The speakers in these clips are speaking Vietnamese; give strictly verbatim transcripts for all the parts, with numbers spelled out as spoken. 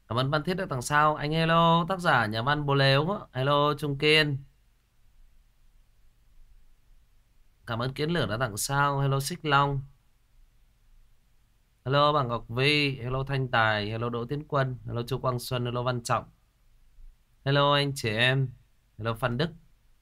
Cảm ơn Văn Thiết đã tặng sao. Anh hello, tác giả nhà văn Bồ Lếu. Hello Trung Kiên. Cảm ơn Kiến Lửa đã tặng sao. Hello Xích Long. Hello Bằng Ngọc Vi. Hello Thanh Tài. Hello Đỗ Tiến Quân. Hello Chu Quang Xuân. Hello Văn Trọng. Hello anh chị em. Hello Phan Đức.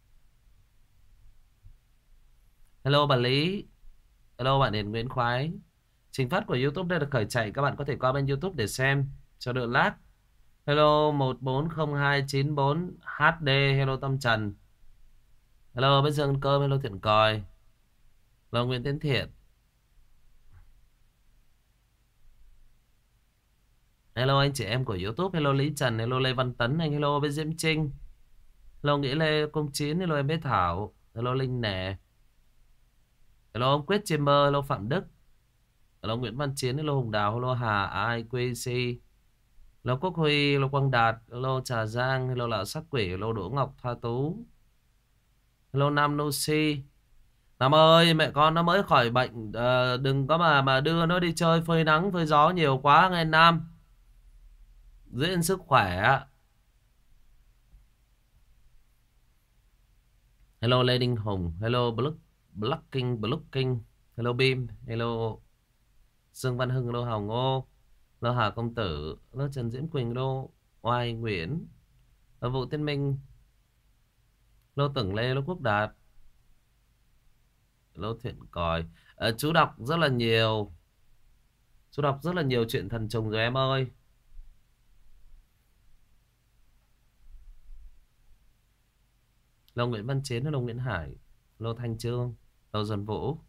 Hello bà Lý. Hello bạn Điền Nguyễn Khoái. Trình phát của YouTube đã được khởi chạy. Các bạn có thể qua bên YouTube để xem cho đỡ lag. Hello một bốn không hai chín bốn hát đê. Hello Tâm Trần. Hello Bích Dương Cơm. Hello Thiện Còi. Hello Nguyễn Tiến Thiện. Hello anh chị em của YouTube. Hello Lý Trần. Hello Lê Văn Tấn. Anh hello với Diễm Trinh. Hello Nghĩa Lê Công Chín. Hello em bé Thảo. Hello Linh Nè. Hello ông Quyết Chamber. Hello Phạm Đức. Hello Nguyễn Văn Chiến. Hello Hùng Đào. Hello Hà Ai Quy Si. Hello Quốc Huy. Hello Quang Đạt. Hello Trà Giang. Hello Lão Sắc Quỷ. Hello Đỗ Ngọc Thoa Tú. Hello Nam Nô Si. Nam ơi mẹ con nó mới khỏi bệnh, ờ, đừng có mà mà đưa nó đi chơi phơi nắng phơi gió nhiều quá nghe Nam, giữ sức khỏe. Hello Lê Đinh Hùng. Hello Block, Blocking Blocking. Hello Bim. Hello Dương Văn Hưng. Hello Hào Ngô. Hello Hà Công Tử. Hello Trần Diễm Quỳnh. Hello Oai Nguyễn. Hello Vũ Tiên Minh. Hello Tưởng Lê. Hello Quốc Đạt. Hello Thiện Còi. Ờ, chú đọc rất là nhiều, chú đọc rất là nhiều chuyện thần trùng rồi em ơi. Hello Nguyễn Văn Chiến. Hello Nguyễn Hải. Hello Thanh Trương. Hello Duân Vũ.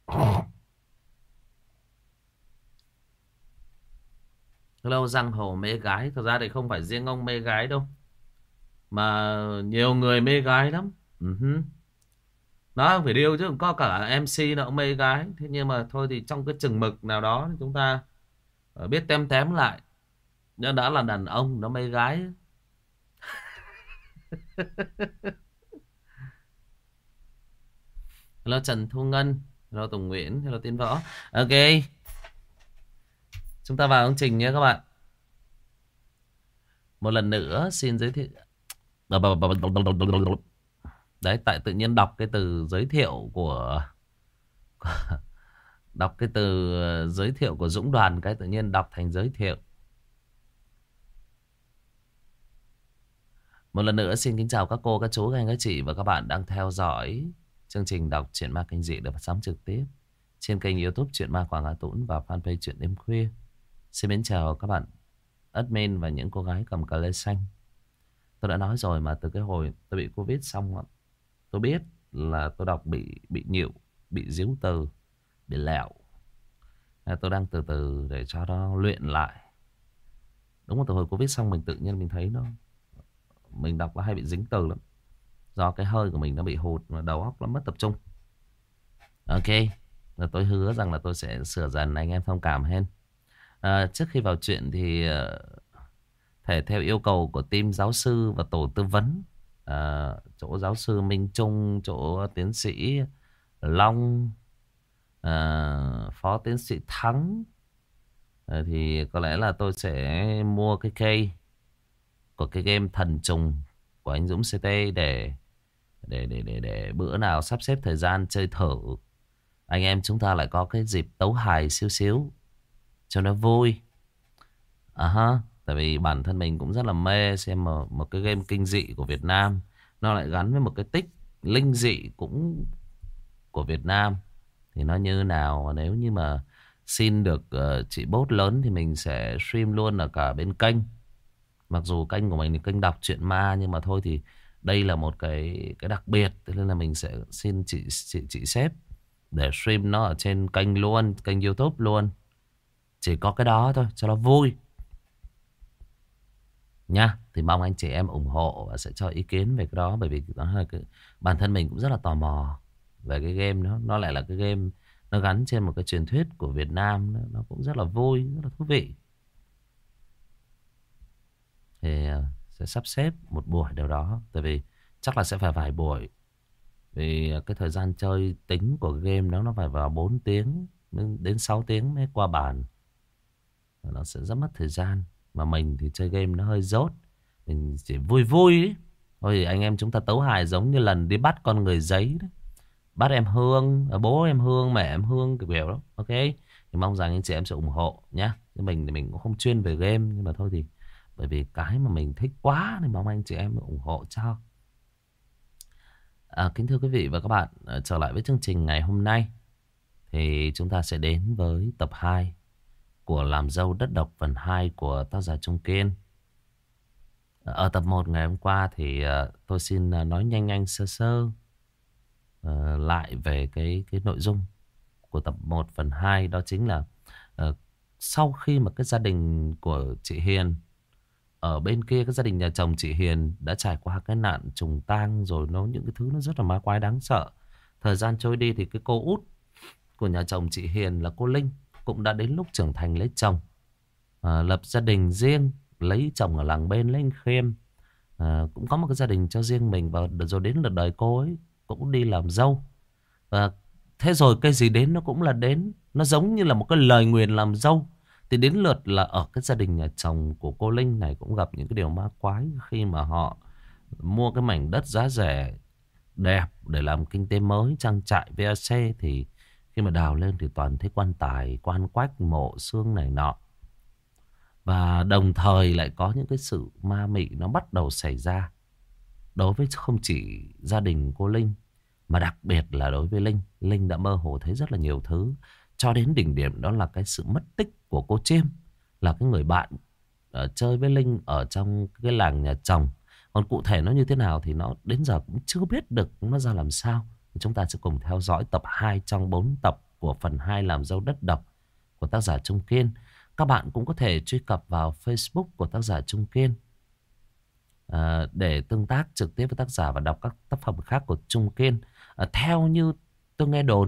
Hello Giang Hồ mê gái. Thật ra thì không phải riêng ông mê gái đâu, mà nhiều người mê gái lắm. uh Nó không phải điêu chứ cũng có cả em xê nó cũng mê gái. Thế nhưng mà thôi thì trong cái chừng mực nào đó thì chúng ta ờ, biết tem tém lại. Nhưng đã là đàn ông nó mê gái. Hello Trần Thu Ngân. Hello Tùng Nguyễn. Hello Tiến Võ. Ok, chúng ta vào chương trình nhé các bạn. Một lần nữa xin giới thiệu. Đấy, tại tự nhiên đọc cái từ giới thiệu của đọc cái từ giới thiệu của Dũng Đoàn, cái tự nhiên đọc thành giới thiệu. Một lần nữa xin kính chào các cô, các chú, các anh, các chị và các bạn đang theo dõi chương trình đọc truyện ma kinh dị được phát sóng trực tiếp trên kênh YouTube Truyện Ma Quảng Hà Tũng và fanpage Truyện Đêm Khuya. Xin mến chào các bạn admin và những cô gái cầm cà lê xanh. Tôi đã nói rồi mà, từ cái hồi tôi bị Covid xong, tôi biết là tôi đọc bị bị nhịu, bị díu từ, bị lẹo. Tôi đang từ từ để cho nó luyện lại. Đúng là từ hồi Covid xong mình tự nhiên mình thấy nó, mình đọc nó hay bị dính từ lắm. Do cái hơi của mình nó bị hụt và đầu óc nó mất tập trung. Ok, rồi tôi hứa rằng là tôi sẽ sửa dần, anh em thông cảm hen. À, trước khi vào chuyện thì uh, thể theo yêu cầu của team giáo sư và tổ tư vấn, à, chỗ giáo sư Minh Trung, chỗ tiến sĩ Long, à, phó tiến sĩ Thắng, à, thì có lẽ là tôi sẽ mua cái cây của cái game thần trùng của anh Dũng xê tê để để để để để bữa nào sắp xếp thời gian chơi thử, anh em chúng ta lại có cái dịp tấu hài xíu xíu cho nó vui. À ha, tại vì bản thân mình cũng rất là mê xem một, một cái game kinh dị của Việt Nam, nó lại gắn với một cái tích linh dị cũng của Việt Nam thì nó như nào. Nếu như mà xin được uh, chị bốt lớn thì mình sẽ stream luôn ở cả bên kênh. Mặc dù kênh của mình là kênh đọc truyện ma, nhưng mà thôi thì đây là một cái cái đặc biệt, thế nên là mình sẽ xin chị chị chị sếp để stream nó ở trên kênh luôn, kênh YouTube luôn. Chỉ có cái đó thôi cho nó vui nha. Thì mong anh chị em ủng hộ và sẽ cho ý kiến về cái đó, bởi vì đó là cái, bản thân mình cũng rất là tò mò về cái game đó. Nó lại là cái game nó gắn trên một cái truyền thuyết của Việt Nam, nó, nó cũng rất là vui, rất là thú vị. Thì uh, sẽ sắp xếp một buổi đâu đó, tại vì chắc là sẽ phải vài buổi, vì cái thời gian chơi tính của game đó nó phải vào bốn tiếng đến sáu tiếng mới qua bàn, nó sẽ rất mất thời gian. Mà mình thì chơi game nó hơi dốt. Mình chỉ vui vui ấy. Thôi thì anh em chúng ta tấu hài giống như lần đi bắt con người giấy đấy. Bắt em Hương, bố em Hương, mẹ em Hương kiểu kiểu đó. Ok. Thì mong rằng anh chị em sẽ ủng hộ nhé. Mình thì mình cũng không chuyên về game. Nhưng mà thôi thì bởi vì cái mà mình thích quá nên mong anh chị em ủng hộ cho. À, kính thưa quý vị và các bạn, trở lại với chương trình ngày hôm nay thì chúng ta sẽ đến với tập hai của Làm Dâu Đất Độc phần hai của tác giả Trung Kiên. Ở tập một ngày hôm qua thì uh, tôi xin uh, nói nhanh nhanh sơ sơ uh, lại về cái cái nội dung của tập một phần hai. Đó chính là uh, sau khi mà cái gia đình của chị Hiền ở bên kia, cái gia đình nhà chồng chị Hiền đã trải qua cái nạn trùng tang rồi, nó những cái thứ nó rất là ma quái đáng sợ. Thời gian trôi đi thì cái cô út của nhà chồng chị Hiền là cô Linh cũng đã đến lúc trưởng thành lấy chồng, à, lập gia đình riêng, lấy chồng ở làng bên lấy anh Khiêm, à, cũng có một cái gia đình cho riêng mình. Và rồi đến lượt đời cô ấy cũng đi làm dâu. Và thế rồi cái gì đến nó cũng là đến, nó giống như là một cái lời nguyền làm dâu. Thì đến lượt là ở cái gia đình nhà chồng của cô Linh này cũng gặp những cái điều ma quái khi mà họ mua cái mảnh đất giá rẻ đẹp để làm kinh tế mới, trang trại vê a xê. Thì khi mà đào lên thì toàn thấy quan tài, quan quách, mộ xương này nọ. Và đồng thời lại có những cái sự ma mị nó bắt đầu xảy ra đối với không chỉ gia đình cô Linh, mà đặc biệt là đối với Linh. Linh đã mơ hồ thấy rất là nhiều thứ. Cho đến đỉnh điểm đó là cái sự mất tích của cô Chiêm, là cái người bạn uh, chơi với Linh ở trong cái làng nhà chồng. Còn cụ thể nó như thế nào thì nó đến giờ cũng chưa biết được nó ra làm sao. Chúng ta sẽ cùng theo dõi tập hai trong bốn tập của phần hai Làm Dâu Đất Độc của tác giả Trung Kiên. Các bạn cũng có thể truy cập vào Facebook của tác giả Trung Kiên à, để tương tác trực tiếp với tác giả và đọc các tác phẩm khác của Trung Kiên. À, theo như tôi nghe đồn,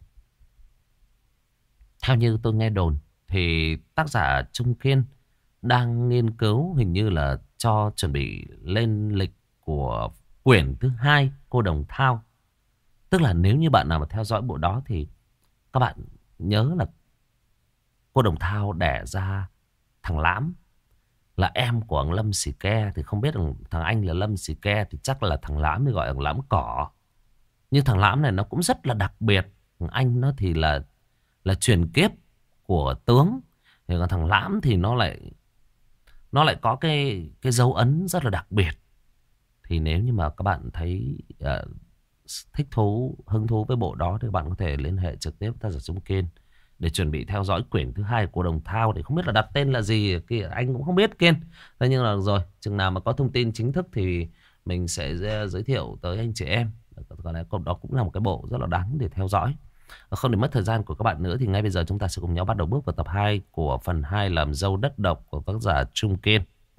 theo như tôi nghe đồn thì tác giả Trung Kiên đang nghiên cứu, hình như là cho chuẩn bị lên lịch của quyển thứ hai Cô Đồng Thao. Tức là nếu như bạn nào mà theo dõi bộ đó thì các bạn nhớ là cô Đồng Thao đẻ ra thằng Lãm, là em của ông Lâm Xì Ke. Thì không biết thằng anh là Lâm Xì Ke thì chắc là thằng Lãm thì gọi là thằng Lãm Cỏ. Nhưng thằng Lãm này nó cũng rất là đặc biệt. Thằng anh nó thì là là truyền kiếp của tướng. Thì còn thằng Lãm thì nó lại nó lại có cái cái dấu ấn rất là đặc biệt. Thì nếu như mà các bạn thấy uh, thích thú, hứng thú với bộ đó thì các bạn có thể liên hệ trực tiếp với tác giả Trung Kiên để chuẩn bị theo dõi quyển thứ hai của Đồng Thao. Thì không biết là đặt tên là gì kia anh cũng không biết Kiên. Thế nhưng là rồi, chừng nào mà có thông tin chính thức thì mình sẽ giới thiệu tới anh chị em. Còn lại đó cũng là một cái bộ rất là đáng để theo dõi. Không để mất thời gian của các bạn nữa thì ngay bây giờ chúng ta sẽ cùng nhau bắt đầu bước vào tập hai của phần hai Làm Dâu Đất Độc của tác giả Trung Kiên.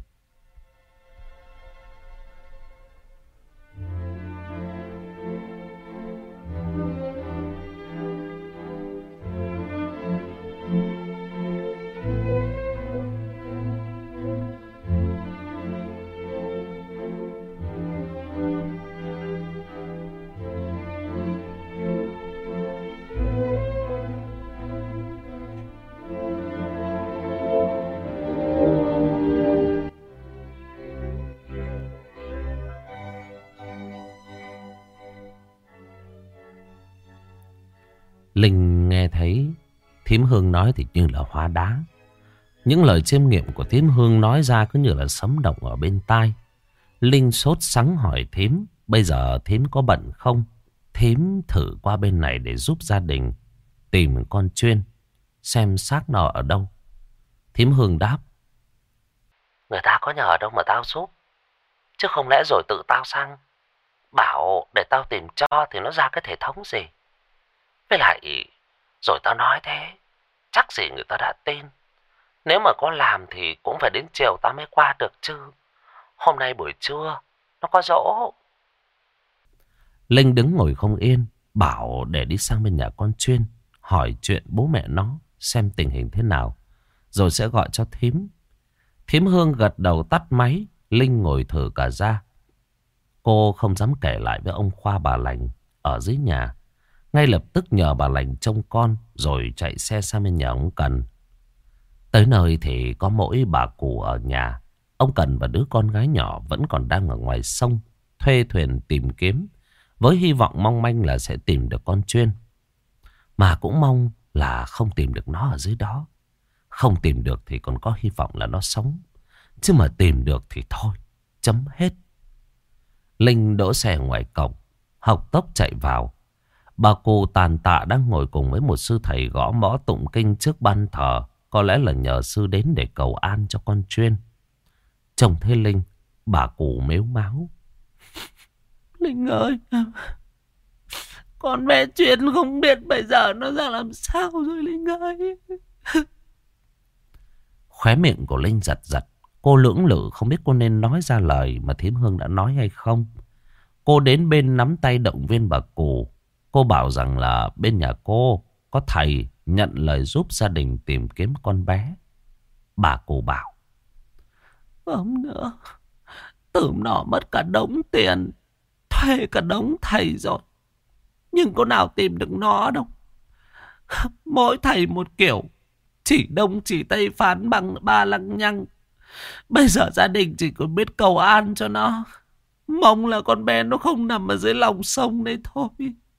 Linh nghe thấy thím Hương nói thì như là hóa đá. Những lời chiêm nghiệm của thím Hương nói ra cứ như là sấm động ở bên tai. Linh sốt sắng hỏi thím, bây giờ thím có bận không? Thím thử qua bên này để giúp gia đình tìm con Chuyên, xem xác nó ở đâu. Thím Hương đáp, người ta có nhờ đâu mà tao giúp, chứ không lẽ rồi tự tao sang bảo để tao tìm cho thì nó ra cái thể thống gì. Với lại rồi tao nói thế chắc gì người ta đã tin. Nếu mà có làm thì cũng phải đến chiều tao mới qua được chứ. Hôm nay buổi trưa nó có giỗ. Linh đứng ngồi không yên, bảo để đi sang bên nhà con Chuyên hỏi chuyện bố mẹ nó, xem tình hình thế nào, rồi sẽ gọi cho thím. Thím Hương gật đầu tắt máy. Linh ngồi thở cả ra. Cô không dám kể lại với ông Khoa bà Lành ở dưới nhà. Ngay lập tức nhờ bà Lành trông con, rồi chạy xe sang bên nhà ông Cần. Tới nơi thì có mỗi bà cụ ở nhà. Ông Cần và đứa con gái nhỏ vẫn còn đang ở ngoài sông thuê thuyền tìm kiếm, với hy vọng mong manh là sẽ tìm được con Chuyên. Mà cũng mong là không tìm được nó ở dưới đó. Không tìm được thì còn có hy vọng là nó sống. Chứ mà tìm được thì thôi, chấm hết. Linh đỗ xe ngoài cổng, học tốc chạy vào. Bà cụ tàn tạ đang ngồi cùng với một sư thầy gõ mõ tụng kinh trước ban thờ. Có lẽ là nhờ sư đến để cầu an cho con Chuyên. Trông thấy Linh, bà cụ mếu máo. Linh ơi, con bé Chuyên không biết bây giờ nó ra làm sao rồi Linh ơi. Khóe miệng của Linh giật giật. Cô lưỡng lự không biết cô nên nói ra lời mà thím Hương đã nói hay không. Cô đến bên nắm tay động viên bà cụ. Cô bảo rằng là bên nhà cô có thầy nhận lời giúp gia đình tìm kiếm con bé. Bà cụ bảo: không nữa, Tửm nó mất cả đống tiền, thuê cả đống thầy rồi, nhưng có nào tìm được nó đâu. Mỗi thầy một kiểu, chỉ đông chỉ tây phán bằng ba lăng nhăng. Bây giờ gia đình chỉ còn biết cầu an cho nó, mong là con bé nó không nằm ở dưới lòng sông đấy thôi.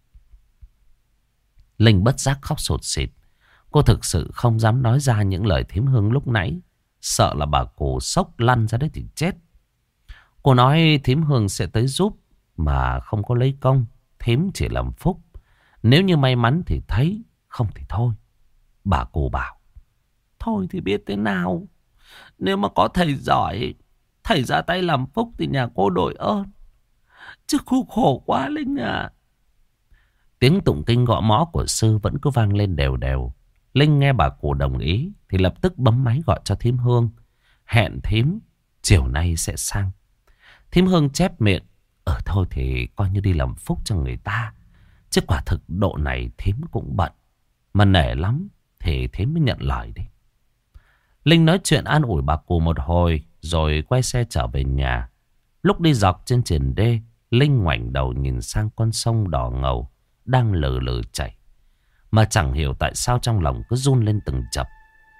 Linh bất giác khóc sột xịt. Cô thực sự không dám nói ra những lời thím Hương lúc nãy, sợ là bà cụ sốc lăn ra đấy thì chết. Cô nói thím Hương sẽ tới giúp mà không có lấy công, thím chỉ làm phúc. Nếu như may mắn thì thấy, không thì thôi. Bà cụ bảo: thôi thì biết thế nào. Nếu mà có thầy giỏi, thầy ra tay làm phúc thì nhà cô đổi ơn. Chứ cô khổ quá Linh à. Tiếng tụng kinh gõ mõ của sư vẫn cứ vang lên đều đều. Linh nghe bà cụ đồng ý thì lập tức bấm máy gọi cho thím Hương, hẹn thím chiều nay sẽ sang. Thím Hương chép miệng: Ờ thôi thì coi như đi làm phúc cho người ta, chứ quả thực độ này thím cũng bận. Mà nể lắm thì thím mới nhận lời đi. Linh nói chuyện an ủi bà cụ một hồi rồi quay xe trở về nhà. Lúc đi dọc trên triền đê, Linh ngoảnh đầu nhìn sang con sông đỏ ngầu đang lừ lừ chảy, mà chẳng hiểu tại sao trong lòng cứ run lên từng chập.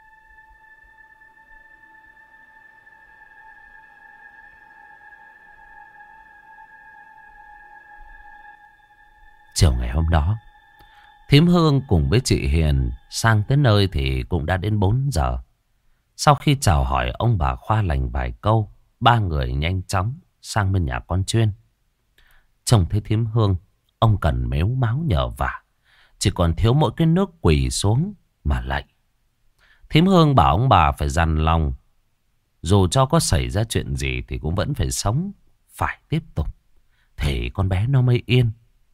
Chiều ngày hôm đó, thím Hương cùng với chị Hiền sang tới nơi thì cũng đã đến bốn giờ. Sau khi chào hỏi ông bà Khoa lành vài câu, ba người nhanh chóng sang bên nhà con Chuyên. Trông thấy thím Hương, ông Cần mếu máo nhờ vả, chỉ còn thiếu mỗi cái nước quỳ xuống mà lạy. Thím Hương bảo ông bà phải dằn lòng, dù cho có xảy ra chuyện gì thì cũng vẫn phải sống, phải tiếp tục, thì con bé nó mới yên.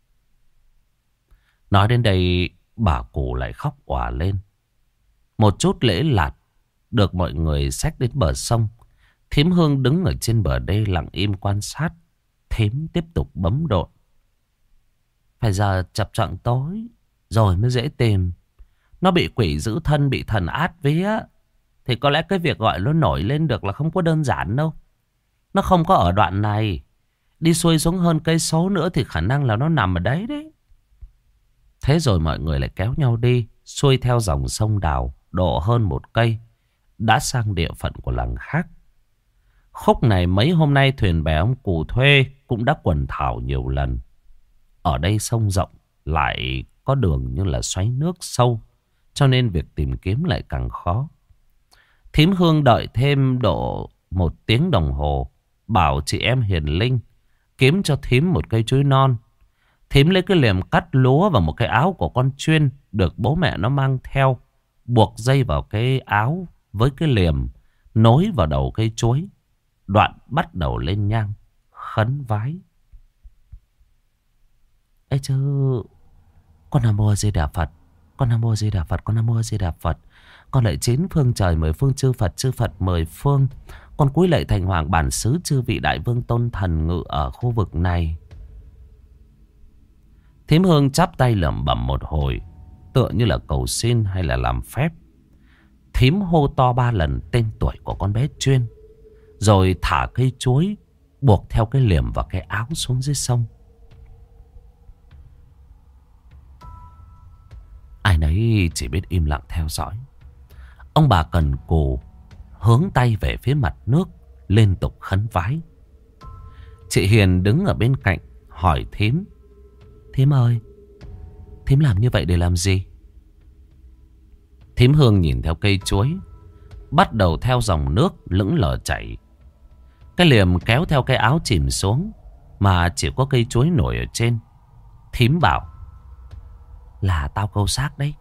Nói đến đây, bà cụ lại khóc òa lên. Một chút lễ lạt được mọi người xách đến bờ sông. Thím Hương đứng ở trên bờ đê lặng im quan sát. Thím tiếp tục bấm độn. Phải giờ chập chạng tối rồi mới dễ tìm. Nó bị quỷ giữ thân, bị thần át vía, thì có lẽ cái việc gọi nó nổi lên được là không có đơn giản đâu. Nó không có ở đoạn này, đi xuôi xuống hơn cây số nữa thì khả năng là nó nằm ở đấy đấy. Thế rồi mọi người lại kéo nhau đi, xuôi theo dòng sông Đào, độ hơn một cây, đã sang địa phận của làng khác. Khúc này mấy hôm nay thuyền bè ông cụ thuê cũng đã quần thảo nhiều lần. Ở đây sông rộng, lại có đường như là xoáy nước sâu, cho nên việc tìm kiếm lại càng khó. Thím Hương đợi thêm độ một tiếng đồng hồ, bảo chị em Hiền Linh kiếm cho thím một cây chuối non. Thím lấy cái liềm cắt lúa và một cái áo của con Chuyên được bố mẹ nó mang theo, buộc dây vào cái áo với cái liềm, nối vào đầu cây chuối. Đoạn bắt đầu lên nhang khấn vái. Ê chứ, con Nam Mô Di Đà Phật, con Nam Mô Di Đà Phật, con Nam Mô Di Đà Phật. Con lạy chín phương trời mười phương chư Phật, chư Phật mười phương. Con cúi lạy thành hoàng bản xứ chư vị đại vương tôn thần ngự ở khu vực này. Thím Hương chắp tay lẩm bẩm một hồi, tựa như là cầu xin hay là làm phép. Thím hô to ba lần tên tuổi của con bé Chuyên, rồi thả cây chuối buộc theo cái liềm và cái áo xuống dưới sông. Ai nấy chỉ biết im lặng theo dõi. Ông bà cần cù hướng tay về phía mặt nước, liên tục khấn vái. Chị Hiền đứng ở bên cạnh hỏi thím: Thím ơi, thím làm như vậy để làm gì? Thím Hương nhìn theo cây chuối, bắt đầu theo dòng nước lững lờ chảy. Cái liềm kéo theo cái áo chìm xuống, mà chỉ có cây chuối nổi ở trên. Thím bảo: Là tao câu xác đấy.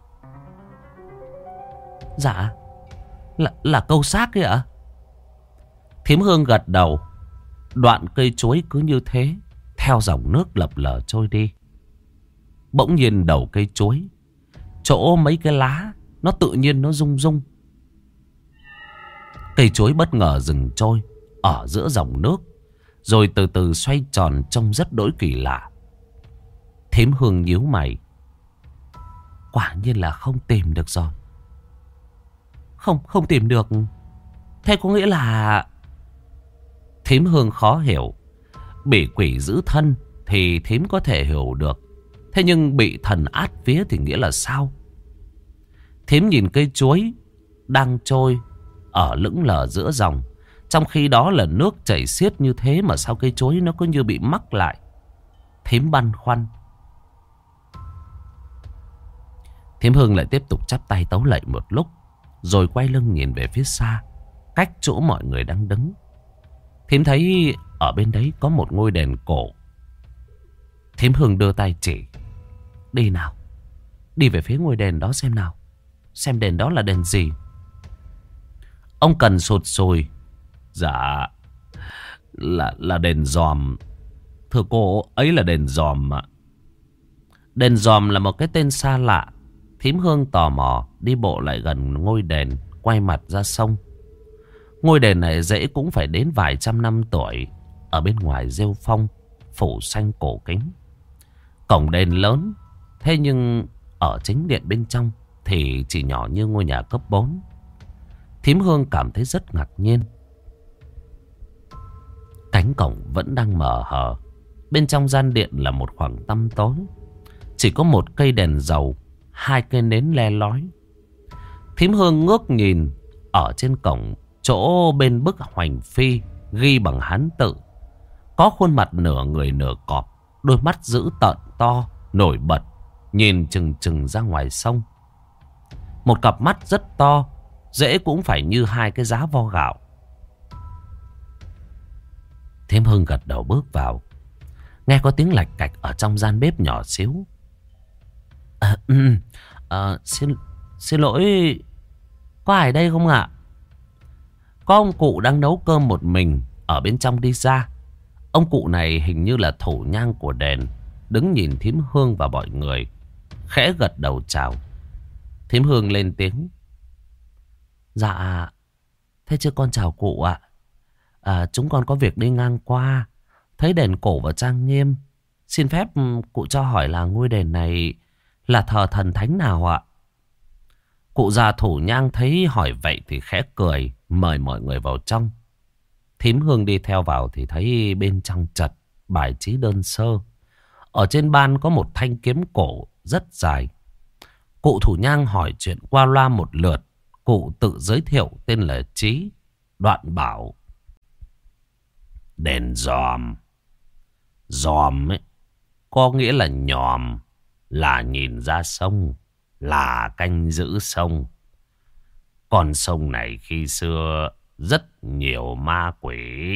Dạ, Là, là câu xác kia ạ? Thím Hương gật đầu. Đoạn cây chuối cứ như thế theo dòng nước lập lờ trôi đi. Bỗng nhiên đầu cây chuối, chỗ mấy cái lá nó tự nhiên nó rung rung. Cây chuối bất ngờ dừng trôi ở giữa dòng nước, rồi từ từ xoay tròn trông rất đỗi kỳ lạ. Thím Hương nhíu mày. Quả nhiên là không tìm được rồi. Không, không tìm được. Thế có nghĩa là... Thím Hương khó hiểu. Bị quỷ giữ thân thì thím có thể hiểu được. Thế nhưng bị thần át vía thì nghĩa là sao? Thím nhìn cây chuối đang trôi ở lững lờ giữa dòng, trong khi đó là nước chảy xiết như thế, mà sao cây chuối nó cứ như bị mắc lại. Thím băn khoăn. Thím Hương lại tiếp tục chắp tay tấu lạy một lúc, rồi quay lưng nhìn về phía xa, cách chỗ mọi người đang đứng. Thím thấy ở bên đấy có một ngôi đền cổ. Thím Hương đưa tay chỉ. Đi nào, đi về phía ngôi đền đó xem nào, xem đền đó là đền gì. Ông Cần sụt sùi. Dạ, Là là đền Giòm. Thưa cô, ấy là đền Giòm ạ. Đền Giòm là một cái tên xa lạ. Thím Hương tò mò đi bộ lại gần ngôi đền, quay mặt ra sông. Ngôi đền này dễ cũng phải đến vài trăm năm tuổi. Ở bên ngoài rêu phong phủ xanh cổ kính. Cổng đền lớn, thế nhưng ở chính điện bên trong thì chỉ nhỏ như ngôi nhà cấp bốn. Thím Hương cảm thấy rất ngạc nhiên. Cánh cổng vẫn đang mở hờ. Bên trong gian điện là một khoảng tăm tối. Chỉ có một cây đèn dầu, hai cây nến le lói. Thím Hương ngước nhìn ở trên cổng, chỗ bên bức hoành phi ghi bằng Hán tự, có khuôn mặt nửa người nửa cọp, đôi mắt dữ tợn to nổi bật, nhìn chừng chừng ra ngoài sông. Một cặp mắt rất to, dễ cũng phải như hai cái giá vo gạo. Thím Hương gật đầu bước vào. Nghe có tiếng lạch cạch ở trong gian bếp nhỏ xíu. À, um, à, xin, xin lỗi, có ai đây không ạ? Có ông cụ đang nấu cơm một mình ở bên trong đi ra. Ông cụ này hình như là thủ nhang của đền, đứng nhìn thím Hương và mọi người, khẽ gật đầu chào. Thím Hương lên tiếng. Dạ, thế chứ con chào cụ ạ. À, chúng con có việc đi ngang qua, thấy đền cổ và trang nghiêm. Xin phép cụ cho hỏi là ngôi đền này là thờ thần thánh nào ạ? Cụ già thủ nhang thấy hỏi vậy thì khẽ cười, mời mọi người vào trong. Thím Hương đi theo vào thì thấy bên trong chật, bài trí đơn sơ. Ở trên ban có một thanh kiếm cổ rất dài. Cụ thủ nhang hỏi chuyện qua loa một lượt. Cụ tự giới thiệu tên là Trí. Đoạn bảo: Đền Giòm. Giòm ấy có nghĩa là nhòm, là nhìn ra sông, là canh giữ sông. Con sông này khi xưa rất nhiều ma quỷ.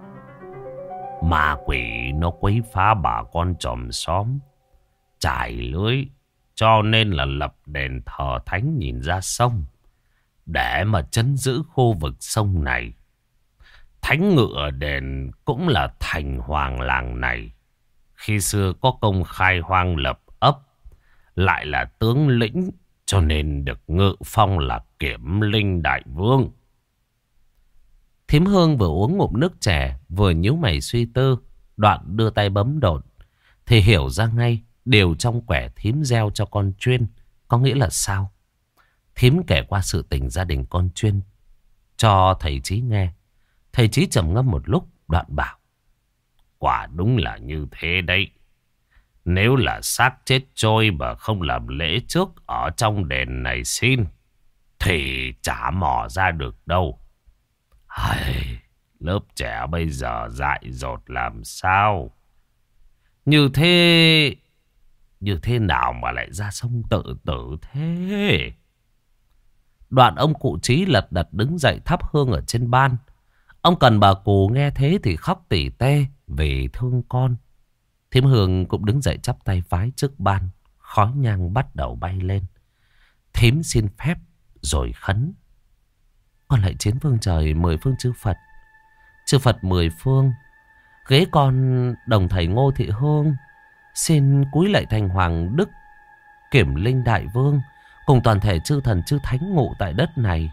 Ma quỷ nó quấy phá bà con chòm xóm, trải lưới, cho nên là lập đền thờ thánh nhìn ra sông, để mà trấn giữ khu vực sông này. Thánh ngựa đền cũng là thành hoàng làng này. Khi xưa có công khai hoang lập ấp, lại là tướng lĩnh, cho nên được ngự phong là Kiểm Linh Đại Vương. Thím Hương vừa uống ngụm nước chè, vừa nhíu mày suy tư. Đoạn đưa tay bấm đột thì hiểu ra ngay điều trong quẻ thím gieo cho con Chuyên có nghĩa là sao. Thím kể qua sự tình gia đình con Chuyên cho thầy Trí nghe. Thầy Trí trầm ngâm một lúc, đoạn bảo: Quả đúng là như thế đấy. Nếu là xác chết trôi và không làm lễ trước ở trong đền này xin, thì chả mò ra được đâu. Hay, lớp trẻ bây giờ dại dột làm sao? Như thế, như thế nào mà lại ra sông tự tử thế? Đoạn ông cụ Trí lật đật đứng dậy thắp hương ở trên ban. Ông Cần bà Cù nghe thế thì khóc tỉ tê vì thương con. Thím Hương cũng đứng dậy chắp tay vái trước ban. Khói nhang bắt đầu bay lên. Thím xin phép rồi khấn: con lạy chín phương trời, mười phương chư Phật, chư Phật mười phương, ghế con đồng thầy Ngô Thị Hương xin cúi lạy thành Hoàng Đức Kiểm Linh Đại Vương cùng toàn thể chư thần chư thánh ngụ tại đất này.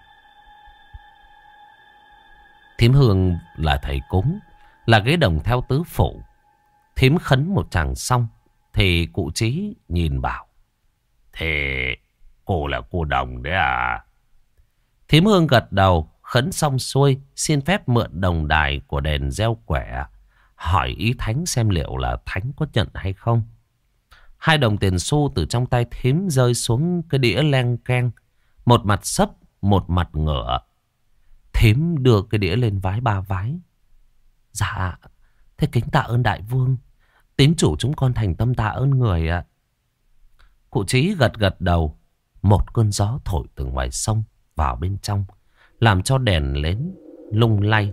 Thím Hương là thầy cúng, là ghế đồng theo tứ phủ. Thím khấn một tràng xong thì cụ Trí nhìn bảo: thế cô là cô đồng đấy à? Thím Hương gật đầu. Khấn xong xuôi xin phép mượn đồng đài của đền gieo quẻ, hỏi ý thánh xem liệu là thánh có nhận hay không. Hai đồng tiền xu từ trong tay thím rơi xuống cái đĩa leng keng, một mặt sấp một mặt ngửa. Thím đưa cái đĩa lên vái ba vái: dạ, thế kính tạ ơn đại vương, tín chủ chúng con thành tâm tạ ơn người ạ. Cụ Trí gật gật đầu. Một cơn gió thổi từ ngoài sông vào bên trong, làm cho đèn nến lung lay.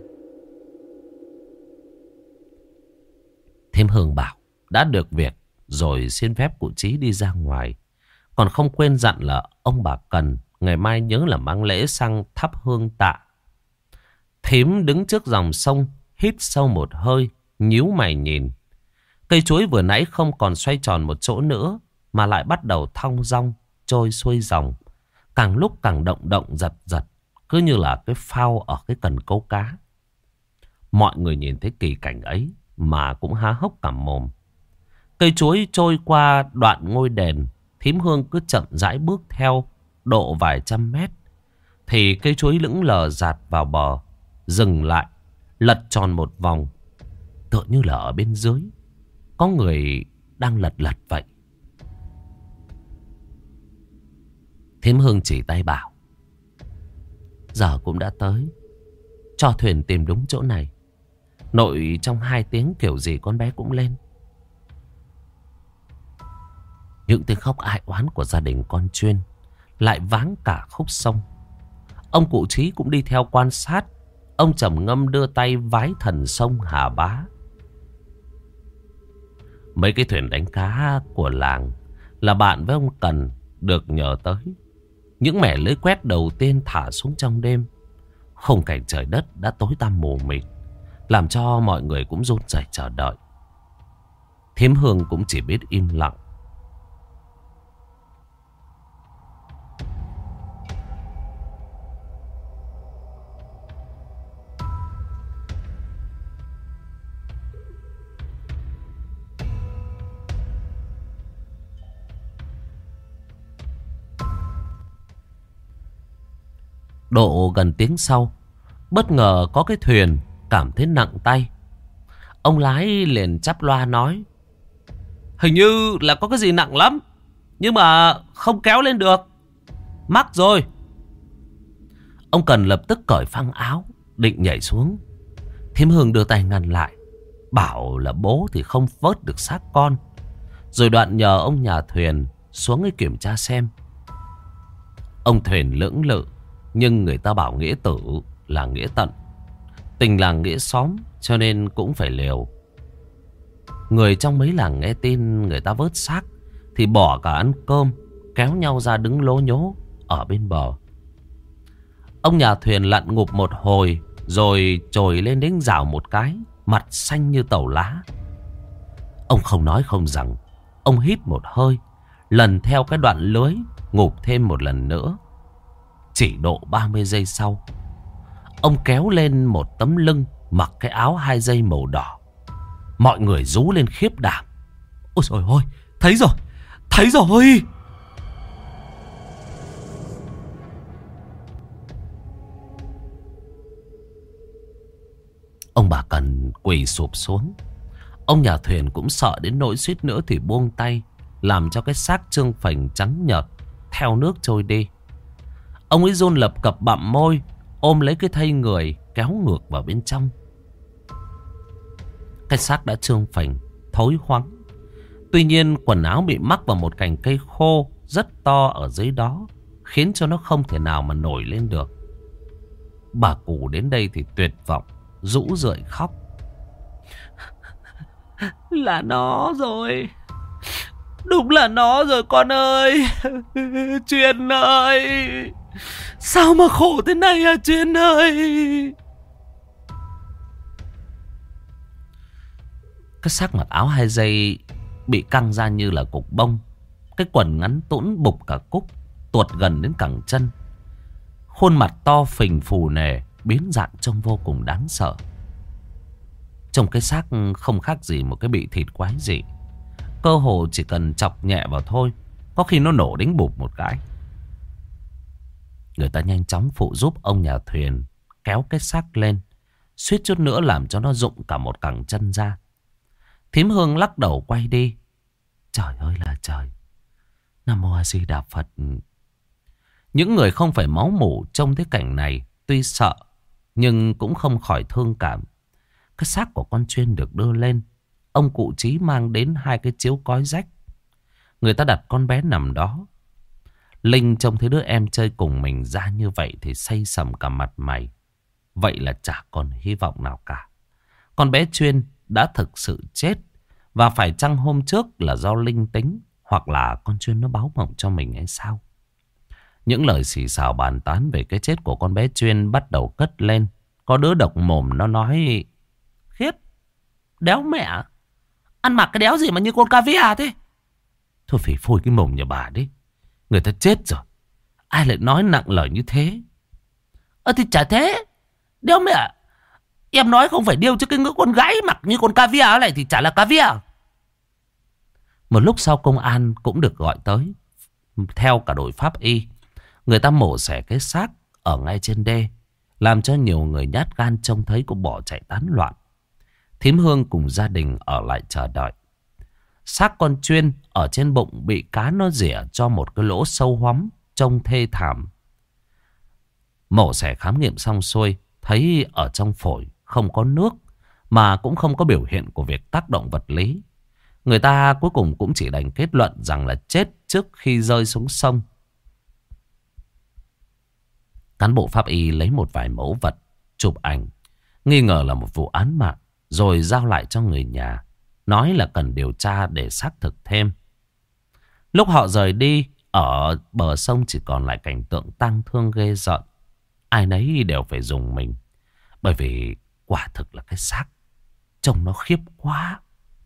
Thím Hương bảo đã được việc rồi xin phép cụ Trí đi ra ngoài. Còn không quên dặn là ông bà Cần ngày mai nhớ là mang lễ sang thắp hương tạ. Thím đứng trước dòng sông, hít sâu một hơi, nhíu mày nhìn. Cây chuối vừa nãy không còn xoay tròn một chỗ nữa, mà lại bắt đầu thong dong trôi xuôi dòng, càng lúc càng động động giật giật, cứ như là cái phao ở cái cần câu cá. Mọi người nhìn thấy kỳ cảnh ấy mà cũng há hốc cả mồm. Cây chuối trôi qua đoạn ngôi đền, thím Hương cứ chậm rãi bước theo độ vài trăm mét, thì cây chuối lững lờ dạt vào bờ, dừng lại, lật tròn một vòng, tựa như là ở bên dưới có người đang lật lật vậy. Thím Hương chỉ tay bảo: giờ cũng đã tới, cho thuyền tìm đúng chỗ này. Nội trong hai tiếng kiểu gì con bé cũng lên. Những tiếng khóc ai oán của gia đình con Chuyên lại váng cả khúc sông. Ông cụ Trí cũng đi theo quan sát. Ông trầm ngâm đưa tay vái thần sông Hà Bá. Mấy cái thuyền đánh cá của làng là bạn với ông Cần được nhờ tới. Những mẻ lưới quét đầu tiên thả xuống trong đêm. Khung cảnh trời đất đã tối tăm mù mịt, làm cho mọi người cũng run rẩy chờ đợi. Thím Hương cũng chỉ biết im lặng. Độ gần tiếng sau, bất ngờ có cái thuyền cảm thấy nặng tay. Ông lái liền chắp loa nói: hình như là có cái gì nặng lắm, nhưng mà không kéo lên được, mắc rồi. Ông Cần lập tức cởi phăng áo định nhảy xuống. Thím Hương đưa tay ngăn lại, bảo là bố thì không vớt được xác con. Rồi đoạn nhờ ông nhà thuyền xuống ấy kiểm tra xem. Ông thuyền lưỡng lự, nhưng người ta bảo nghĩa tử là nghĩa tận, tình làng nghĩa xóm, cho nên cũng phải liều. Người trong mấy làng nghe tin người ta vớt xác thì bỏ cả ăn cơm, kéo nhau ra đứng lố nhố ở bên bờ. Ông nhà thuyền lặn ngụp một hồi, rồi trồi lên đến rào một cái, mặt xanh như tàu lá. Ông không nói không rằng, ông hít một hơi, lần theo cái đoạn lưới, ngụp thêm một lần nữa. Chỉ độ ba mươi giây sau, ông kéo lên một tấm lưng, mặc cái áo hai dây màu đỏ. Mọi người rú lên khiếp đảm. Ôi trời ơi, thấy rồi, thấy rồi. Ông bà Cần quỳ sụp xuống. Ông nhà thuyền cũng sợ đến nỗi suýt nữa thì buông tay, làm cho cái xác trương phành trắng nhợt theo nước trôi đi. Ông ấy run lập cập bặm môi, ôm lấy cái thây người kéo ngược vào bên trong. Cái xác đã trương phình, thối hoắng. Tuy nhiên quần áo bị mắc vào một cành cây khô rất to ở dưới đó, khiến cho nó không thể nào mà nổi lên được. Bà cụ đến đây thì tuyệt vọng, rũ rượi khóc. Là nó rồi. Đúng là nó rồi con ơi. Chuyên ơi. Sao mà khổ thế này à Chuyên ơi. Cái xác mặc áo hai dây bị căng ra như là cục bông. Cái quần ngắn tũn bục cả cúc, tuột gần đến cẳng chân. Khuôn mặt to phình phù nề, biến dạng trông vô cùng đáng sợ. Trông cái xác không khác gì một cái bị thịt quái dị. Cơ hồ chỉ cần chọc nhẹ vào thôi, có khi nó nổ đánh bụp một cái. Người ta nhanh chóng phụ giúp ông nhà thuyền kéo cái xác lên, suýt chút nữa làm cho nó rụng cả một cẳng chân ra. Thím Hương lắc đầu quay đi. Trời ơi là trời. Nam Mô A Di Đà Phật. Những người không phải máu mủ trông thấy cảnh này tuy sợ nhưng cũng không khỏi thương cảm. Cái xác của con Chuyên được đưa lên. Ông cụ Chí mang đến hai cái chiếu cói rách. Người ta đặt con bé nằm đó. Linh trông thấy đứa em chơi cùng mình ra như vậy thì say sầm cả mặt mày. Vậy là chả còn hy vọng nào cả. Con bé Chuyên đã thực sự chết. Và phải chăng hôm trước là do linh tính, hoặc là con Chuyên nó báo mộng cho mình hay sao? Những lời xì xào bàn tán về cái chết của con bé Chuyên bắt đầu cất lên. Có đứa độc mồm nó nói: Khiếp, đéo mẹ, ăn mặc cái đéo gì mà như con caviar thế. Thôi phỉ phôi cái mồm nhà bà đi. Người ta chết rồi, ai lại nói nặng lời như thế? Ơ thì chả thế. Đéo mẹ, em nói không phải điêu chứ cái ngữ con gái mặc như con caviar này thì chả là caviar. Một lúc sau công an cũng được gọi tới, theo cả đội pháp y. Người ta mổ xẻ cái xác ở ngay trên đê, làm cho nhiều người nhát gan trông thấy cũng bỏ chạy tán loạn. Thím Hương cùng gia đình ở lại chờ đợi. Xác con Chuyên ở trên bụng bị cá nó rỉa cho một cái lỗ sâu hoắm, trông thê thảm. Mổ xẻ khám nghiệm xong xuôi, thấy ở trong phổi không có nước, mà cũng không có biểu hiện của việc tác động vật lý. Người ta cuối cùng cũng chỉ đành kết luận rằng là chết trước khi rơi xuống sông. Cán bộ pháp y lấy một vài mẫu vật, chụp ảnh, nghi ngờ là một vụ án mạng, rồi giao lại cho người nhà, nói là cần điều tra để xác thực thêm. Lúc họ rời đi, ở bờ sông chỉ còn lại cảnh tượng tang thương ghê rợn. Ai nấy đều phải dùng mình, bởi vì quả thực là cái xác trông nó khiếp quá.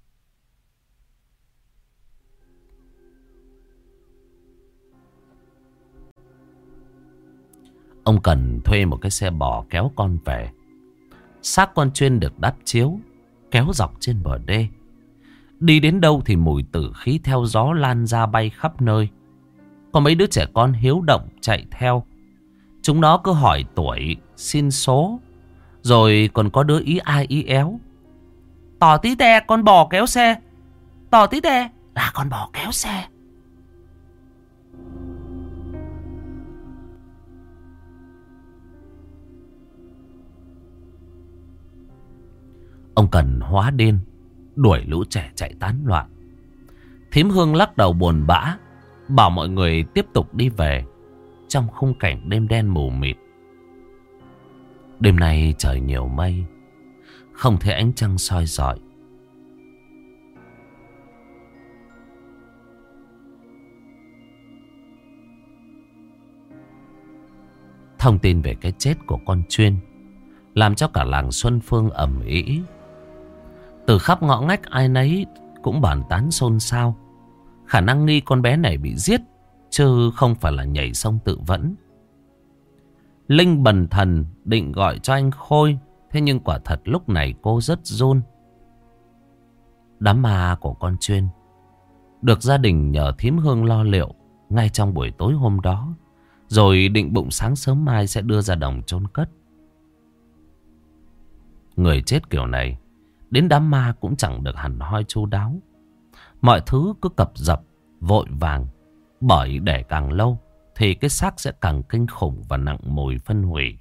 Ông cần thuê một cái xe bò kéo con về. Xác con Chuyên được đắp chiếu, kéo dọc trên bờ đê. Đi đến đâu thì mùi tử khí theo gió lan ra bay khắp nơi. Có mấy đứa trẻ con hiếu động chạy theo. Chúng nó cứ hỏi tuổi, xin số, rồi còn có đứa ý ai ý éo. Tỏ tí tè con bò kéo xe. Tỏ tí tè là con bò kéo xe. Ông cần hóa điên, đuổi lũ trẻ chạy tán loạn. Thím Hương lắc đầu buồn bã, bảo mọi người tiếp tục đi về trong khung cảnh đêm đen mù mịt. Đêm nay trời nhiều mây, không thấy ánh trăng soi rọi. Thông tin về cái chết của con Chuyên làm cho cả làng Xuân Phương ầm ĩ. Từ khắp ngõ ngách ai nấy cũng bàn tán xôn xao. Khả năng nghi con bé này bị giết, chứ không phải là nhảy sông tự vẫn. Linh bần thần định gọi cho anh Khôi, thế nhưng quả thật lúc này cô rất run. Đám ma của con Chuyên được gia đình nhờ thím Hương lo liệu ngay trong buổi tối hôm đó, rồi định bụng sáng sớm mai sẽ đưa ra đồng chôn cất. Người chết kiểu này, đến đám ma cũng chẳng được hẳn hoi chu đáo. Mọi thứ cứ cập dập, vội vàng, bởi để càng lâu thì cái xác sẽ càng kinh khủng và nặng mùi phân hủy.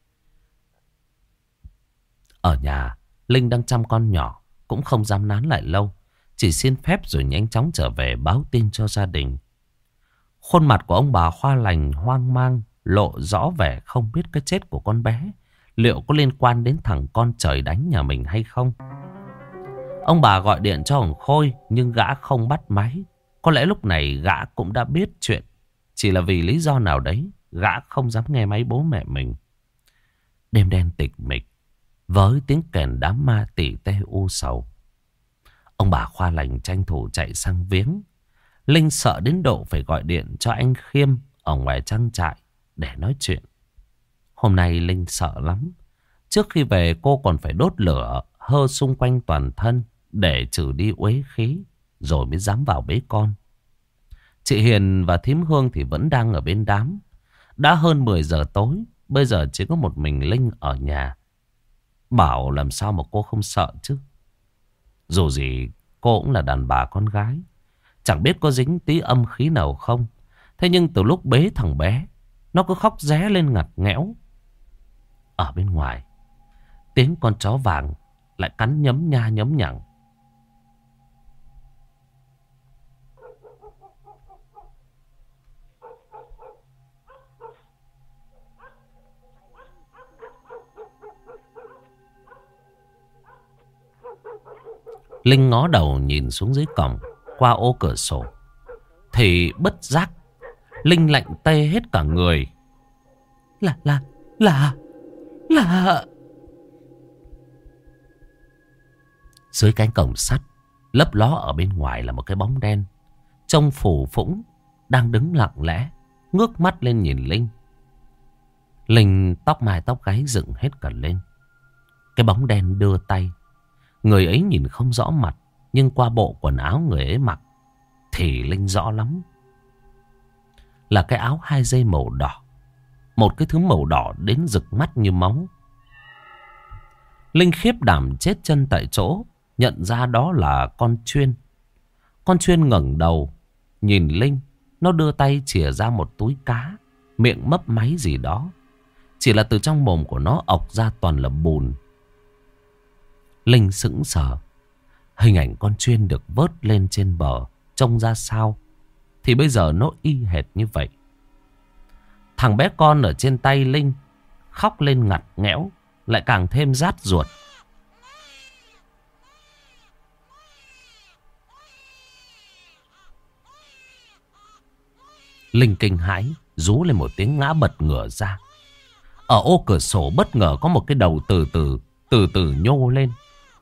Ở nhà, Linh đang chăm con nhỏ, cũng không dám nán lại lâu. Chỉ xin phép rồi nhanh chóng trở về báo tin cho gia đình. Khuôn mặt của ông bà Khoa Lành hoang mang, lộ rõ vẻ không biết cái chết của con bé liệu có liên quan đến thằng con trời đánh nhà mình hay không. Ông bà gọi điện cho ông Khôi nhưng gã không bắt máy. Có lẽ lúc này gã cũng đã biết chuyện, chỉ là vì lý do nào đấy gã không dám nghe máy bố mẹ mình. Đêm đen tịch mịch với tiếng kèn đám ma tỉ tê u sầu. Ông bà Khoa Lành tranh thủ chạy sang viếng. Linh sợ đến độ phải gọi điện cho anh Khiêm ở ngoài trang trại để nói chuyện. Hôm nay Linh sợ lắm. Trước khi về cô còn phải đốt lửa hơ xung quanh toàn thân để trừ đi uế khí, rồi mới dám vào bế con. Chị Hiền và thím Hương thì vẫn đang ở bên đám. Đã hơn mười giờ tối, bây giờ chỉ có một mình Linh ở nhà. Bảo làm sao mà cô không sợ chứ. Dù gì cô cũng là đàn bà con gái, chẳng biết có dính tí âm khí nào không. Thế nhưng từ lúc bế thằng bé, nó cứ khóc ré lên ngặt nghẽo. Ở bên ngoài, tiếng con chó vàng lại cắn nhấm nha nhấm nhằng. Linh ngó đầu nhìn xuống dưới cổng qua ô cửa sổ, thì bất giác Linh lạnh tê hết cả người. Là, là, là, là... Dưới cánh cổng sắt, lấp ló ở bên ngoài là một cái bóng đen, trông phù phũng, đang đứng lặng lẽ, ngước mắt lên nhìn Linh. Linh tóc mai tóc gáy dựng hết cả lên. Cái bóng đen đưa tay. Người ấy nhìn không rõ mặt, nhưng qua bộ quần áo người ấy mặc thì Linh rõ lắm. Là cái áo hai dây màu đỏ, một cái thứ màu đỏ đến rực mắt như máu. Linh khiếp đảm chết chân tại chỗ, nhận ra đó là con Chuyên. Con Chuyên ngẩng đầu nhìn Linh. Nó đưa tay chìa ra một túi cá, miệng mấp máy gì đó. Chỉ là từ trong mồm của nó ọc ra toàn là bùn. Linh sững sờ. Hình ảnh con Chuyên được vớt lên trên bờ trông ra sao thì bây giờ nó y hệt như vậy. Thằng bé con ở trên tay Linh khóc lên ngặt nghẽo, lại càng thêm rát ruột. Linh kinh hãi rú lên một tiếng, ngã bật ngửa ra. Ở ô cửa sổ bất ngờ có một cái đầu từ từ từ từ nhô lên.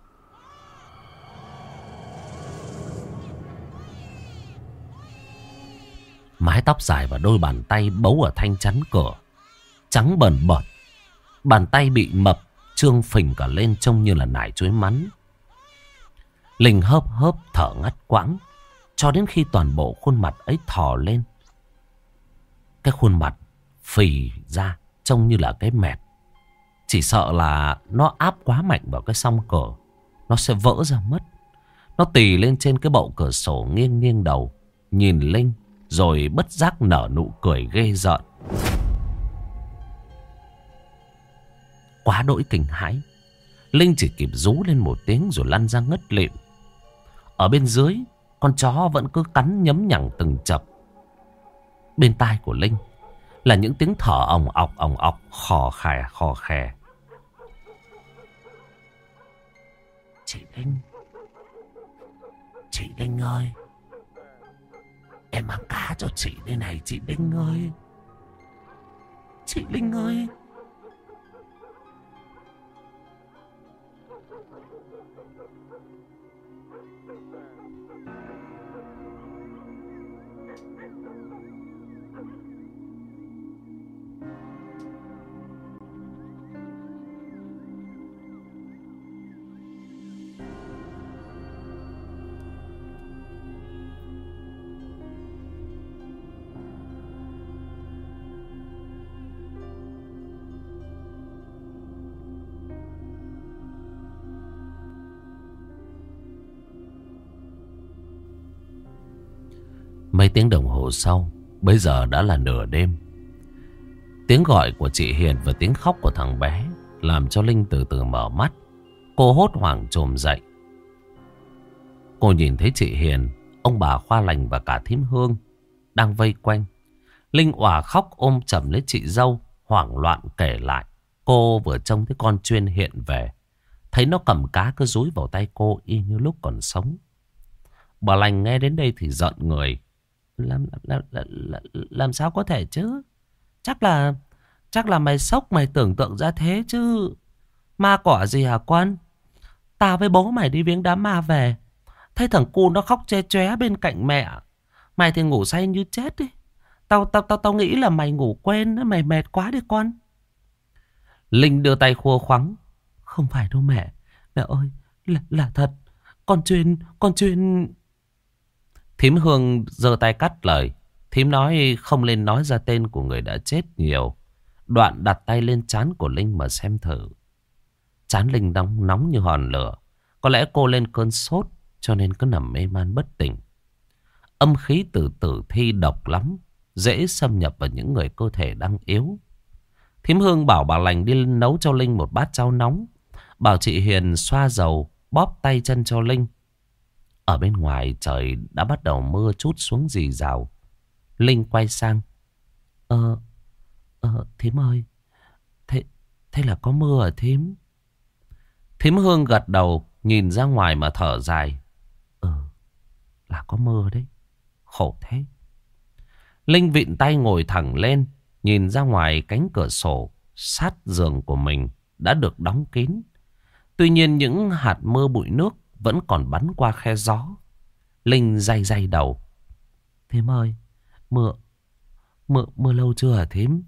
Mái tóc dài và đôi bàn tay bấu ở thanh chắn cửa, trắng bờn bợt. Bàn tay bị mập trương phình cả lên, trông như là nải chuối mắn. Linh hớp hớp thở ngắt quãng, cho đến khi toàn bộ khuôn mặt ấy thò lên. Cái khuôn mặt phì ra trông như là cái mẹp. Chỉ sợ là nó áp quá mạnh vào cái song cửa, nó sẽ vỡ ra mất. Nó tì lên trên cái bậu cửa sổ, nghiêng nghiêng đầu nhìn Linh, rồi bất giác nở nụ cười ghê rợn. Quá đỗi kinh hãi, Linh chỉ kịp rú lên một tiếng rồi lăn ra ngất lịm. Ở bên dưới, con chó vẫn cứ cắn nhấm nhằng từng chập. Bên tai của Linh là những tiếng thở ồng ọc ồng ọc, khò khè khò khè. Chị Linh, chị Linh ơi, em mang cá cho chị đây này, chị Linh ơi, chị Linh ơi. Mấy tiếng đồng hồ sau, Bây giờ đã là nửa đêm. Tiếng gọi của chị Hiền và tiếng khóc của thằng bé làm cho Linh từ từ mở mắt. Cô hốt hoảng trồm dậy. Cô nhìn thấy chị Hiền, ông bà Khoa Lành và cả thím Hương đang vây quanh. Linh òa khóc ôm chầm lấy chị dâu, hoảng loạn kể lại. Cô vừa trông thấy con Chuyên hiện về, thấy nó cầm cá cứ dúi vào tay cô y như lúc còn sống. Bà Lành nghe đến đây thì giận người. Làm, làm, làm, làm, làm sao có thể chứ? Chắc là Chắc là mày sốc mày tưởng tượng ra thế chứ. Ma cỏ gì hả con? Tao với bố mày đi viếng đám ma về, thấy thằng cu nó khóc che chóe bên cạnh mẹ. Mày thì ngủ say như chết đi. Tao tao tao tao nghĩ là mày ngủ quên, mày mệt quá đi con. Linh đưa tay khua khoắng. Không phải đâu mẹ. Mẹ ơi, là, là thật. Con Chuyên, con Chuyên... Thím Hương giơ tay cắt lời. Thím nói không lên nói ra tên của người đã chết nhiều. Đoạn đặt tay lên trán của Linh mà xem thử. Trán Linh nóng nóng như hòn lửa. Có lẽ cô lên cơn sốt cho nên cứ nằm mê man bất tỉnh. Âm khí từ tử thi độc lắm, dễ xâm nhập vào những người cơ thể đang yếu. Thím Hương bảo bà Lành đi nấu cho Linh một bát cháo nóng, bảo chị Hiền xoa dầu bóp tay chân cho Linh. Ở bên ngoài trời đã bắt đầu mưa trút xuống rì rào. Linh quay sang. Ờ, ờ, thím ơi, thế, thế là có mưa hả thím? Thím Hương gật đầu, nhìn ra ngoài mà thở dài. Ừ, là có mưa đấy, khổ thế. Linh vịn tay ngồi thẳng lên, nhìn ra ngoài cánh cửa sổ sát giường của mình đã được đóng kín. Tuy nhiên những hạt mưa bụi nước vẫn còn bắn qua khe gió. Linh day day đầu. Thím ơi, mưa, mưa, mưa lâu chưa hả thím?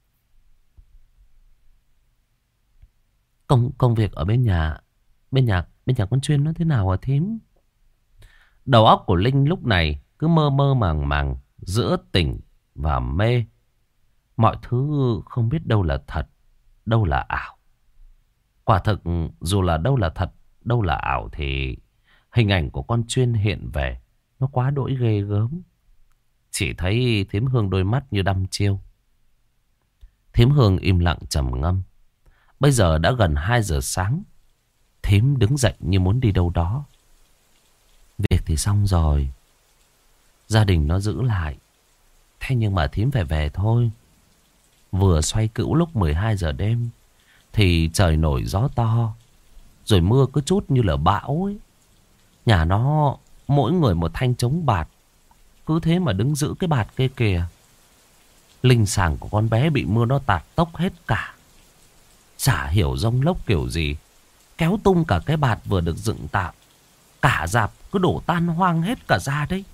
Công, công việc ở bên nhà, bên nhà, bên nhà con Chuyên nó thế nào hả thím? Đầu óc của Linh lúc này cứ mơ mơ màng màng giữa tỉnh và mê. Mọi thứ không biết đâu là thật, đâu là ảo. Quả thực dù là đâu là thật, đâu là ảo thì hình ảnh của con Chuyên hiện về nó quá đỗi ghê gớm. Chỉ thấy thím Hương đôi mắt như đăm chiêu. Thím Hương im lặng trầm ngâm. Bây giờ đã gần hai giờ sáng. Thím đứng dậy như muốn đi đâu đó. Việc thì xong rồi, gia đình nó giữ lại. Thế nhưng mà thím phải về thôi. Vừa xoay cữu lúc mười hai giờ đêm thì trời nổi gió to, rồi mưa cứ trút như là bão ấy. Nhà nó mỗi người một thanh chống bạt, cứ thế mà đứng giữ cái bạt kia kìa. Linh sàng của con bé bị mưa nó tạt tốc hết cả. Chả hiểu rông lốc kiểu gì kéo tung cả cái bạt vừa được dựng tạm. Cả dạp cứ đổ tan hoang hết cả ra đấy.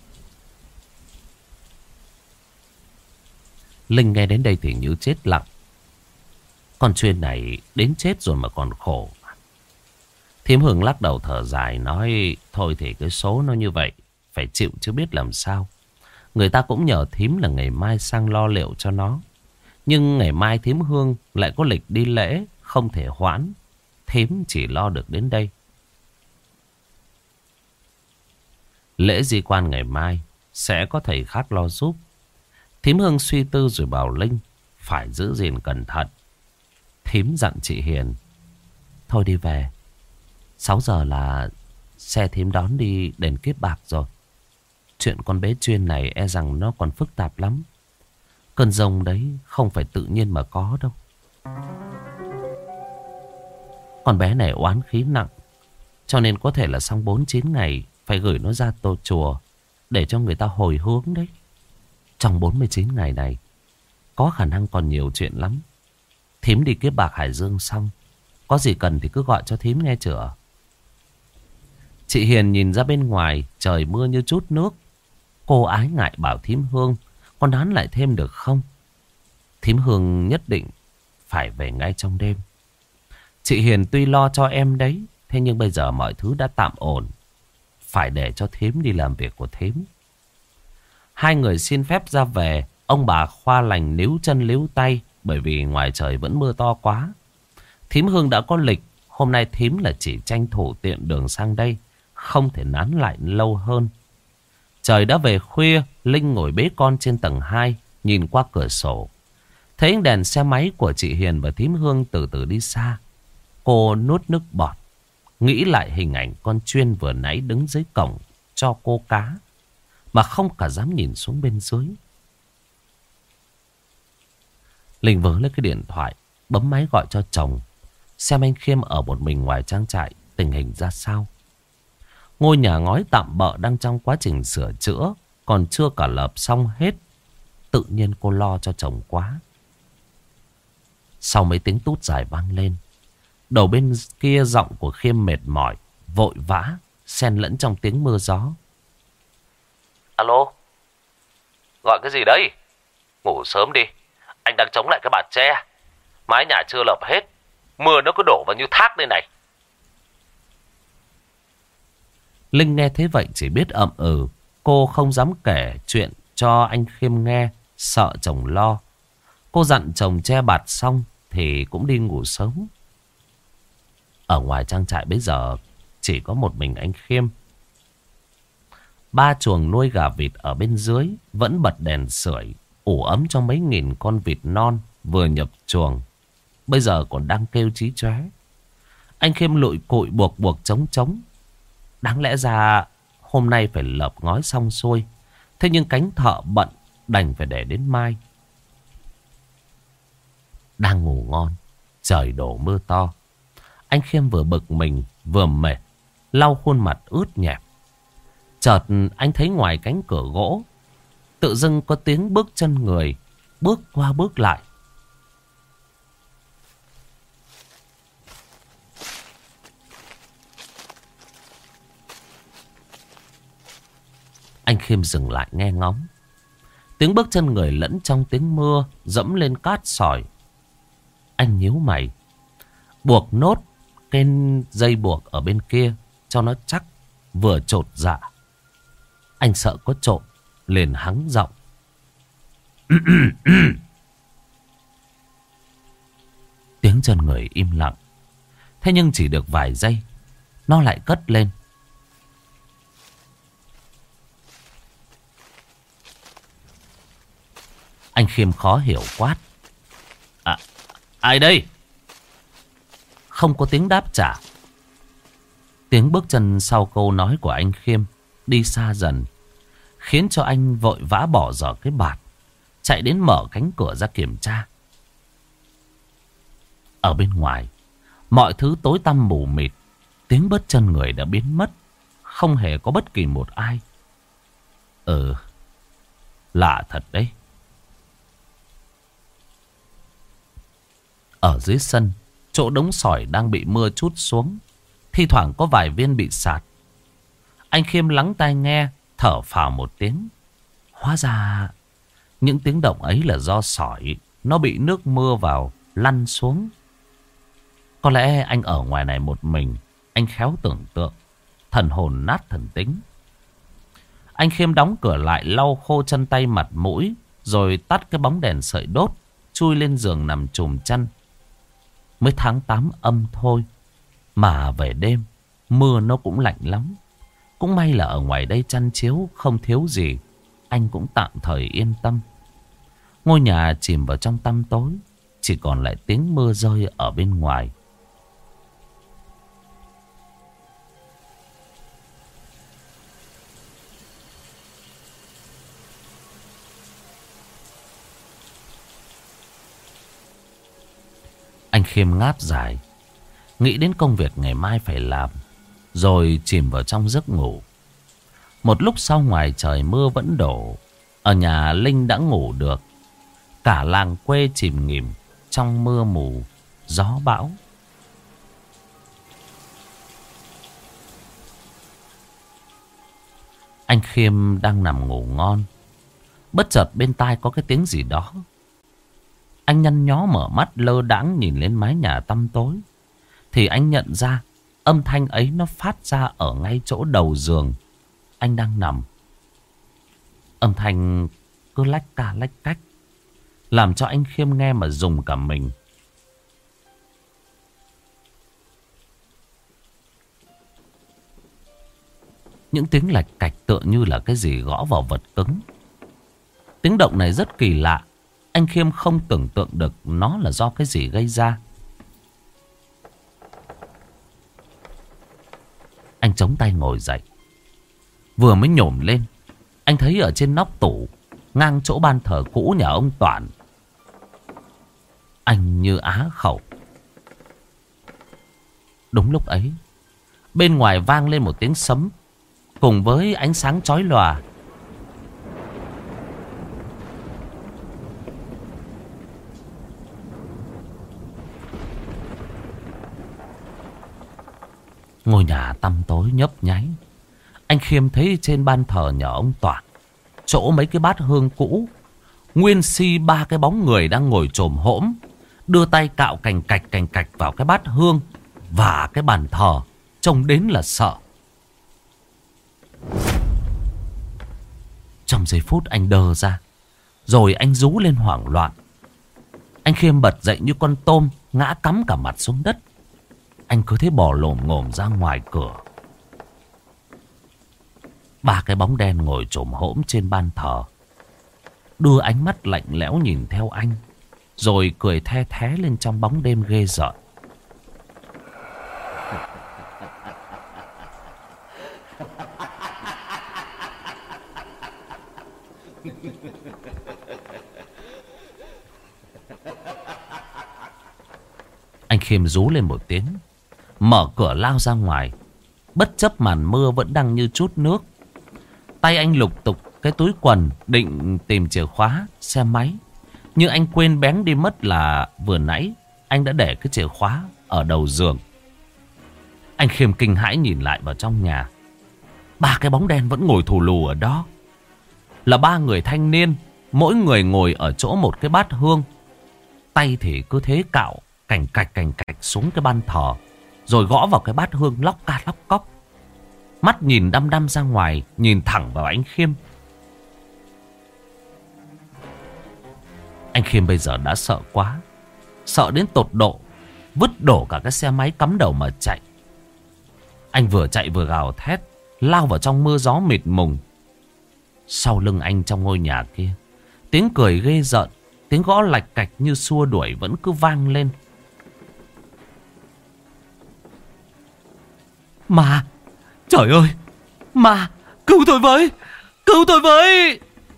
Linh nghe đến đây thì như chết lặng. Con Chuyên này đến chết rồi mà còn khổ. Thím Hương lắc đầu thở dài nói thôi thì cái số nó như vậy, phải chịu chứ biết làm sao. Người ta cũng nhờ thím là ngày mai sang lo liệu cho nó. Nhưng ngày mai thím Hương lại có lịch đi lễ, không thể hoãn. Thím chỉ lo được đến đây. Lễ di quan ngày mai sẽ có thầy khác lo giúp. Thím Hương suy tư rồi bảo Linh phải giữ gìn cẩn thận. Thím dặn chị Hiền thôi đi về, sáu giờ là xe thím đón đi đền Kiếp Bạc rồi. Chuyện con bé Chuyên này e rằng nó còn phức tạp lắm. Cơn giông đấy không phải tự nhiên mà có đâu. Con bé này oán khí nặng, cho nên có thể là sau bốn chín ngày phải gửi nó ra tổ chùa để cho người ta hồi hướng đấy. Trong bốn mươi chín ngày này có khả năng còn nhiều chuyện lắm. Thím đi Kiếp Bạc Hải Dương xong, có gì cần thì cứ gọi cho thím nghe chữa. Chị Hiền nhìn ra bên ngoài, trời mưa như trút nước. Cô ái ngại bảo thím Hương con đoán lại thêm được không? Thím Hương nhất định phải về ngay trong đêm. Chị Hiền tuy lo cho em đấy, thế nhưng bây giờ mọi thứ đã tạm ổn, phải để cho thím đi làm việc của thím. Hai người xin phép ra về. Ông bà Khoa Lành níu chân níu tay, bởi vì ngoài trời vẫn mưa to quá. Thím Hương đã có lịch, hôm nay thím là chỉ tranh thủ tiện đường sang đây, không thể nán lại lâu hơn. Trời đã về khuya, Linh ngồi bế con trên tầng hai, nhìn qua cửa sổ. Thấy ánh đèn xe máy của chị Hiền và thím Hương từ từ đi xa. Cô nuốt nước bọt, nghĩ lại hình ảnh con Chuyên vừa nãy đứng dưới cổng cho cô cá, mà không cả dám nhìn xuống bên dưới. Linh vớ lấy cái điện thoại, bấm máy gọi cho chồng, xem anh Khiêm ở một mình ngoài trang trại tình hình ra sao. Ngôi nhà ngói tạm bợ đang trong quá trình sửa chữa, còn chưa cả lợp xong hết. Tự nhiên cô lo cho chồng quá. Sau mấy tiếng tút dài vang lên, đầu bên kia giọng của Khiêm mệt mỏi, vội vã, xen lẫn trong tiếng mưa gió. Alo, gọi cái gì đấy? Ngủ sớm đi, anh đang chống lại cái bạt tre. Mái nhà chưa lợp hết, mưa nó cứ đổ vào như thác đây này. Linh nghe thế vậy chỉ biết ậm ừ. Cô không dám kể chuyện cho anh Khiêm nghe, sợ chồng lo. Cô dặn chồng che bạt xong thì cũng đi ngủ sớm. Ở ngoài trang trại bây giờ chỉ có một mình anh Khiêm. Ba chuồng nuôi gà vịt ở bên dưới vẫn bật đèn sưởi, ủ ấm cho mấy nghìn con vịt non vừa nhập chuồng, bây giờ còn đang kêu chí chóe. Anh Khiêm lụi cụi buộc buộc trống trống. Đáng lẽ ra hôm nay phải lợp ngói xong xuôi, thế nhưng cánh thợ bận, đành phải để đến mai. Đang ngủ ngon, trời đổ mưa to. Anh Khiêm vừa bực mình vừa mệt, lau khuôn mặt ướt nhẹp. Chợt anh thấy ngoài cánh cửa gỗ tự dưng có tiếng bước chân người, bước qua bước lại. Anh Khiêm dừng lại nghe ngóng. Tiếng bước chân người lẫn trong tiếng mưa dẫm lên cát sỏi. Anh nhíu mày, buộc nốt cái dây buộc ở bên kia cho nó chắc, vừa chột dạ. Anh sợ có trộm, liền hắng giọng. Tiếng chân người im lặng. Thế nhưng chỉ được vài giây, nó lại cất lên. Anh Khiêm khó hiểu quát. À, ai đây? Không có tiếng đáp trả. Tiếng bước chân sau câu nói của anh Khiêm đi xa dần, khiến cho anh vội vã bỏ dở cái bạt, chạy đến mở cánh cửa ra kiểm tra. Ở bên ngoài, mọi thứ tối tăm mù mịt. Tiếng bước chân người đã biến mất, không hề có bất kỳ một ai. Ừ, lạ thật đấy. Ở dưới sân, chỗ đống sỏi đang bị mưa trút xuống, thi thoảng có vài viên bị sạt. Anh Khiêm lắng tai nghe, thở phào một tiếng. Hóa ra những tiếng động ấy là do sỏi nó bị nước mưa vào lăn xuống. Có lẽ anh ở ngoài này một mình, anh khéo tưởng tượng, thần hồn nát thần tính. Anh Khiêm đóng cửa lại, lau khô chân tay mặt mũi, rồi tắt cái bóng đèn sợi đốt, chui lên giường nằm chùm chăn. Mới tháng tám âm thôi, mà về đêm mưa nó cũng lạnh lắm. Cũng may là ở ngoài đây chăn chiếu không thiếu gì, anh cũng tạm thời yên tâm. Ngôi nhà chìm vào trong tăm tối, chỉ còn lại tiếng mưa rơi ở bên ngoài. Anh Khiêm ngáp dài, nghĩ đến công việc ngày mai phải làm, rồi chìm vào trong giấc ngủ. Một lúc sau ngoài trời mưa vẫn đổ, ở nhà Linh đã ngủ được. Cả làng quê chìm nghỉm trong mưa mù, gió bão. Anh Khiêm đang nằm ngủ ngon, bất chợt bên tai có cái tiếng gì đó. Anh nhăn nhó mở mắt lơ đãng nhìn lên mái nhà tăm tối, thì anh nhận ra âm thanh ấy nó phát ra ở ngay chỗ đầu giường anh đang nằm. Âm thanh cứ lách ca lách cách, làm cho anh Khiêm nghe mà rùng cả mình. Những tiếng lạch cạch tựa như là cái gì gõ vào vật cứng. Tiếng động này rất kỳ lạ. Anh Khiêm không tưởng tượng được nó là do cái gì gây ra. Anh chống tay ngồi dậy. Vừa mới nhổm lên, anh thấy ở trên nóc tủ, ngang chỗ ban thờ cũ nhà ông Toản, anh như á khẩu. Đúng lúc ấy, bên ngoài vang lên một tiếng sấm cùng với ánh sáng chói lòa. Ngôi nhà tăm tối nhấp nháy. Anh Khiêm thấy trên ban thờ nhà ông Toản, chỗ mấy cái bát hương cũ, nguyên si ba cái bóng người đang ngồi chồm hổm, đưa tay cạo cành cạch cành cạch vào cái bát hương và cái bàn thờ, trông đến là sợ. Trong giây phút anh đờ ra, rồi anh rú lên hoảng loạn. Anh Khiêm bật dậy như con tôm, ngã cắm cả mặt xuống đất. Anh cứ thế bò lồm ngồm ra ngoài cửa. Ba cái bóng đen ngồi chồm hổm trên ban thờ, đưa ánh mắt lạnh lẽo nhìn theo anh, rồi cười the thé lên trong bóng đêm ghê rợn. Anh Khiêm rú lên một tiếng, mở cửa lao ra ngoài. Bất chấp màn mưa vẫn đang như trút nước, tay anh lục tục cái túi quần định tìm chìa khóa xe máy. Nhưng anh quên bén đi mất là vừa nãy anh đã để cái chìa khóa ở đầu giường. Anh Khiêm kinh hãi nhìn lại vào trong nhà. Ba cái bóng đen vẫn ngồi thù lù ở đó. Là ba người thanh niên, mỗi người ngồi ở chỗ một cái bát hương. Tay thì cứ thế cạo cành cạch cành cạch xuống cái ban thờ, rồi gõ vào cái bát hương lóc ca lóc cóc. Mắt nhìn đăm đăm ra ngoài, nhìn thẳng vào anh Khiêm. Anh Khiêm bây giờ đã sợ quá, sợ đến tột độ, vứt đổ cả cái xe máy cắm đầu mà chạy. Anh vừa chạy vừa gào thét, lao vào trong mưa gió mịt mùng. Sau lưng anh trong ngôi nhà kia, tiếng cười ghê rợn, tiếng gõ lạch cạch như xua đuổi vẫn cứ vang lên. Ma! Trời ơi! Ma! Cứu tôi với! Cứu tôi với!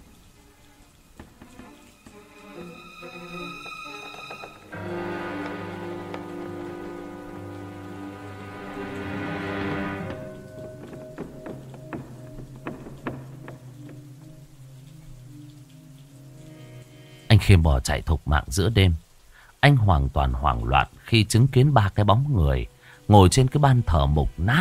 Anh Khiêm bỏ chạy thục mạng giữa đêm. Anh hoàn toàn hoảng loạn khi chứng kiến ba cái bóng người ngồi trên cái ban thờ mục nát.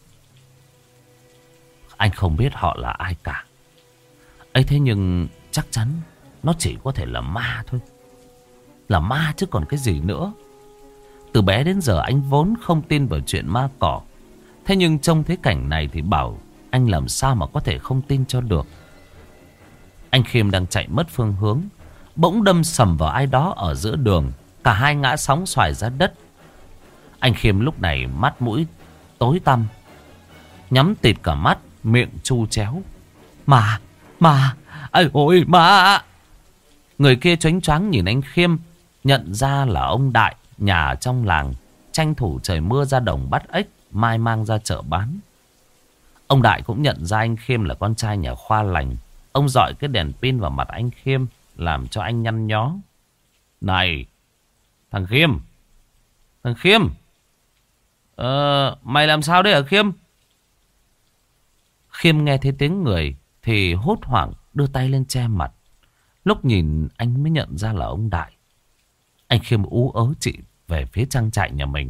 Anh không biết họ là ai cả. ấy thế nhưng chắc chắn nó chỉ có thể là ma thôi. Là ma chứ còn cái gì nữa. Từ bé đến giờ anh vốn không tin vào chuyện ma cỏ. Thế nhưng trông thấy cảnh này thì bảo anh làm sao mà có thể không tin cho được. Anh Khiêm đang chạy mất phương hướng, bỗng đâm sầm vào ai đó ở giữa đường. Cả hai ngã sóng xoài ra đất. Anh Khiêm lúc này mắt mũi tối tăm, nhắm tịt cả mắt, miệng chu chéo. Mà, mà, ây ôi mà. Người kia choáng choáng nhìn anh Khiêm, nhận ra là ông Đại, nhà trong làng, tranh thủ trời mưa ra đồng bắt ếch, mai mang ra chợ bán. Ông Đại cũng nhận ra anh Khiêm là con trai nhà Khoa lành. Ông dọi cái đèn pin vào mặt anh Khiêm, làm cho anh nhăn nhó. Này, thằng Khiêm, thằng Khiêm, Ờ, mày làm sao đấy hả Khiêm? Khiêm nghe thấy tiếng người thì hốt hoảng đưa tay lên che mặt. Lúc nhìn anh mới nhận ra là ông Đại. Anh Khiêm ú ớ chỉ về phía trang trại nhà mình.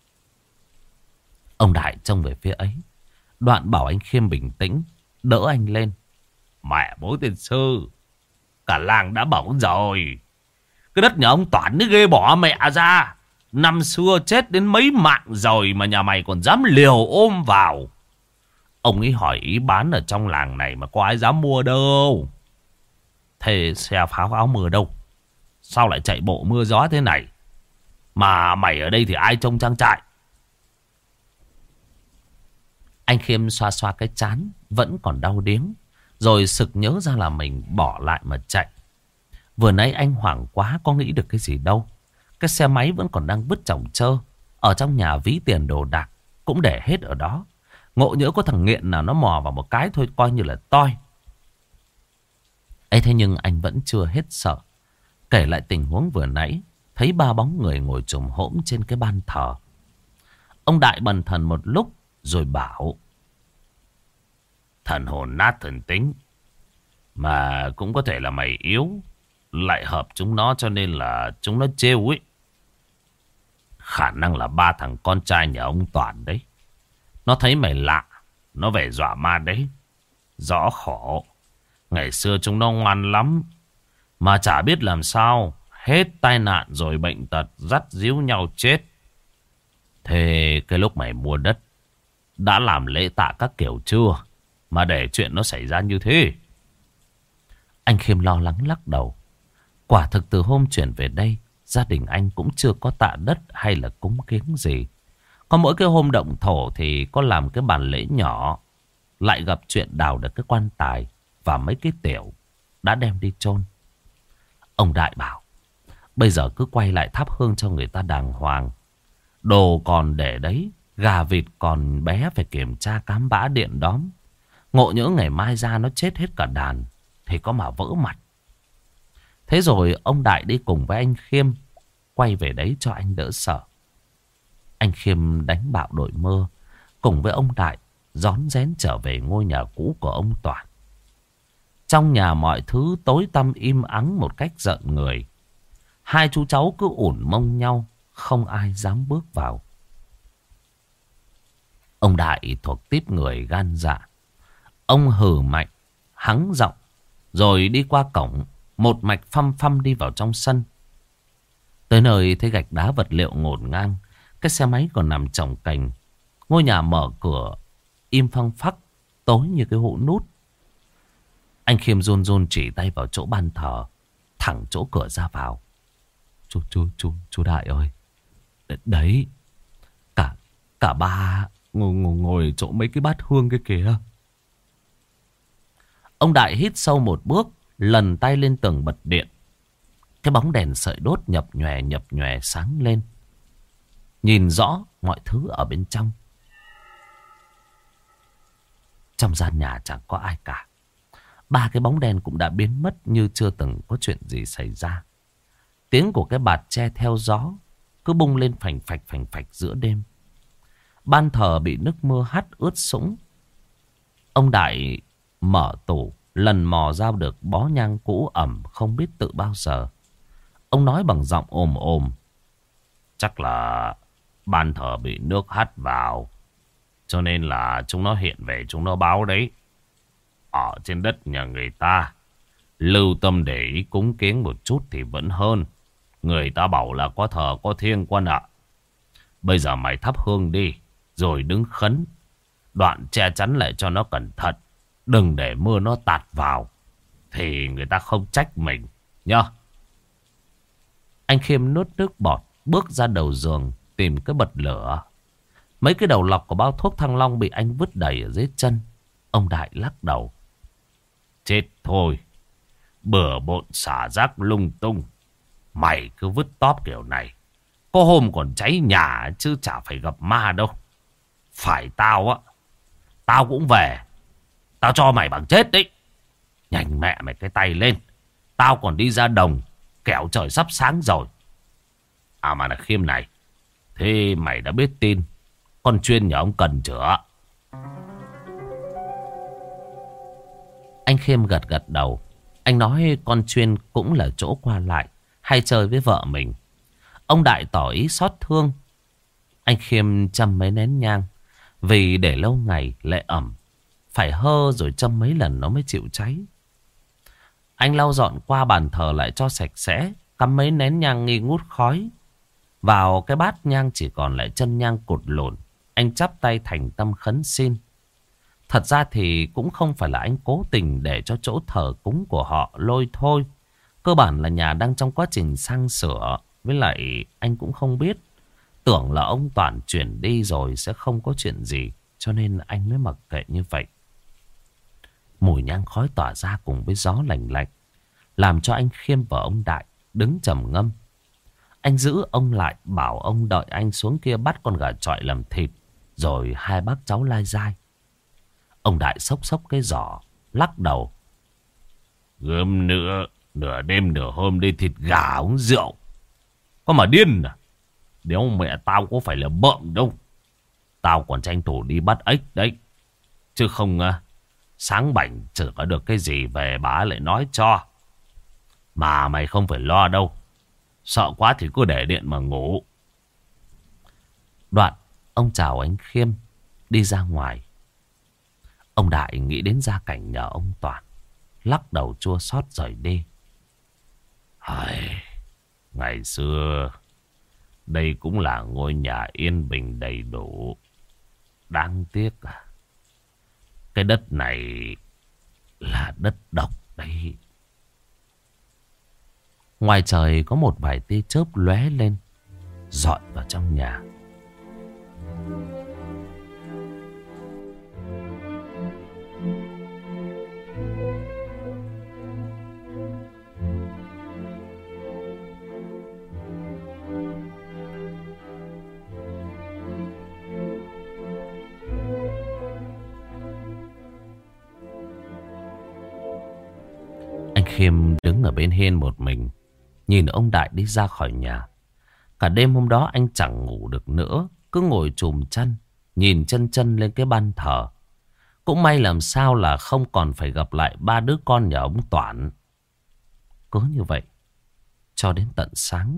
Ông Đại trông về phía ấy, đoạn bảo anh Khiêm bình tĩnh, đỡ anh lên. Mẹ bố tiền sư, cả làng đã bảo rồi, cái đất nhà ông Toản nó ghê bỏ mẹ ra. Năm xưa chết đến mấy mạng rồi mà nhà mày còn dám liều ôm vào. Ông ấy hỏi ý bán ở trong làng này mà có ai dám mua đâu. Thế xe pháo áo mưa đâu? Sao lại chạy bộ mưa gió thế này? Mà mày ở đây thì ai trông trang trại? Anh Khiêm xoa xoa cái trán vẫn còn đau điếng, rồi sực nhớ ra là mình bỏ lại mà chạy. Vừa nãy anh hoảng quá có nghĩ được cái gì đâu. Cái xe máy vẫn còn đang vứt chồng chơ. Ở trong nhà ví tiền đồ đạc cũng để hết ở đó. Ngộ nhỡ có thằng nghiện nào nó mò vào một cái thôi coi như là toi. Ê, thế nhưng anh vẫn chưa hết sợ. Kể lại tình huống vừa nãy, thấy ba bóng người ngồi chồm hổm trên cái ban thờ. Ông Đại bần thần một lúc rồi bảo: Thần hồn nát thần tính, mà cũng có thể là mày yếu, lại hợp chúng nó cho nên là chúng nó trêu ấy. Khả năng là ba thằng con trai nhà ông Toàn đấy. Nó thấy mày lạ, nó về dọa ma đấy. Rõ khổ. Ngày xưa chúng nó ngoan lắm, mà chả biết làm sao, hết tai nạn rồi bệnh tật dắt díu nhau chết. Thế cái lúc mày mua đất, đã làm lễ tạ các kiểu chưa, mà để chuyện nó xảy ra như thế? Anh Khiêm lo lắng lắc đầu. Quả thực từ hôm chuyển về đây, gia đình anh cũng chưa có tạ đất hay là cúng kiến gì. Có mỗi cái hôm động thổ thì có làm cái bàn lễ nhỏ. Lại gặp chuyện đào được cái quan tài và mấy cái tiểu đã đem đi chôn. Ông Đại bảo: bây giờ cứ quay lại thắp hương cho người ta đàng hoàng. Đồ còn để đấy, gà vịt còn bé phải kiểm tra cám bã điện đóm. Ngộ nhỡ ngày mai ra nó chết hết cả đàn thì có mà vỡ mặt. Thế rồi ông Đại đi cùng với anh Khiêm quay về đấy cho anh đỡ sợ. Anh Khiêm đánh bạo đội mơ, cùng với ông Đại rón rén trở về ngôi nhà cũ của ông Toàn. Trong nhà mọi thứ tối tăm im ắng một cách rợn người. Hai chú cháu cứ ủn mông nhau, không ai dám bước vào. Ông Đại thuộc típ người gan dạ. Ông hừ mạnh, hắng giọng, rồi đi qua cổng, một mạch phăm phăm đi vào trong sân. Tới nơi thấy gạch đá vật liệu ngổn ngang, cái xe máy còn nằm chồng cành. Ngôi nhà mở cửa, im phăng phắc, tối như cái hũ nút. Anh Khiêm run run chỉ tay vào chỗ ban thờ, thẳng chỗ cửa ra vào. Chú, chú, chú, chú Đại ơi, đấy, cả, cả ba ngồi, ngồi, ngồi chỗ mấy cái bát hương cái kìa. Ông Đại hít sâu một bước, lần tay lên tường bật điện. Cái bóng đèn sợi đốt nhập nhòe nhập nhòe sáng lên. Nhìn rõ mọi thứ ở bên trong. Trong gian nhà chẳng có ai cả. Ba cái bóng đèn cũng đã biến mất như chưa từng có chuyện gì xảy ra. Tiếng của cái bạt tre theo gió cứ bung lên phành phạch phành phạch giữa đêm. Ban thờ bị nước mưa hắt ướt sũng. Ông Đại mở tủ, lần mò ra được bó nhang cũ ẩm không biết tự bao giờ. Ông nói bằng giọng ồm ồm: chắc là ban thờ bị nước hắt vào, cho nên là chúng nó hiện về chúng nó báo đấy. Ở trên đất nhà người ta, lưu tâm để ý cúng kiến một chút thì vẫn hơn. Người ta bảo là có thờ có thiêng quân ạ. Bây giờ mày thắp hương đi, rồi đứng khấn, đoạn che chắn lại cho nó cẩn thận. Đừng để mưa nó tạt vào, thì người ta không trách mình nhá. Anh Khiêm nuốt nước bọt, bước ra đầu giường tìm cái bật lửa. Mấy cái đầu lọc của bao thuốc Thăng Long bị anh vứt đầy ở dưới chân. Ông Đại lắc đầu: chết thôi, bừa bộn xả rác lung tung. Mày cứ vứt tóp kiểu này, có hôm còn cháy nhà chứ chả phải gặp ma đâu. Phải tao á, tao cũng về, tao cho mày bằng chết đấy. Nhanh mẹ mày cái tay lên, tao còn đi ra đồng, kẻo trời sắp sáng rồi. À mà là Khiêm này, thế mày đã biết tin con Chuyên nhà ông Cần chưa? Anh Khiêm gật gật đầu. Anh nói con Chuyên cũng là chỗ qua lại, hay chơi với vợ mình. Ông Đại tỏ ý xót thương. Anh Khiêm châm mấy nén nhang, vì để lâu ngày lệ ẩm, phải hơ rồi châm mấy lần nó mới chịu cháy. Anh lau dọn qua bàn thờ lại cho sạch sẽ, cắm mấy nén nhang nghi ngút khói. Vào cái bát nhang chỉ còn lại chân nhang cột lộn. Anh chắp tay thành tâm khấn xin. Thật ra thì cũng không phải là anh cố tình để cho chỗ thờ cúng của họ lôi thôi. Cơ bản là nhà đang trong quá trình sang sửa. Với lại anh cũng không biết. Tưởng là ông Toàn chuyển đi rồi sẽ không có chuyện gì. cho nên anh mới mặc kệ như vậy. Mùi nhang khói tỏa ra cùng với gió lạnh lạnh, làm cho anh Khiêm và ông Đại đứng trầm ngâm. Anh giữ ông lại, bảo ông đợi anh xuống kia bắt con gà chọi làm thịt, rồi hai bác cháu lai dai. Ông Đại xốc xốc cái giỏ, lắc đầu. Gớm nữa, nửa đêm nửa hôm đi thịt gà uống rượu. Có mà điên à? Nếu mẹ tao có phải là bợm đâu. Tao còn tranh thủ đi bắt ếch đấy. Chứ không à, sáng bảnh chả có được cái gì về bà lại nói cho. Mà mày không phải lo đâu. Sợ quá thì cứ để điện mà ngủ. Đoạn ông chào anh Khiêm đi ra ngoài. Ông Đại nghĩ đến gia cảnh nhờ ông Toàn, lắc đầu chua xót rời đi. Ai, ngày xưa đây cũng là ngôi nhà yên bình đầy đủ. Đáng tiếc à, cái đất này là đất độc đấy. Ngoài trời có một vài tia chớp lóe lên, dọi vào trong nhà. Anh Khiêm đứng ở bên hiên một mình, nhìn ông Đại đi ra khỏi nhà. Cả đêm hôm đó anh chẳng ngủ được nữa, cứ ngồi chùm chăn, nhìn chân chân lên cái ban thờ. Cũng may làm sao là không còn phải gặp lại ba đứa con nhà ông Toản. Cứ như vậy cho đến tận sáng.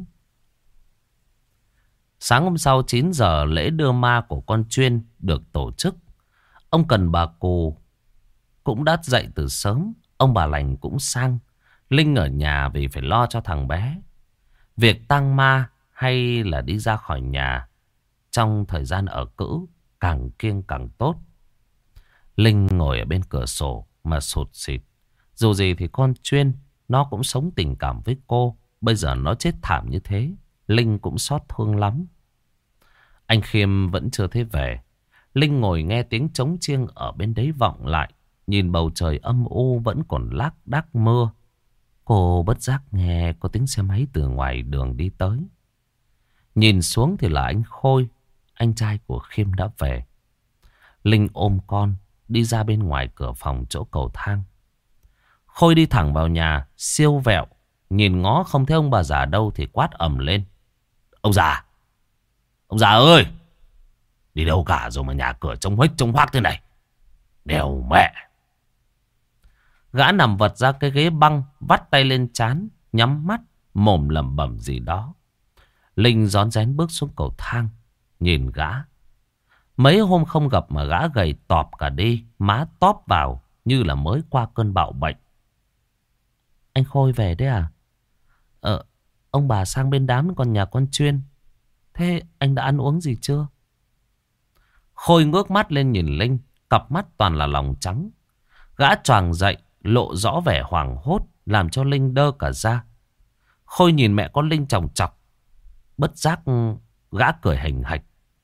Sáng hôm sau chín giờ, lễ đưa ma của con Chuyên được tổ chức. Ông Cần bà Cù cũng đã dậy từ sớm. Ông bà Lành cũng sang. Linh ở nhà vì phải lo cho thằng bé. Việc tang ma hay là đi ra khỏi nhà trong thời gian ở cữ càng kiêng càng tốt. Linh ngồi ở bên cửa sổ mà sụt sịt. Dù gì thì con Chuyên nó cũng sống tình cảm với cô. Bây giờ nó chết thảm như thế, Linh cũng xót thương lắm. Anh Khiêm vẫn chưa thấy về. Linh ngồi nghe tiếng trống chiêng ở bên đấy vọng lại. Nhìn bầu trời âm u vẫn còn lác đác mưa. Cô bất giác nghe có tiếng xe máy từ ngoài đường đi tới. Nhìn xuống thì là anh Khôi, anh trai của Khiêm đã về. Linh ôm con đi ra bên ngoài cửa phòng chỗ cầu thang. Khôi đi thẳng vào nhà, siêu vẹo. Nhìn ngó không thấy ông bà già đâu thì quát ầm lên. Ông già! Ông già ơi! Đi đâu cả rồi mà nhà cửa trông huếch trông hoác thế này? Đèo mẹ! Gã nằm vật ra cái ghế băng, vắt tay lên trán, nhắm mắt, mồm lẩm bẩm gì đó. Linh rón rén bước xuống cầu thang, nhìn gã. Mấy hôm không gặp mà gã gầy tọp cả đi, má tóp vào như là mới qua cơn bạo bệnh. Anh Khôi về đấy à? Ờ, ông bà sang bên đám còn nhà con Chuyên. Thế anh đã ăn uống gì chưa? Khôi ngước mắt lên nhìn Linh, cặp mắt toàn là lòng trắng. Gã choàng dậy, lộ rõ vẻ hoảng hốt, làm cho Linh đơ cả ra. Khôi nhìn mẹ con Linh chòng chọc, bất giác gã cười hình hạch.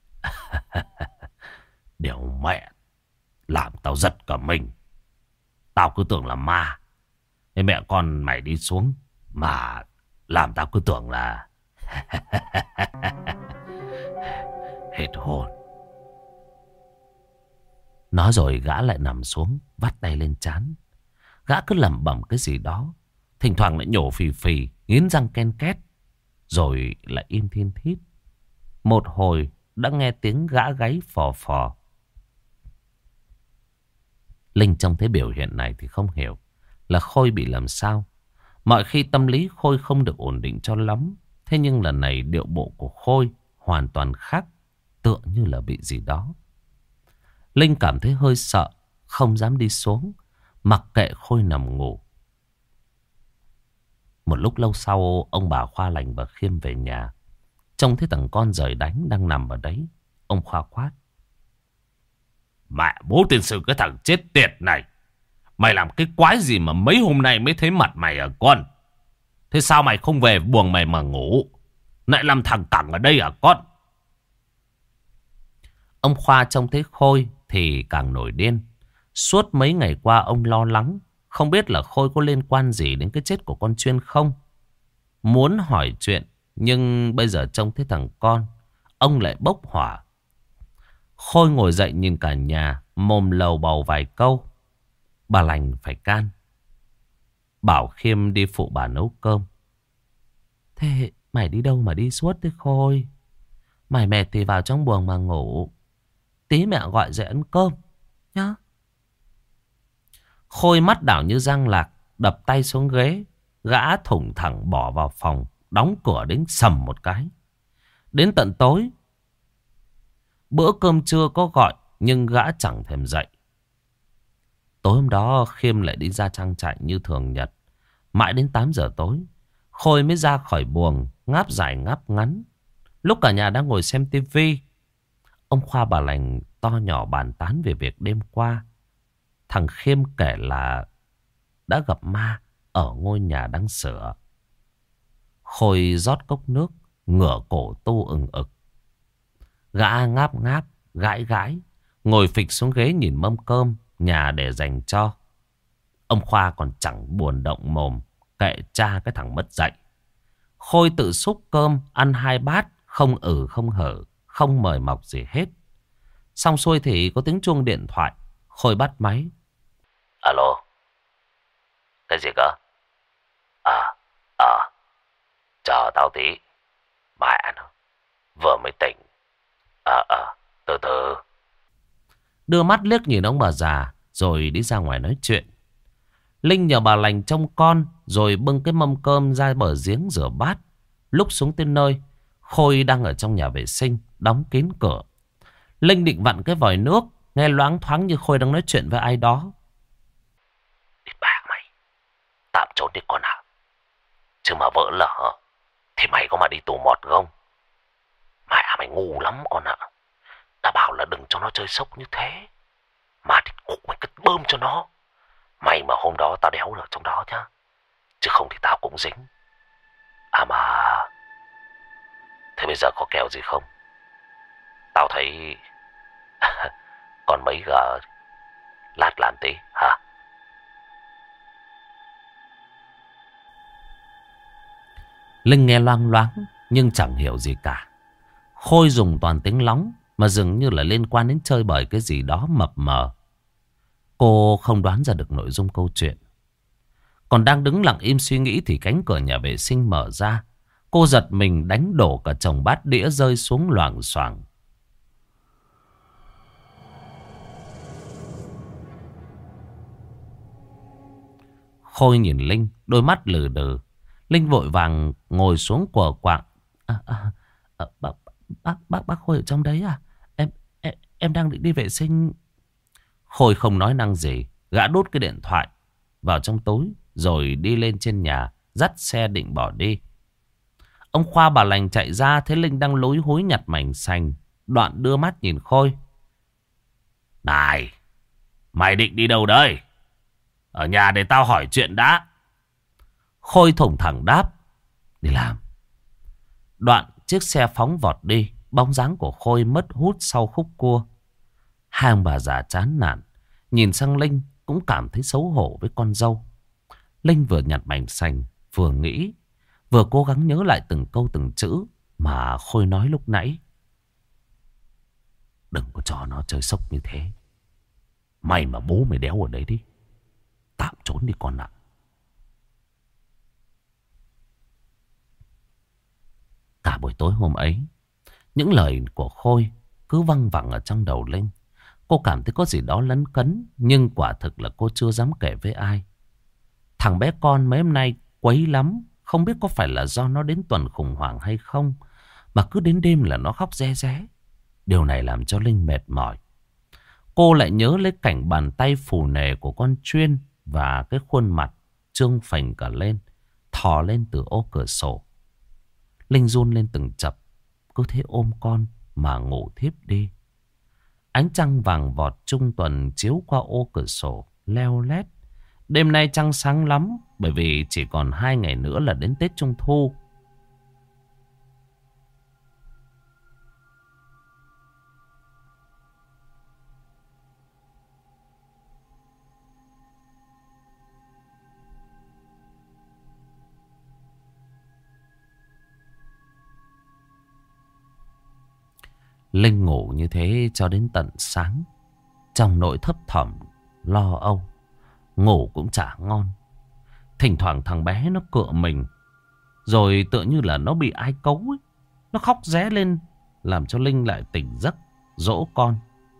Điều mẹ, làm tao giật cả mình. Tao cứ tưởng là ma. Thế mẹ con mày đi xuống mà làm tao cứ tưởng là hết hồn. Nói rồi gã lại nằm xuống, vắt tay lên trán. Gã cứ lẩm bẩm cái gì đó, thỉnh thoảng lại nhổ phì phì, nghiến răng ken két, rồi lại im thiên thít. Một hồi đã nghe tiếng gã gáy phò phò. Linh trông thấy biểu hiện này thì không hiểu là Khôi bị làm sao. Mọi khi tâm lý Khôi không được ổn định cho lắm. Thế nhưng lần này điệu bộ của Khôi hoàn toàn khác, tựa như là bị gì đó. Linh cảm thấy hơi sợ, không dám đi xuống, mặc kệ Khôi nằm ngủ. Một lúc lâu sau, ông bà Khoa Lành và Khiêm về nhà. Trông thấy thằng con rời đánh đang nằm ở đấy. Ông Khoa quát. Mẹ bố tiên sư cái thằng chết tiệt này. Mày làm cái quái gì mà mấy hôm nay mới thấy mặt mày à con? Thế sao mày không về buồng mày mà ngủ? Lại làm thằng cẳng ở đây à con? Ông Khoa trông thấy Khôi thì càng nổi điên. Suốt mấy ngày qua ông lo lắng, không biết là Khôi có liên quan gì đến cái chết của con Chuyên không. Muốn hỏi chuyện, nhưng bây giờ trông thấy thằng con, ông lại bốc hỏa. Khôi ngồi dậy nhìn cả nhà, mồm lầu bầu vài câu. Bà lành phải can, bảo Khiêm đi phụ bà nấu cơm. Thế mày đi đâu mà đi suốt thế Khôi? Mày mệt thì vào trong buồng mà ngủ. Tí mẹ gọi dậy ăn cơm nhá. Khôi mắt đảo như răng lạc, đập tay xuống ghế. Gã thủng thẳng bỏ vào phòng, đóng cửa đến sầm một cái. Đến tận tối, bữa cơm trưa có gọi, nhưng gã chẳng thèm dậy. Tối hôm đó Khiêm lại đi ra trang trại như thường nhật. Mãi đến tám giờ tối, Khôi mới ra khỏi buồng, ngáp dài ngáp ngắn. Lúc cả nhà đang ngồi xem tivi, ông Khoa bà lành to nhỏ bàn tán về việc đêm qua thằng Khiêm kể là đã gặp ma ở ngôi nhà đang sửa. Khôi rót cốc nước, ngửa cổ tu ừng ực. Gã ngáp ngáp, gãi gãi, ngồi phịch xuống ghế nhìn mâm cơm nhà để dành cho. Ông Khoa còn chẳng buồn động mồm, kệ cha cái thằng mất dạy. Khôi tự xúc cơm, ăn hai bát, không ử không hở, không mời mọc gì hết. Xong xuôi thì có tiếng chuông điện thoại. Khôi bắt máy. Alo. Cái gì cơ? À, à, chờ tao tí. Mẹ nó, vừa mới tỉnh. À, à, từ từ. Đưa mắt liếc nhìn ông bà già, rồi đi ra ngoài nói chuyện. Linh nhờ bà lành trông con, rồi bưng cái mâm cơm ra bờ giếng rửa bát. Lúc xuống tới nơi, Khôi đang ở trong nhà vệ sinh, đóng kín cửa. Linh định vặn cái vòi nước, nghe loáng thoáng như Khôi đang nói chuyện với ai đó. Đi bạc mày, tạm trốn đi con ạ. Chứ mà vỡ lở thì mày có mà đi tù mọt không? Mẹ mày ngu lắm con ạ. Đã bảo là đừng cho nó chơi sốc như thế, mà thì cụ mày cứ bơm cho nó. Mày mà hôm đó tao đéo được trong đó nhá, chứ không thì tao cũng dính. À mà, thế bây giờ có kèo gì không? Tao thấy còn mấy gờ, lát làm tí hả? Linh nghe loang loáng nhưng chẳng hiểu gì cả. Khôi dùng toàn tiếng lóng mà dường như là liên quan đến chơi bời cái gì đó mập mờ. Cô không đoán ra được nội dung câu chuyện. Còn đang đứng lặng im suy nghĩ thì cánh cửa nhà vệ sinh mở ra. Cô giật mình đánh đổ cả chồng bát đĩa rơi xuống loảng xoảng. Khôi nhìn Linh, đôi mắt lừ đừ. Linh vội vàng ngồi xuống quờ quạng. À, à, à, bác, bác, bác, bác Khôi ở trong đấy à? Em, em, em đang định đi vệ sinh. Khôi không nói năng gì. Gã đút cái điện thoại vào trong túi, rồi đi lên trên nhà, dắt xe định bỏ đi. Ông Khoa bà lành chạy ra, thấy Linh đang lúi húi nhặt mảnh sành. Đoạn đưa mắt nhìn Khôi. Này, mày định đi đâu đây? Ở nhà để tao hỏi chuyện đã. Khôi thủng thẳng đáp. Đi làm. Đoạn chiếc xe phóng vọt đi. Bóng dáng của Khôi mất hút sau khúc cua. Hai ông bà già chán nản, nhìn sang Linh cũng cảm thấy xấu hổ với con dâu. Linh vừa nhặt mảnh sành, vừa nghĩ, vừa cố gắng nhớ lại từng câu từng chữ mà Khôi nói lúc nãy. Đừng có cho nó chơi sốc như thế. Mày mà bố mày đéo ở đấy đi, tạm trốn đi con ạ. Cả buổi tối hôm ấy, những lời của Khôi cứ văng vẳng ở trong đầu Linh. Cô cảm thấy có gì đó lấn cấn, nhưng quả thực là cô chưa dám kể với ai. Thằng bé con mấy hôm nay quấy lắm. Không biết có phải là do nó đến tuần khủng hoảng hay không, mà cứ đến đêm là nó khóc ré ré. Điều này làm cho Linh mệt mỏi. Cô lại nhớ lấy cảnh bàn tay phù nề của con Chuyên và cái khuôn mặt trương phành cả lên, thò lên từ ô cửa sổ. Linh run lên từng chập, cứ thế ôm con mà ngủ thiếp đi. Ánh trăng vàng vọt trung tuần chiếu qua ô cửa sổ, leo lét. Đêm nay trăng sáng lắm, bởi vì chỉ còn hai ngày nữa là đến Tết Trung Thu. Linh ngủ như thế cho đến tận sáng, trong nỗi thấp thỏm lo âu. Ngủ cũng chả ngon. Thỉnh thoảng thằng bé nó cựa mình, rồi tựa như là nó bị ai cấu ấy. Nó khóc ré lên, làm cho Linh lại tỉnh giấc dỗ con.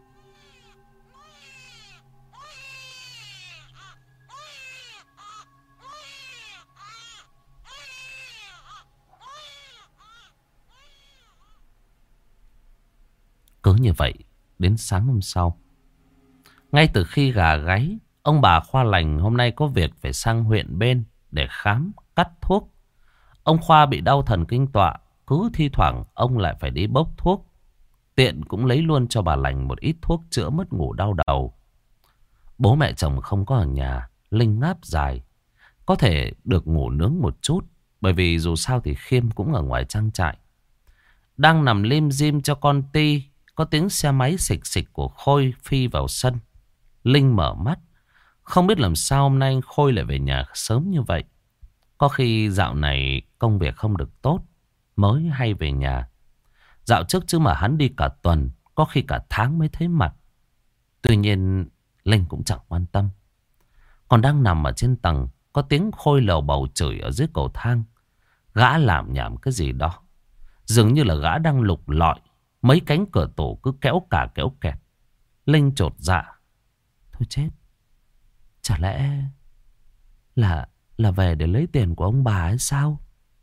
Cứ như vậy đến sáng hôm sau, ngay từ khi gà gáy, ông bà Khoa lành hôm nay có việc phải sang huyện bên để khám, cắt thuốc. Ông Khoa bị đau thần kinh tọa, cứ thi thoảng ông lại phải đi bốc thuốc. Tiện cũng lấy luôn cho bà lành một ít thuốc chữa mất ngủ đau đầu. Bố mẹ chồng không có ở nhà, Linh ngáp dài. Có thể được ngủ nướng một chút, bởi vì dù sao thì Khiêm cũng ở ngoài trang trại. Đang nằm lim dim cho con Ti, có tiếng xe máy xịch xịch của Khôi phi vào sân. Linh mở mắt, không biết làm sao hôm nay Khôi lại về nhà sớm như vậy. Có khi dạo này công việc không được tốt, mới hay về nhà. Dạo trước chứ mà hắn đi cả tuần, có khi cả tháng mới thấy mặt. Tuy nhiên Linh cũng chẳng quan tâm. Còn đang nằm ở trên tầng, có tiếng Khôi lầu bầu chửi ở dưới cầu thang. Gã làm nhảm cái gì đó, dường như là gã đang lục lọi. Mấy cánh cửa tủ cứ kéo cả kéo kẹt. Linh chột dạ. Thôi chết, chả lẽ là là về để lấy tiền của ông bà hay sao?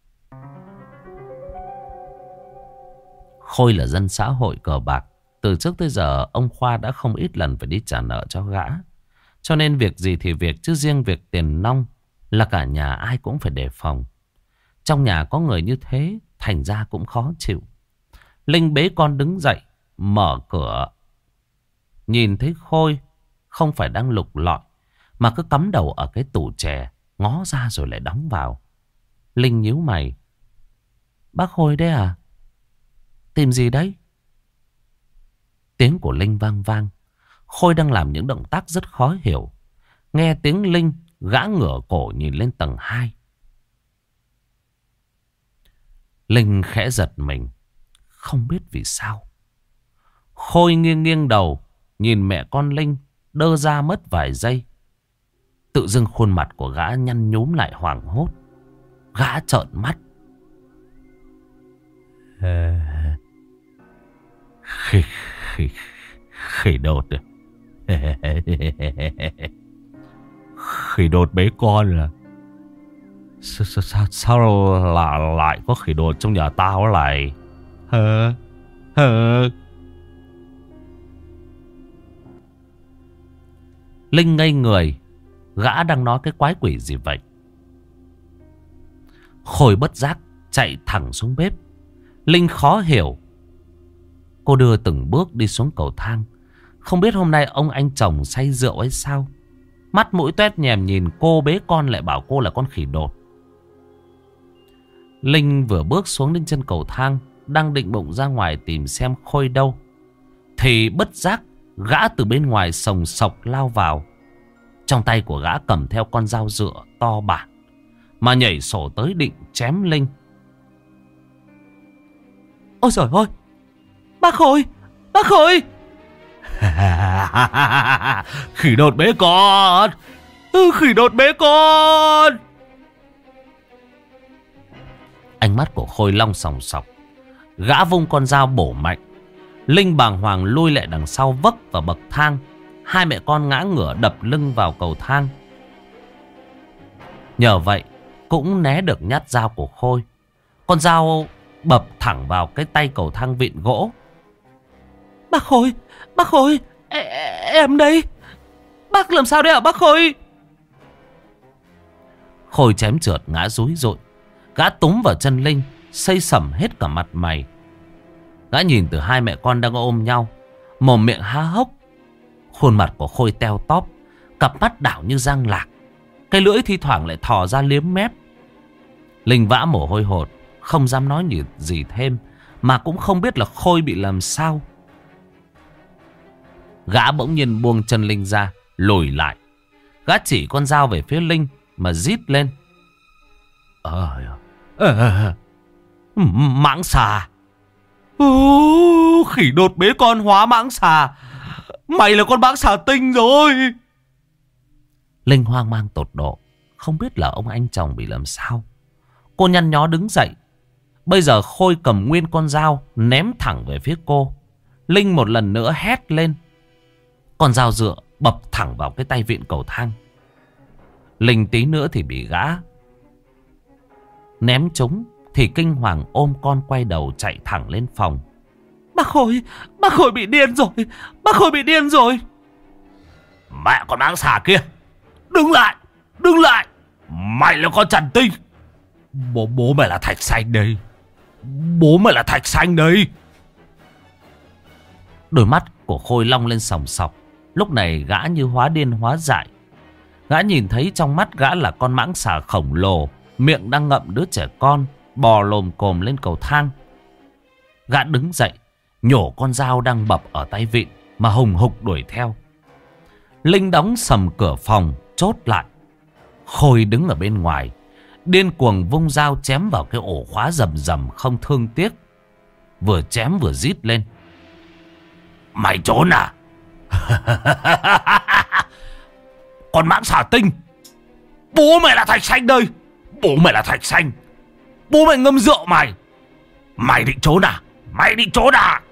Khôi là dân xã hội cờ bạc. Từ trước tới giờ ông Khoa đã không ít lần phải đi trả nợ cho gã. Cho nên việc gì thì việc, chứ riêng việc tiền nong là cả nhà ai cũng phải đề phòng. Trong nhà có người như thế, thành ra cũng khó chịu. Linh bế con đứng dậy, mở cửa. Nhìn thấy Khôi không phải đang lục lọi, mà cứ cắm đầu ở cái tủ chè, ngó ra rồi lại đóng vào. Linh nhíu mày. Bác Khôi đấy à? Tìm gì đấy? Tiếng của Linh vang vang. Khôi đang làm những động tác rất khó hiểu. Nghe tiếng Linh, gã ngửa cổ nhìn lên tầng hai. Linh khẽ giật mình, không biết vì sao. Khôi nghiêng nghiêng đầu, nhìn mẹ con Linh, đơ ra mất vài giây. Tự dưng khuôn mặt của gã nhăn nhúm lại hoảng hốt. Gã trợn mắt. Khỉ, khỉ, khỉ đột. Khỉ đột bế con à? Sao, sao, sao, sao là lại có khỉ đột trong nhà tao lại? Hờ, hờ. Linh ngây người. Gã đang nói cái quái quỷ gì vậy? Khôi bất giác chạy thẳng xuống bếp. Linh khó hiểu. Cô đưa từng bước đi xuống cầu thang. Không biết hôm nay ông anh chồng say rượu hay sao, mắt mũi toét nhèm nhìn cô bế con lại bảo cô là con khỉ đột. Linh vừa bước xuống đến chân cầu thang, đang định bụng ra ngoài tìm xem Khôi đâu, thì bất giác gã từ bên ngoài sồng sộc lao vào. Trong tay của gã cầm theo con dao dựa to bản, mà nhảy sổ tới định chém Linh. Ôi trời ơi, bác Khôi, bác Khôi. Khỉ đột bế con, khỉ đột bế con. Ánh mắt của Khôi long sòng sọc. Gã vung con dao bổ mạnh. Linh bàng hoàng lui lại đằng sau, vấp vào bậc thang. Hai mẹ con ngã ngửa đập lưng vào cầu thang. Nhờ vậy cũng né được nhát dao của Khôi. Con dao bập thẳng vào cái tay cầu thang vịn gỗ. Bác Khôi, bác Khôi, e em đây. Bác làm sao đấy hả bác Khôi? Khôi chém trượt ngã rúi rụi. Gã túm vào chân Linh, xây sẩm hết cả mặt mày. Gã nhìn từ hai mẹ con đang ôm nhau, mồm miệng há hốc. Khuôn mặt của Khôi teo tóp, cặp mắt đảo như răng lạc. Cái lưỡi thi thoảng lại thò ra liếm mép. Linh vã mồ hôi hột, không dám nói gì thêm, mà cũng không biết là Khôi bị làm sao. Gã bỗng nhiên buông chân Linh ra, lùi lại. Gã chỉ con dao về phía Linh mà rít lên. Ờ, ờ, mãng xà, Ồ, khỉ đột bế con hóa mãng xà. Mày là con mãng xà tinh rồi. Linh hoang mang tột độ, không biết là ông anh chồng bị làm sao. Cô nhăn nhó đứng dậy. Bây giờ Khôi cầm nguyên con dao ném thẳng về phía cô. Linh một lần nữa hét lên. Con dao dựa bập thẳng vào cái tay vịn cầu thang. Linh tí nữa thì bị gã ném trúng, thì kinh hoàng ôm con quay đầu chạy thẳng lên phòng. Bác Khôi, bác Khôi bị điên rồi, bác Khôi bị điên rồi. Mẹ con mãng xà kia, đứng lại, đứng lại. Mày là con Trần Tinh. Bố, bố mày là Thạch Xanh đây. Bố mày là Thạch Xanh đây. Đôi mắt của Khôi long lên sòng sọc. Lúc này gã như hóa điên hóa dại. Gã nhìn thấy trong mắt gã là con mãng xà khổng lồ, miệng đang ngậm đứa trẻ con, bò lồm cồm lên cầu thang. Gã đứng dậy, nhổ con dao đang bập ở tay vịn mà hùng hục đuổi theo. Linh đóng sầm cửa phòng, chốt lại. Khôi đứng ở bên ngoài, điên cuồng vung dao chém vào cái ổ khóa rầm rầm không thương tiếc. Vừa chém vừa rít lên. Mày trốn à? Con mãng xà tinh. Bố mày là Thạch Xanh đây. Bố mày là Thạch Xanh. Bố mày ngâm rượu mày. Mày định trốn à? Mày định trốn à?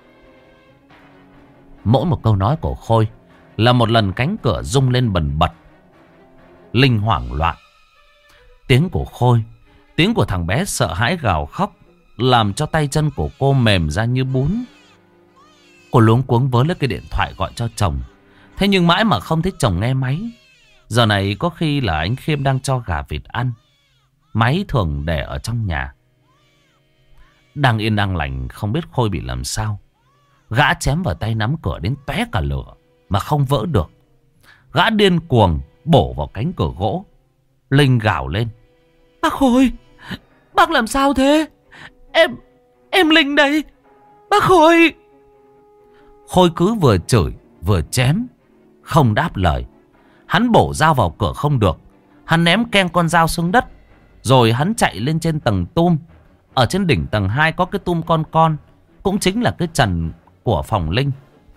Mỗi một câu nói của Khôi là một lần cánh cửa rung lên bần bật. Linh hoảng loạn. Tiếng của Khôi, tiếng của thằng bé sợ hãi gào khóc, làm cho tay chân của cô mềm ra như bún. Cô luống cuống vớ lấy cái điện thoại gọi cho chồng. Thế nhưng mãi mà không thấy chồng nghe máy. Giờ này có khi là anh Khiêm đang cho gà vịt ăn. Máy thường để ở trong nhà. Đang yên đang lành không biết Khôi bị làm sao. Gã chém vào tay nắm cửa đến tóe cả lửa mà không vỡ được. Gã điên cuồng bổ vào cánh cửa gỗ. Linh gào lên. Bác Khôi, bác làm sao thế? Em, em Linh đây. Bác Khôi. Khôi cứ vừa chửi vừa chém, không đáp lời. Hắn bổ dao vào cửa không được. Hắn ném keng con dao xuống đất. Rồi hắn chạy lên trên tầng tum. Ở trên đỉnh tầng hai có cái tum con con, cũng chính là cái trần của phòng Linh.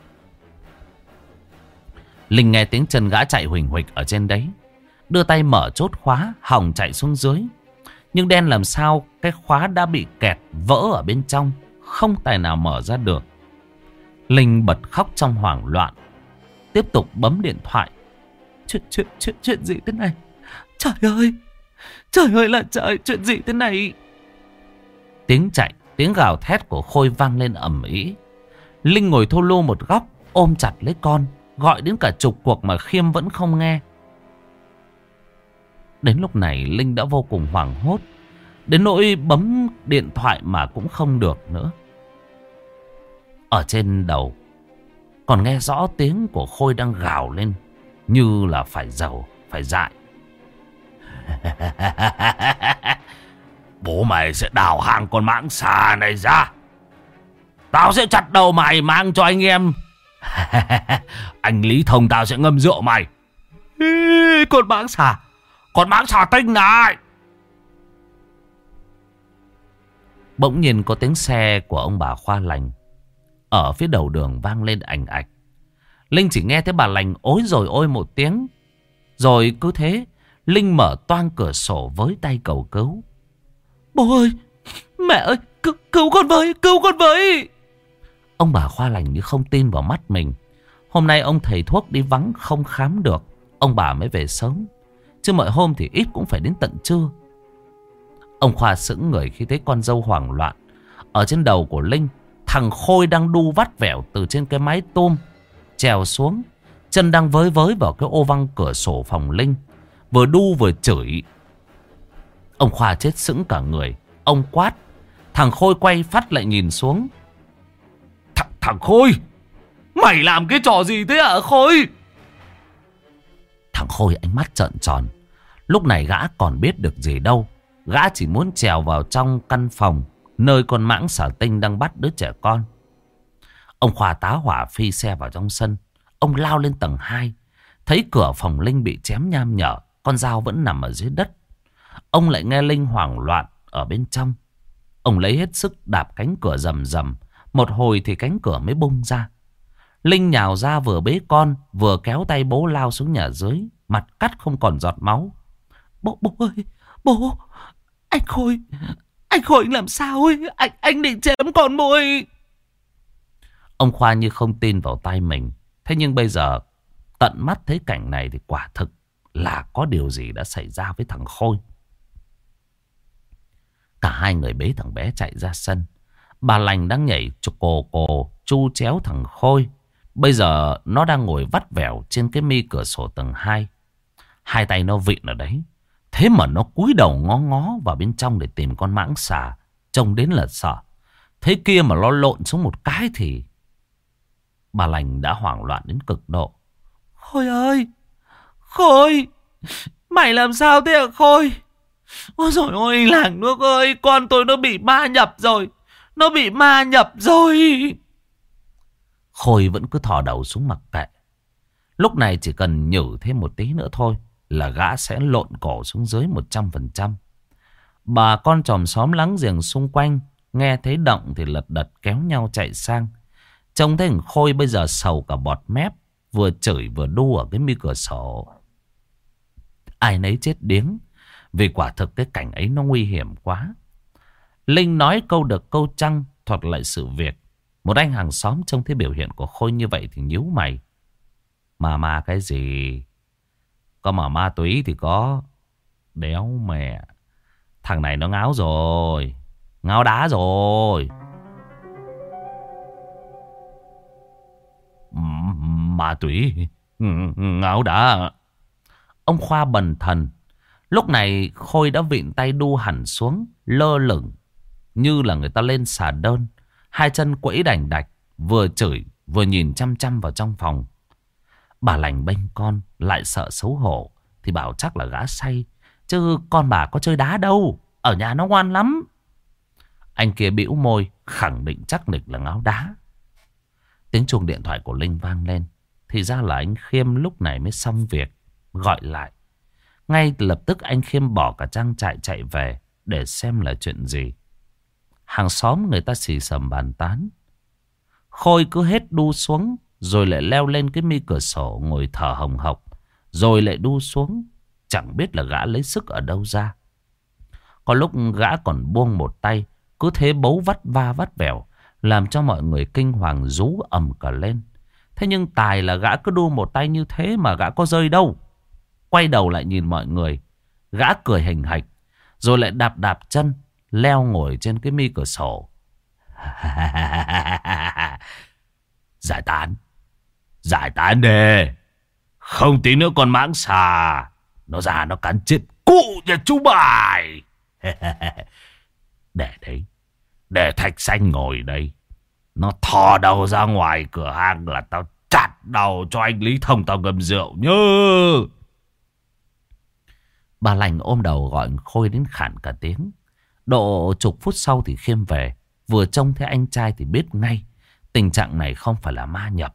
Linh nghe tiếng chân gã chạy huỳnh huỳnh ở trên đấy, đưa tay mở chốt khóa, hòng chạy xuống dưới. Nhưng đen làm sao cái khóa đã bị kẹt vỡ ở bên trong, không tài nào mở ra được. Linh bật khóc trong hoảng loạn, tiếp tục bấm điện thoại. Chuyện chuyện chuyện chuyện gì thế này? Trời ơi, trời ơi là trời, chuyện gì thế này? Tiếng chạy, tiếng gào thét của Khôi vang lên ầm ĩ. Linh ngồi thô lô một góc, ôm chặt lấy con, gọi đến cả chục cuộc mà Khiêm vẫn không nghe. Đến lúc này Linh đã vô cùng hoảng hốt, đến nỗi bấm điện thoại mà cũng không được nữa. Ở trên đầu còn nghe rõ tiếng của Khôi đang gào lên như là phải giàu, phải dại. Bố mày sẽ đào hang con mãng xà này ra. Tao sẽ chặt đầu mày mang cho anh em. Anh Lý Thông tao sẽ ngâm rượu mày. Con mãng xà, con mãng xà tinh này. Bỗng nhiên có tiếng xe của ông bà Khoa Lành ở phía đầu đường vang lên ành ạch. Linh chỉ nghe thấy bà Lành ối rồi ôi một tiếng. Rồi cứ thế Linh mở toang cửa sổ với tay cầu cứu. Bố ơi, mẹ ơi, cứu, cứu con với, cứu con với. Ông bà Khoa Lành như không tin vào mắt mình. Hôm nay ông thầy thuốc đi vắng không khám được, ông bà mới về sớm. Chứ mọi hôm thì ít cũng phải đến tận trưa. Ông Khoa sững người khi thấy con dâu hoảng loạn. Ở trên đầu của Linh, thằng Khôi đang đu vắt vẻo từ trên cái mái tôm trèo xuống, chân đang với với vào cái ô văng cửa sổ phòng Linh, vừa đu vừa chửi. Ông Khoa chết sững cả người. Ông quát. Thằng Khôi quay phát lại nhìn xuống. Th Thằng Khôi, mày làm cái trò gì thế hả Khôi? Thằng Khôi ánh mắt trợn tròn. Lúc này gã còn biết được gì đâu. Gã chỉ muốn trèo vào trong căn phòng nơi con mãng xà tinh đang bắt đứa trẻ con. Ông Khoa tá hỏa phi xe vào trong sân. Ông lao lên tầng hai, thấy cửa phòng Linh bị chém nham nhở, con dao vẫn nằm ở dưới đất. Ông lại nghe Linh hoảng loạn ở bên trong. Ông lấy hết sức đạp cánh cửa rầm rầm, Một hồi thì cánh cửa mới bung ra. Linh nhào ra vừa bế con, vừa kéo tay bố lao xuống nhà dưới, mặt cắt không còn giọt máu. Bố, bố ơi, bố, anh Khôi, anh Khôi làm sao ấy, anh, anh định chém con mồi. Ông Khoa như không tin vào tai mình. Thế nhưng bây giờ tận mắt thấy cảnh này thì quả thực là có điều gì đã xảy ra với thằng Khôi. Cả hai người bế thằng bé chạy ra sân. Bà Lành đang nhảy cồ cồ chu chéo thằng Khôi. Bây giờ nó đang ngồi vắt vẻo trên cái mi cửa sổ tầng hai. Hai tay nó vịn ở đấy. Thế mà nó cúi đầu ngó ngó vào bên trong để tìm con mãng xà. Trông đến là sợ. Thế kia mà nó lộn xuống một cái thì... Bà Lành đã hoảng loạn đến cực độ. Khôi ơi! Khôi! Mày làm sao thế hả Khôi? Ôi dồi ôi làng nước ơi! Con tôi nó bị ma nhập rồi! Nó bị ma nhập rồi! Khôi vẫn cứ thò đầu xuống mặc kệ. Lúc này chỉ cần nhử thêm một tí nữa thôi là gã sẽ lộn cổ xuống dưới một trăm phần trăm. Bà con chòm xóm láng giềng xung quanh nghe thấy động thì lật đật kéo nhau chạy sang. Trông thấy thằng Khôi bây giờ sầu cả bọt mép, vừa chửi vừa đu ở cái mi cửa sổ. Ai nấy chết điếng, vì quả thực cái cảnh ấy nó nguy hiểm quá. Linh nói câu được câu trăng, thuật lại sự việc. Một anh hàng xóm trông thấy biểu hiện của Khôi như vậy thì nhíu mày. Mà ma cái gì? Có mà ma túy thì có. Đéo mẹ. Thằng này nó ngáo rồi. Ngáo đá rồi. Ma túy. Ngáo đá. Ông Khoa bần thần. Lúc này Khôi đã vịn tay đu hẳn xuống, lơ lửng như là người ta lên xà đơn. Hai chân quẫy đành đạch, vừa chửi vừa nhìn chăm chăm vào trong phòng. Bà Lành bênh con, lại sợ xấu hổ thì bảo chắc là gã say, chứ con bà có chơi đá đâu, ở nhà nó ngoan lắm. Anh kia bĩu môi khẳng định chắc nịch là ngáo đá. Tiếng chuông điện thoại của Linh vang lên. Thì ra là anh Khiêm lúc này mới xong việc, gọi lại. Ngay lập tức anh Khiêm bỏ cả trang trại chạy về để xem là chuyện gì. Hàng xóm người ta xì xầm bàn tán. Khôi cứ hết đu xuống, rồi lại leo lên cái mi cửa sổ ngồi thở hồng hộc, rồi lại đu xuống. Chẳng biết là gã lấy sức ở đâu ra. Có lúc gã còn buông một tay, cứ thế bấu vắt va vắt vẻo, làm cho mọi người kinh hoàng rú ầm cả lên. Thế nhưng tài là gã cứ đu một tay như thế mà gã có rơi đâu. Quay đầu lại nhìn mọi người, gã cười hình hạch, rồi lại đạp đạp chân, leo ngồi trên cái mi cửa sổ. Giải tán. Giải tán đi. Không tí nữa con mãng xà nó ra nó cắn chết cụ nhà chú bài. Để đấy. Để Thạch Xanh ngồi đây. Nó thò đầu ra ngoài cửa hàng là tao chặt đầu cho anh Lý Thông tao ngâm rượu nhớ. Bà Lành ôm đầu gọi Khôi đến khản cả tiếng. Độ chục phút sau thì Khiêm về. Vừa trông thấy anh trai thì biết ngay tình trạng này không phải là ma nhập.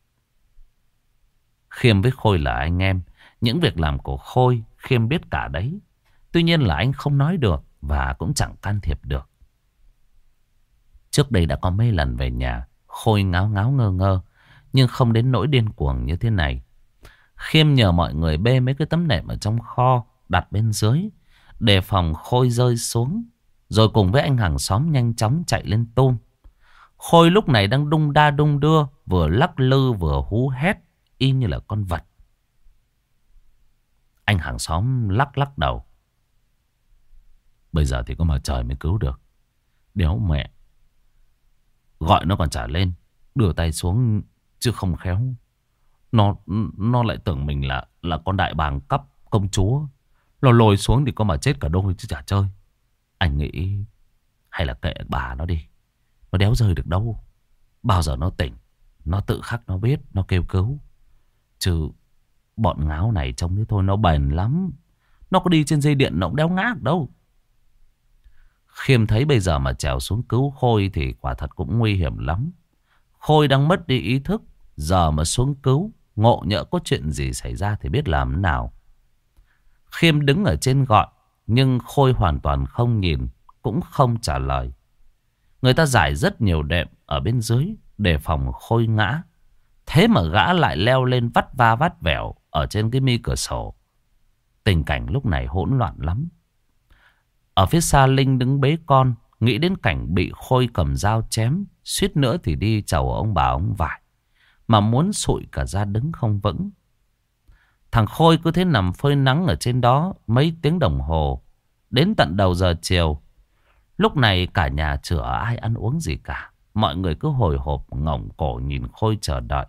Khiêm với Khôi là anh em. Những việc làm của Khôi Khiêm biết cả đấy. Tuy nhiên là anh không nói được và cũng chẳng can thiệp được. Trước đây đã có mấy lần về nhà, Khôi ngáo ngáo ngơ ngơ, nhưng không đến nỗi điên cuồng như thế này. Khiêm nhờ mọi người bê mấy cái tấm nệm ở trong kho đặt bên dưới, đề phòng Khôi rơi xuống, rồi cùng với anh hàng xóm nhanh chóng chạy lên tum. Khôi lúc này đang đung đa đung đưa, vừa lắc lư vừa hú hét, y như là con vật. Anh hàng xóm lắc lắc đầu. Bây giờ thì có mà trời mới cứu được. Đéo mẹ. Gọi nó còn trả lên, đưa tay xuống chứ không khéo. Nó nó lại tưởng mình là là con đại bàng cấp công chúa. Nó lồi xuống thì có mà chết cả đôi chứ chả chơi. Anh nghĩ hay là kệ bà nó đi. Nó đéo rơi được đâu. Bao giờ nó tỉnh, nó tự khắc nó biết, nó kêu cứu. Chứ bọn ngáo này trông thế thôi nó bền lắm. Nó có đi trên dây điện nó cũng đéo ngã được đâu. Khiêm thấy bây giờ mà trèo xuống cứu Khôi thì quả thật cũng nguy hiểm lắm. Khôi đang mất đi ý thức, giờ mà xuống cứu, ngộ nhỡ có chuyện gì xảy ra thì biết làm thế nào. Khiêm đứng ở trên gọi, nhưng Khôi hoàn toàn không nhìn, cũng không trả lời. Người ta giải rất nhiều đệm ở bên dưới đề phòng Khôi ngã. Thế mà gã lại leo lên vắt va vắt vẻo ở trên cái mi cửa sổ. Tình cảnh lúc này hỗn loạn lắm. Ở phía xa Linh đứng bế con, nghĩ đến cảnh bị Khôi cầm dao chém, suýt nữa thì đi chầu ông bà ông vải, mà muốn sụi cả ra đứng không vững. Thằng Khôi cứ thế nằm phơi nắng ở trên đó mấy tiếng đồng hồ, đến tận đầu giờ chiều. Lúc này cả nhà chưa ai ăn uống gì cả. Mọi người cứ hồi hộp ngẩng cổ nhìn Khôi chờ đợi.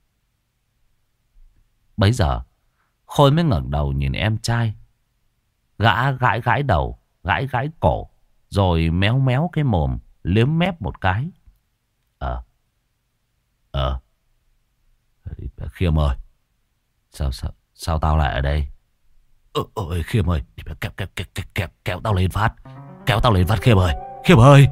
Bấy giờ Khôi mới ngẩng đầu nhìn em trai. Gã gãi gãi đầu, gãi gãi cổ, rồi méo méo cái mồm, liếm mép một cái. Ờ Ờ Khiêm ơi, Sao sao sao tao lại ở đây? Ờ ơi Khiêm ơi, kéo kéo kéo kéo kéo kéo tao lên phát. Kéo tao lên phát Khiêm ơi. Khiêm ơi.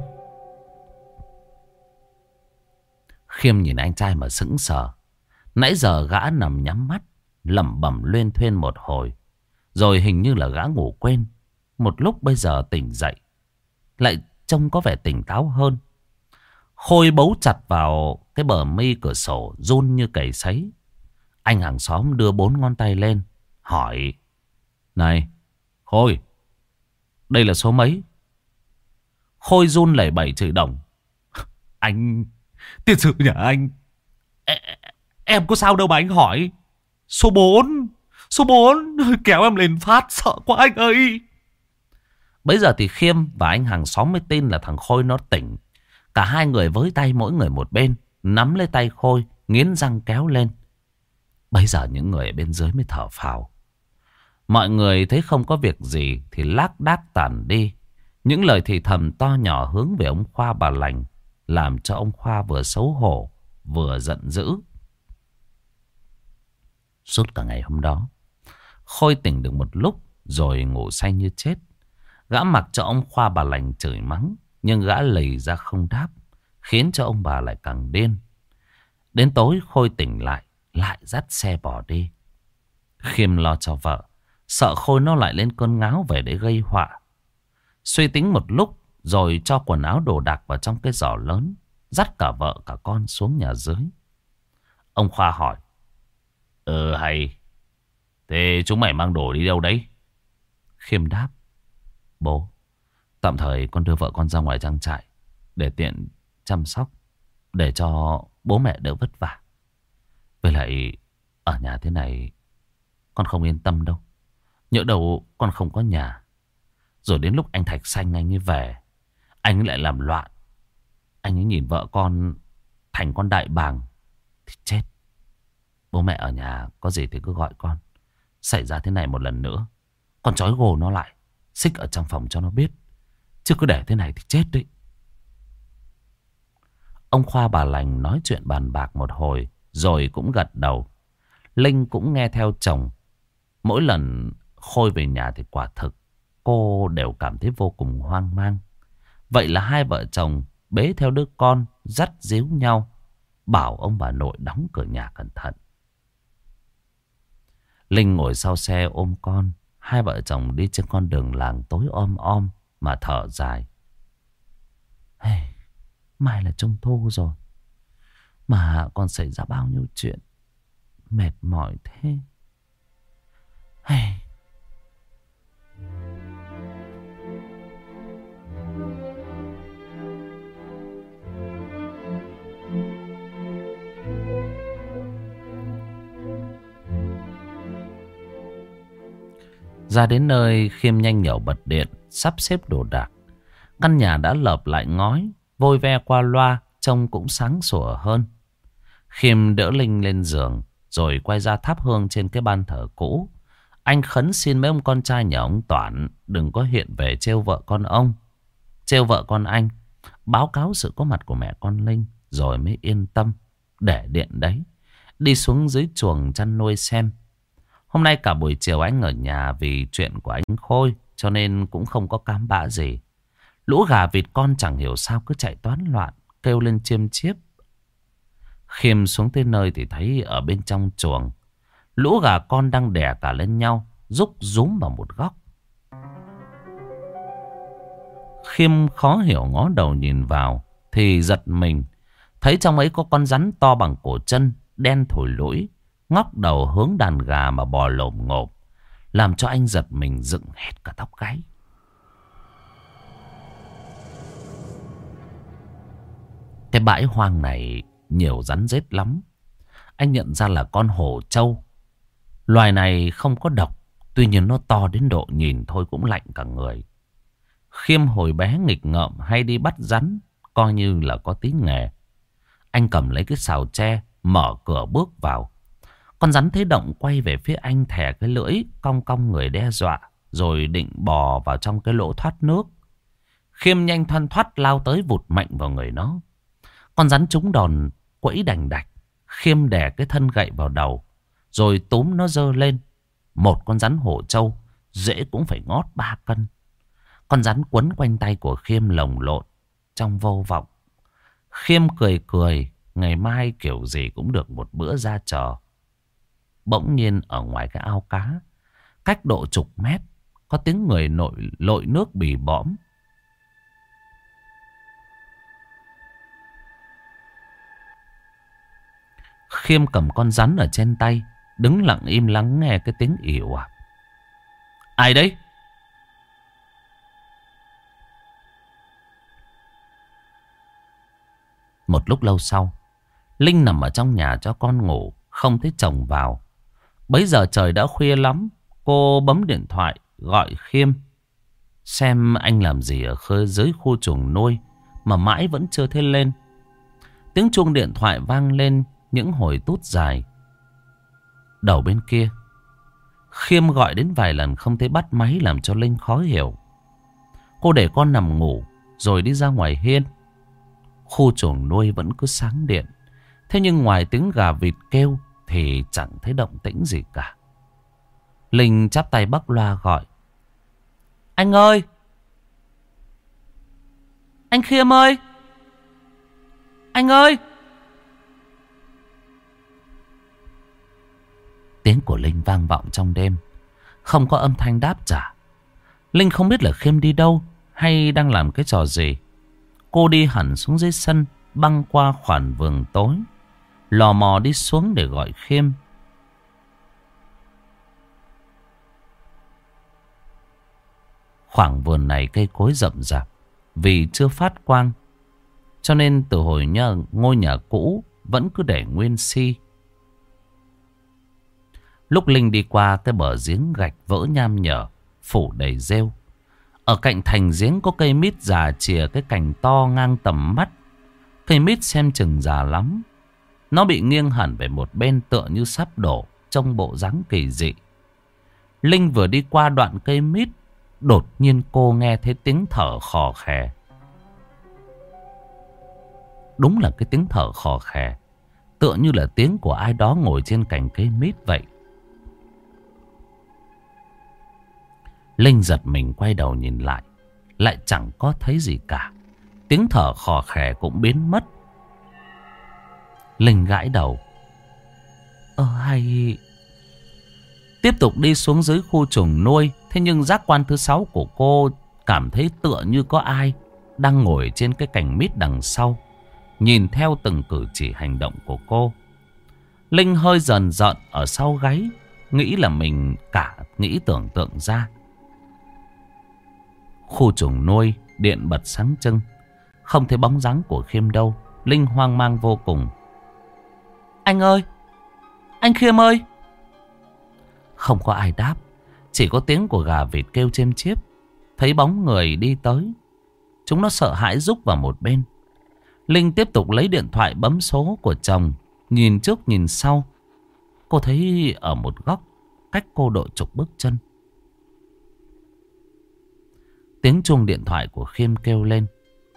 Khiêm nhìn anh trai mà sững sờ. Nãy giờ gã nằm nhắm mắt, lẩm bẩm luyên thuyên một hồi, rồi hình như là gã ngủ quên. Một lúc bây giờ tỉnh dậy, lại trông có vẻ tỉnh táo hơn. Khôi bấu chặt vào cái bờ mi cửa sổ, run như cầy sấy. Anh hàng xóm đưa bốn ngón tay lên, hỏi: Này Khôi, đây là số mấy? Khôi run lẩy bẩy chửi đồng: Anh, tiền sử nhà anh, em, em có sao đâu mà anh hỏi. Số bốn, số bốn, kéo em lên phát, sợ quá anh ơi. Bây giờ thì Khiêm và anh hàng xóm mới tin là thằng Khôi nó tỉnh. Cả hai người với tay mỗi người một bên, nắm lấy tay Khôi, nghiến răng kéo lên. Bây giờ những người ở bên dưới mới thở phào. Mọi người thấy không có việc gì thì lác đác tản đi. Những lời thì thầm to nhỏ hướng về ông Khoa bà lành, làm cho ông Khoa vừa xấu hổ vừa giận dữ. Suốt cả ngày hôm đó, Khôi tỉnh được một lúc rồi ngủ say như chết. Gã mặc cho ông Khoa bà lành chửi mắng, nhưng gã lầy ra không đáp, khiến cho ông bà lại càng điên. Đến tối Khôi tỉnh lại, lại dắt xe bỏ đi. Khiêm lo cho vợ, sợ Khôi nó lại lên cơn ngáo về để gây họa. Suy tính một lúc rồi cho quần áo đồ đạc vào trong cái giỏ lớn, dắt cả vợ cả con xuống nhà dưới. Ông Khoa hỏi: Ờ hay, thế chúng mày mang đồ đi đâu đấy? Khiêm đáp: Bố, tạm thời con đưa vợ con ra ngoài trang trại để tiện chăm sóc, để cho bố mẹ đỡ vất vả. Với lại ở nhà thế này con không yên tâm đâu. Nhỡ đâu con không có nhà, rồi đến lúc anh Thạch Xanh anh ấy về, anh ấy lại làm loạn, anh ấy nhìn vợ con thành con đại bàng thì chết. Bố mẹ ở nhà có gì thì cứ gọi con. Xảy ra thế này một lần nữa, con trói gô nó lại, xích ở trong phòng cho nó biết. Chứ cứ để thế này thì chết đấy. Ông Khoa bà lành nói chuyện bàn bạc một hồi rồi cũng gật đầu. Linh cũng nghe theo chồng. Mỗi lần Khôi về nhà thì quả thực cô đều cảm thấy vô cùng hoang mang. Vậy là hai vợ chồng bế theo đứa con, dắt díu nhau, bảo ông bà nội đóng cửa nhà cẩn thận. Linh ngồi sau xe ôm con. Hai vợ chồng đi trên con đường làng tối om om mà thở dài. Hey, mai là trung thu rồi, mà còn xảy ra bao nhiêu chuyện mệt mỏi thế. Hey. Ra đến nơi, Khiêm nhanh nhẩu bật điện, sắp xếp đồ đạc. Căn nhà đã lợp lại ngói, vôi ve qua loa, trông cũng sáng sủa hơn. Khiêm đỡ Linh lên giường, rồi quay ra thắp hương trên cái ban thờ cũ. Anh khấn xin mấy ông con trai nhà ông Toản đừng có hiện về trêu vợ con ông, trêu vợ con anh. Báo cáo sự có mặt của mẹ con Linh, rồi mới yên tâm để điện đấy, đi xuống dưới chuồng chăn nuôi xem. Hôm nay cả buổi chiều anh ở nhà vì chuyện của anh Khôi, cho nên cũng không có cám bã gì. Lũ gà vịt con chẳng hiểu sao cứ chạy toán loạn, kêu lên chiêm chiếp. Khiêm xuống tới nơi thì thấy ở bên trong chuồng, lũ gà con đang đè cả lên nhau, rúc rúm vào một góc. Khiêm khó hiểu ngó đầu nhìn vào thì giật mình. Thấy trong ấy có con rắn to bằng cổ chân, đen thủi lũi, ngóc đầu hướng đàn gà mà bò lồm ngộp, làm cho anh giật mình dựng hết cả tóc gáy. Cái bãi hoang này nhiều rắn rết lắm. Anh nhận ra là con hổ trâu. Loài này không có độc, tuy nhiên nó to đến độ nhìn thôi cũng lạnh cả người. Khiêm hồi bé nghịch ngợm hay đi bắt rắn, coi như là có tí nghề. Anh cầm lấy cái xào tre, mở cửa bước vào. Con rắn thấy động quay về phía anh, thè cái lưỡi, cong cong người đe dọa, rồi định bò vào trong cái lỗ thoát nước. Khiêm nhanh thoăn thoắt lao tới vụt mạnh vào người nó. Con rắn trúng đòn quẫy đành đạch. Khiêm đè cái thân gậy vào đầu, rồi túm nó giơ lên. Một con rắn hổ trâu dễ cũng phải ngót ba cân. Con rắn quấn quanh tay của Khiêm lồng lộn trong vô vọng. Khiêm cười cười, ngày mai kiểu gì cũng được một bữa ra chờ. Bỗng nhiên ở ngoài cái ao cá, cách độ chục mét, có tiếng người nội lội nước bì bõm. Khiêm cầm con rắn ở trên tay, đứng lặng im lắng nghe cái tiếng ỉu ạt. Ai đấy? Một lúc lâu sau, Linh nằm ở trong nhà cho con ngủ, không thấy chồng vào. Bấy giờ trời đã khuya lắm. Cô bấm điện thoại gọi Khiêm, xem anh làm gì ở khơi dưới khu chuồng nuôi mà mãi vẫn chưa thấy lên. Tiếng chuông điện thoại vang lên những hồi tút dài. Đầu bên kia, Khiêm gọi đến vài lần không thấy bắt máy, làm cho Linh khó hiểu. Cô để con nằm ngủ rồi đi ra ngoài hiên. Khu chuồng nuôi vẫn cứ sáng điện, thế nhưng ngoài tiếng gà vịt kêu thì chẳng thấy động tĩnh gì cả. Linh chắp tay bắc loa gọi. Anh ơi! Anh Khiêm ơi! Anh ơi! Tiếng của Linh vang vọng trong đêm, không có âm thanh đáp trả. Linh không biết là Khiêm đi đâu hay đang làm cái trò gì. Cô đi hẳn xuống dưới sân, băng qua khoản vườn tối, lò mò đi xuống để gọi Khiêm. Khoảng vườn này cây cối rậm rạp, vì chưa phát quang, cho nên từ hồi nhà, ngôi nhà cũ vẫn cứ để nguyên si. Lúc Linh đi qua cái bờ giếng gạch vỡ nham nhở, phủ đầy rêu. Ở cạnh thành giếng có cây mít già chìa cái cành to ngang tầm mắt. Cây mít xem chừng già lắm. Nó bị nghiêng hẳn về một bên, tựa như sắp đổ, trông bộ dáng kỳ dị. Linh vừa đi qua đoạn cây mít, đột nhiên cô nghe thấy tiếng thở khò khè. Đúng là cái tiếng thở khò khè, tựa như là tiếng của ai đó ngồi trên cành cây mít vậy. Linh giật mình quay đầu nhìn lại, lại chẳng có thấy gì cả. Tiếng thở khò khè cũng biến mất. Linh gãi đầu. Ờ hay... Tiếp tục đi xuống dưới khu chuồng nuôi. Thế nhưng giác quan thứ sáu của cô cảm thấy tựa như có ai đang ngồi trên cái cành mít đằng sau, nhìn theo từng cử chỉ hành động của cô. Linh hơi dần dợn ở sau gáy, nghĩ là mình cả nghĩ tưởng tượng ra. Khu chuồng nuôi điện bật sáng trưng, không thấy bóng dáng của Khiêm đâu. Linh hoang mang vô cùng. Anh ơi! Anh Khiêm ơi! Không có ai đáp, chỉ có tiếng của gà vịt kêu chêm chiếp. Thấy bóng người đi tới, chúng nó sợ hãi rúc vào một bên. Linh tiếp tục lấy điện thoại bấm số của chồng, nhìn trước nhìn sau. Cô thấy ở một góc cách cô độ chục bước chân, tiếng chuông điện thoại của Khiêm kêu lên.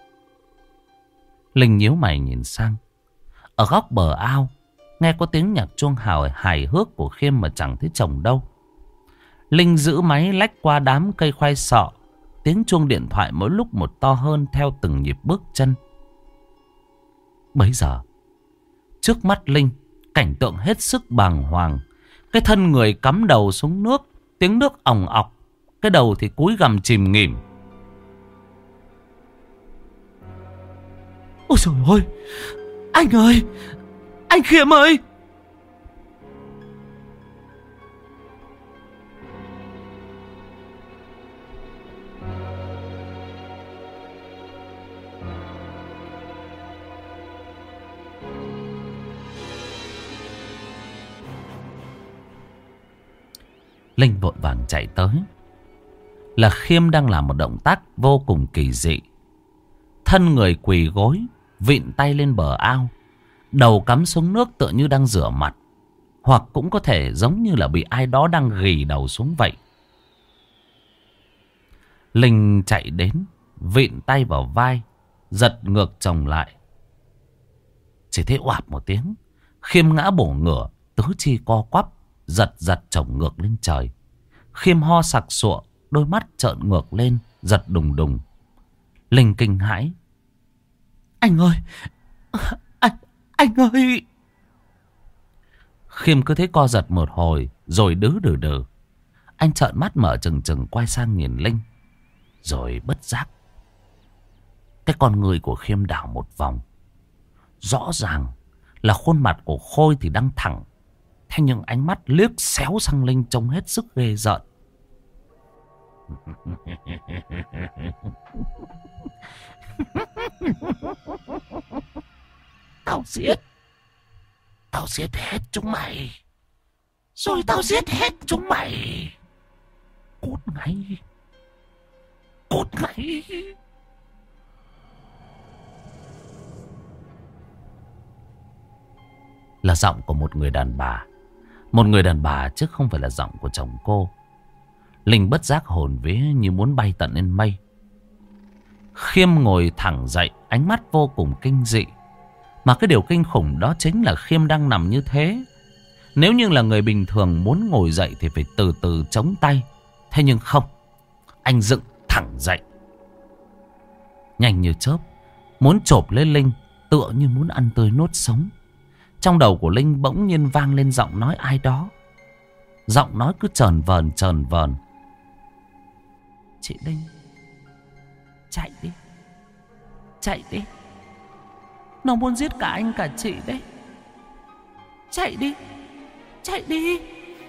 Linh nhíu mày nhìn sang. Ở góc bờ ao, nghe có tiếng nhạc chuông hào hài hước của Khiêm mà chẳng thấy chồng đâu. Linh giữ máy lách qua đám cây khoai sọ. Tiếng chuông điện thoại mỗi lúc một to hơn theo từng nhịp bước chân. Bấy giờ, trước mắt Linh, cảnh tượng hết sức bàng hoàng. Cái thân người cắm đầu xuống nước, tiếng nước òng ọc, cái đầu thì cúi gằm chìm nghỉm. Ôi trời ơi! Anh ơi! Anh Khiêm ơi! Linh vội vàng chạy tới. Là Khiêm đang làm một động tác vô cùng kỳ dị. Thân người quỳ gối, vịn tay lên bờ ao, đầu cắm xuống nước tựa như đang rửa mặt, hoặc cũng có thể giống như là bị ai đó đang ghì đầu xuống vậy. Linh chạy đến, vịn tay vào vai, giật ngược chồng lại. Chỉ thấy oạp một tiếng, Khiêm ngã bổ ngửa, tứ chi co quắp, giật giật chồng ngược lên trời. Khiêm ho sặc sụa, đôi mắt trợn ngược lên, giật đùng đùng. Linh kinh hãi. Anh ơi! Anh, anh ơi! Khiêm cứ thế co giật một hồi, rồi đứ đừ đừ. Anh trợn mắt mở trừng trừng quay sang nhìn Linh. Rồi bất giác, cái con người của Khiêm đảo một vòng. Rõ ràng là khuôn mặt của Khôi thì đang thẳng, thế nhưng ánh mắt liếc xéo sang Linh trông hết sức ghê rợn. Tao giết Tao giết hết chúng mày, rồi tao giết hết chúng mày. Cút ngay, cút ngay. Là giọng của một người đàn bà. Một người đàn bà chứ không phải là giọng của chồng cô. Linh bất giác hồn vía như muốn bay tận lên mây. Khiêm ngồi thẳng dậy, ánh mắt vô cùng kinh dị. Mà cái điều kinh khủng đó chính là Khiêm đang nằm như thế. Nếu như là người bình thường muốn ngồi dậy thì phải từ từ chống tay. Thế nhưng không, anh dựng thẳng dậy, nhanh như chớp, muốn chộp lấy Linh, tựa như muốn ăn tươi nuốt sống. Trong đầu của Linh bỗng nhiên vang lên giọng nói ai đó. Giọng nói cứ chờn vờn chờn vờn. Chị Linh, chạy đi, chạy đi. Nó muốn giết cả anh cả chị đấy. Chạy đi, chạy đi.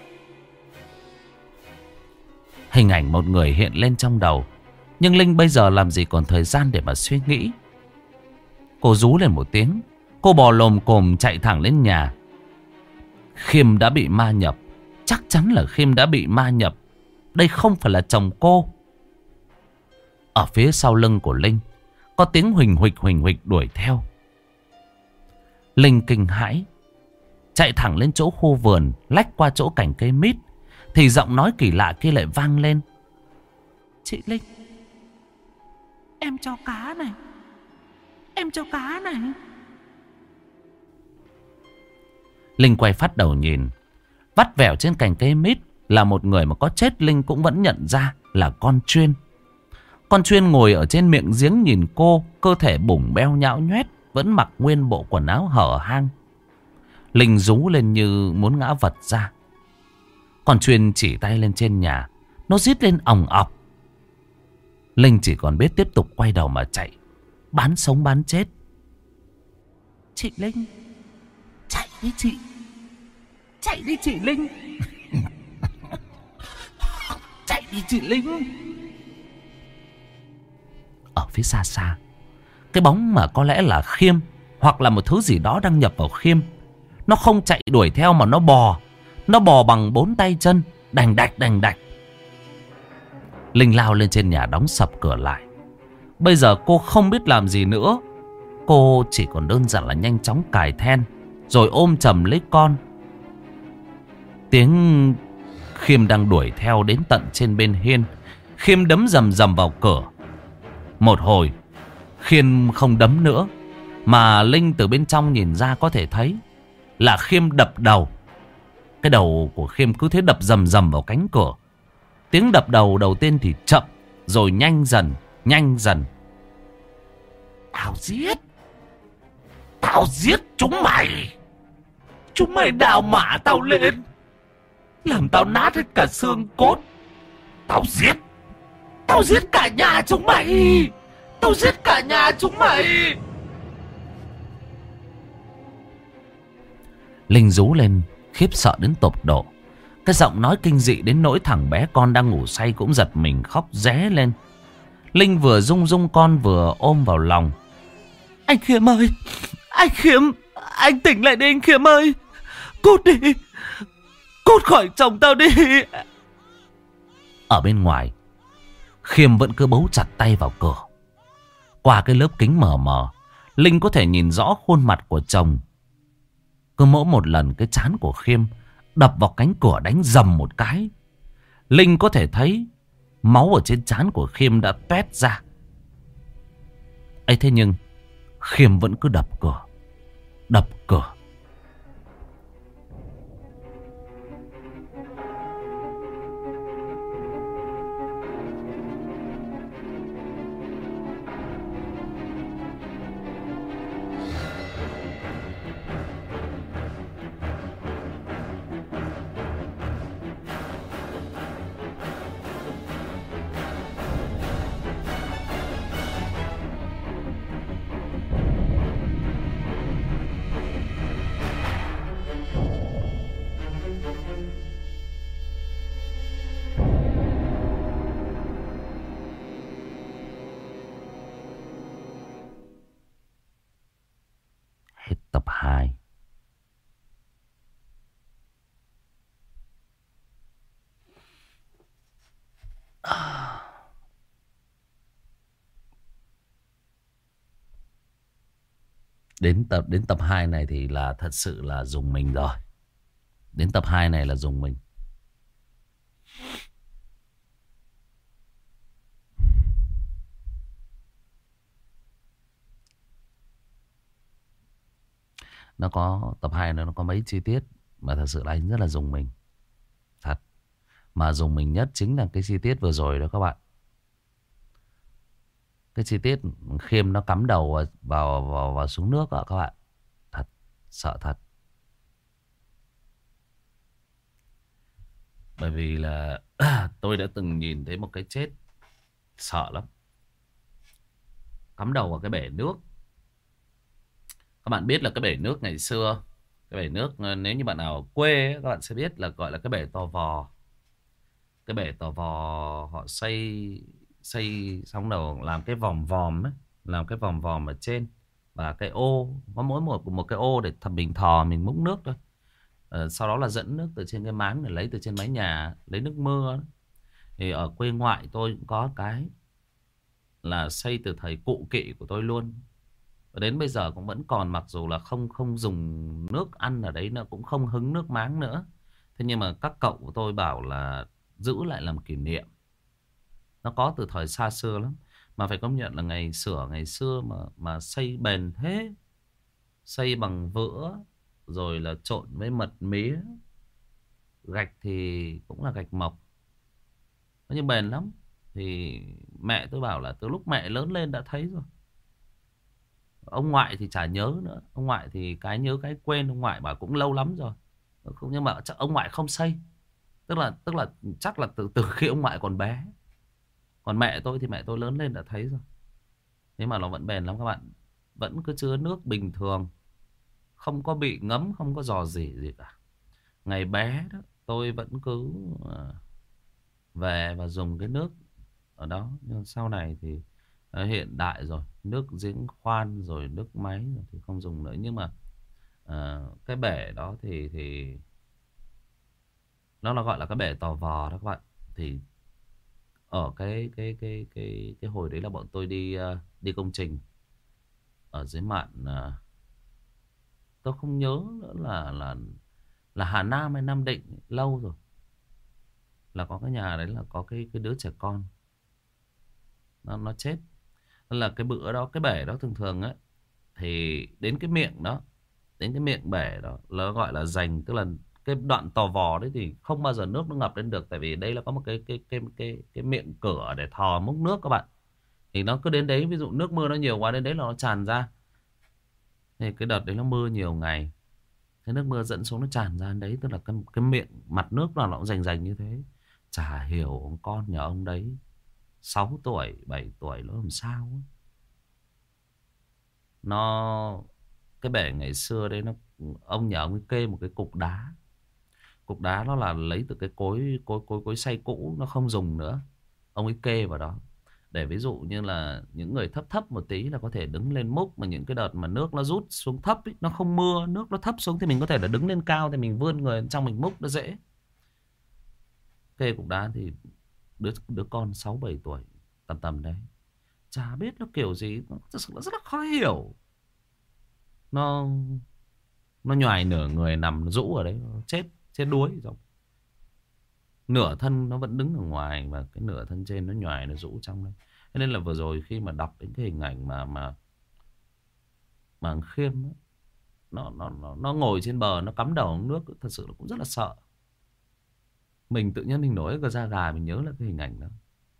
Hình ảnh một người hiện lên trong đầu. Nhưng Linh bây giờ làm gì còn thời gian để mà suy nghĩ. Cô rú lên một tiếng, cô bò lồm cồm chạy thẳng lên nhà. Khiêm đã bị ma nhập. Chắc chắn là Khiêm đã bị ma nhập. Đây không phải là chồng cô. Ở phía sau lưng của Linh có tiếng huỳnh huỳnh huỳnh huỳnh đuổi theo. Linh kinh hãi, chạy thẳng lên chỗ khu vườn, lách qua chỗ cành cây mít, thì giọng nói kỳ lạ kia lại vang lên. Chị Linh, em cho cá này, em cho cá này. Linh quay phát đầu nhìn. Vắt vẻo trên cành cây mít là một người mà có chết Linh cũng vẫn nhận ra là con Chuyên. Con Chuyên ngồi ở trên miệng giếng nhìn cô, cơ thể bủng beo nhão nhoét, vẫn mặc nguyên bộ quần áo hở hang. Linh rú lên như muốn ngã vật ra. Con Chuyên chỉ tay lên trên nhà, nó rít lên òng ọc. Linh chỉ còn biết tiếp tục quay đầu mà chạy, bán sống bán chết. Chị Linh, chạy đi chị, chạy đi chị Linh. Chạy đi chị Linh. Ở phía xa xa, cái bóng mà có lẽ là Khiêm hoặc là một thứ gì đó đang nhập vào Khiêm. Nó không chạy đuổi theo mà nó bò. Nó bò bằng bốn tay chân, đành đạch đành đạch. Linh lao lên trên nhà đóng sập cửa lại. Bây giờ cô không biết làm gì nữa. Cô chỉ còn đơn giản là nhanh chóng cài then, rồi ôm chầm lấy con. Tiếng Khiêm đang đuổi theo đến tận trên bên hiên. Khiêm đấm rầm rầm vào cửa. Một hồi Khiêm không đấm nữa, mà Linh từ bên trong nhìn ra có thể thấy là Khiêm đập đầu. Cái đầu của Khiêm cứ thế đập rầm rầm vào cánh cửa. Tiếng đập đầu đầu tiên thì chậm, rồi nhanh dần, nhanh dần. Tao giết, tao giết chúng mày. Chúng mày đào mả tao lên, làm tao nát hết cả xương cốt. Tao giết, tao giết cả nhà chúng mày. Tao giết cả nhà chúng mày. Linh rú lên khiếp sợ đến tột độ. Cái giọng nói kinh dị đến nỗi thằng bé con đang ngủ say cũng giật mình khóc ré lên. Linh vừa rung rung con vừa ôm vào lòng. Anh Khiêm ơi, anh Khiêm, anh tỉnh lại đi anh Khiêm ơi. Cút đi, cút khỏi chồng tao đi. Ở bên ngoài, Khiêm vẫn cứ bấu chặt tay vào cửa. Qua cái lớp kính mờ mờ, Linh có thể nhìn rõ khuôn mặt của chồng. Cứ mỗi một lần cái trán của Khiêm đập vào cánh cửa đánh dầm một cái, Linh có thể thấy máu ở trên trán của Khiêm đã toét ra. ấy thế nhưng Khiêm vẫn cứ đập cửa, đập cửa. Hết tập hai. Đến tập đến tập hai này thì là thật sự là dùng mình rồi. Đến tập hai này là dùng mình. Nó có tập hai nó có mấy chi tiết mà thật sự là anh rất là dùng mình. Thật. Mà dùng mình nhất chính là cái chi tiết vừa rồi đó các bạn. Cái chi tiết Khiêm nó cắm đầu vào vào, vào, vào xuống nước đó các bạn. Thật. Sợ thật. Bởi vì là tôi đã từng nhìn thấy một cái chết sợ lắm. Cắm đầu vào cái bể nước. Các bạn biết là cái bể nước ngày xưa, cái bể nước nếu như bạn nào ở quê ấy, các bạn sẽ biết là gọi là cái bể tò vò. Cái bể tò vò họ xây xây xong đầu làm cái vòm vòm ấy, làm cái vòm vòm ở trên và cái ô, có mỗi một một cái ô để thầm mình thò mình múc nước thôi. Ờ, sau đó là dẫn nước từ trên cái máng để lấy từ trên mái nhà, lấy nước mưa đó. Thì ở quê ngoại tôi cũng có cái là xây từ thời cụ kỵ của tôi luôn. Và đến bây giờ cũng vẫn còn, mặc dù là không không dùng nước ăn ở đấy, nó cũng không hứng nước máng nữa. Thế nhưng mà các cậu của tôi bảo là giữ lại làm kỷ niệm. Nó có từ thời xa xưa lắm. Mà phải công nhận là ngày xưa ngày xưa mà mà xây bền thế. Xây bằng vữa rồi là trộn với mật mía. Gạch thì cũng là gạch mộc. Nhưng bền lắm. Thì mẹ tôi bảo là từ lúc mẹ lớn lên đã thấy rồi. Ông ngoại thì chả nhớ nữa. Ông ngoại thì cái nhớ cái quên. Ông ngoại bảo cũng lâu lắm rồi. Nhưng mà ông ngoại không xây. Tức là tức là chắc là từ từ khi ông ngoại còn bé. Còn mẹ tôi thì mẹ tôi lớn lên đã thấy rồi. Thế mà nó vẫn bền lắm các bạn. Vẫn cứ chứa nước bình thường. Không có bị ngấm, không có rò rỉ gì cả. Ngày bé đó tôi vẫn cứ về và dùng cái nước ở đó. Nhưng sau này thì hiện đại rồi, nước giếng khoan rồi nước máy rồi thì không dùng nữa. Nhưng mà uh, cái bể đó thì thì nó là gọi là cái bể tò vò đó các bạn. Thì ở cái cái cái cái cái hồi đấy là bọn tôi đi uh, đi công trình ở dưới mạn, uh, tôi không nhớ nữa là là là Hà Nam hay Nam Định, lâu rồi. Là có cái nhà đấy là có cái cái đứa trẻ con nó nó chết. Nên là cái bữa đó, cái bể đó thường thường á thì đến cái miệng đó, đến cái miệng bể đó nó gọi là dành, tức là cái đoạn tò vò đấy thì không bao giờ nước nó ngập lên được, tại vì đây là có một cái cái cái cái cái miệng cửa để thò múc nước các bạn. Thì nó cứ đến đấy, ví dụ nước mưa nó nhiều quá đến đấy là nó tràn ra. Thì cái đợt đấy nó mưa nhiều ngày, cái nước mưa dẫn xuống nó tràn ra đấy, tức là cái, cái miệng mặt nước là nó cũng rành rành như thế. Chả hiểu con nhà ông đấy sáu tuổi, bảy tuổi nó làm sao ấy. Nó cái bể ngày xưa đấy nó, ông nhà ông ấy kê một cái cục đá. Cục đá nó là lấy từ cái cối cối cối cối xay cũ, nó không dùng nữa. Ông ấy kê vào đó để ví dụ như là những người thấp thấp một tí là có thể đứng lên múc, mà những cái đợt mà nước nó rút xuống thấp ý, nó không mưa, nước nó thấp xuống thì mình có thể là đứng lên cao thì mình vươn người trong mình múc nó dễ. Kê cục đá thì đứa đứa con sáu bảy tuổi tầm tầm đấy, chả biết nó kiểu gì, nó thật sự là rất là khó hiểu. Nó nó nhoài nửa người nằm nó rũ ở đấy, nó chết chết đuối rồi. Nửa thân nó vẫn đứng ở ngoài và cái nửa thân trên nó nhoài nó rũ trong đấy. Thế nên là vừa rồi khi mà đọc đến cái hình ảnh mà mà mà thằng Khiêm ấy, nó nó nó nó ngồi trên bờ nó cắm đầu xuống nước, thật sự là cũng rất là sợ. Mình tự nhiên mình nổi cả da gà, mình nhớ là cái hình ảnh đó.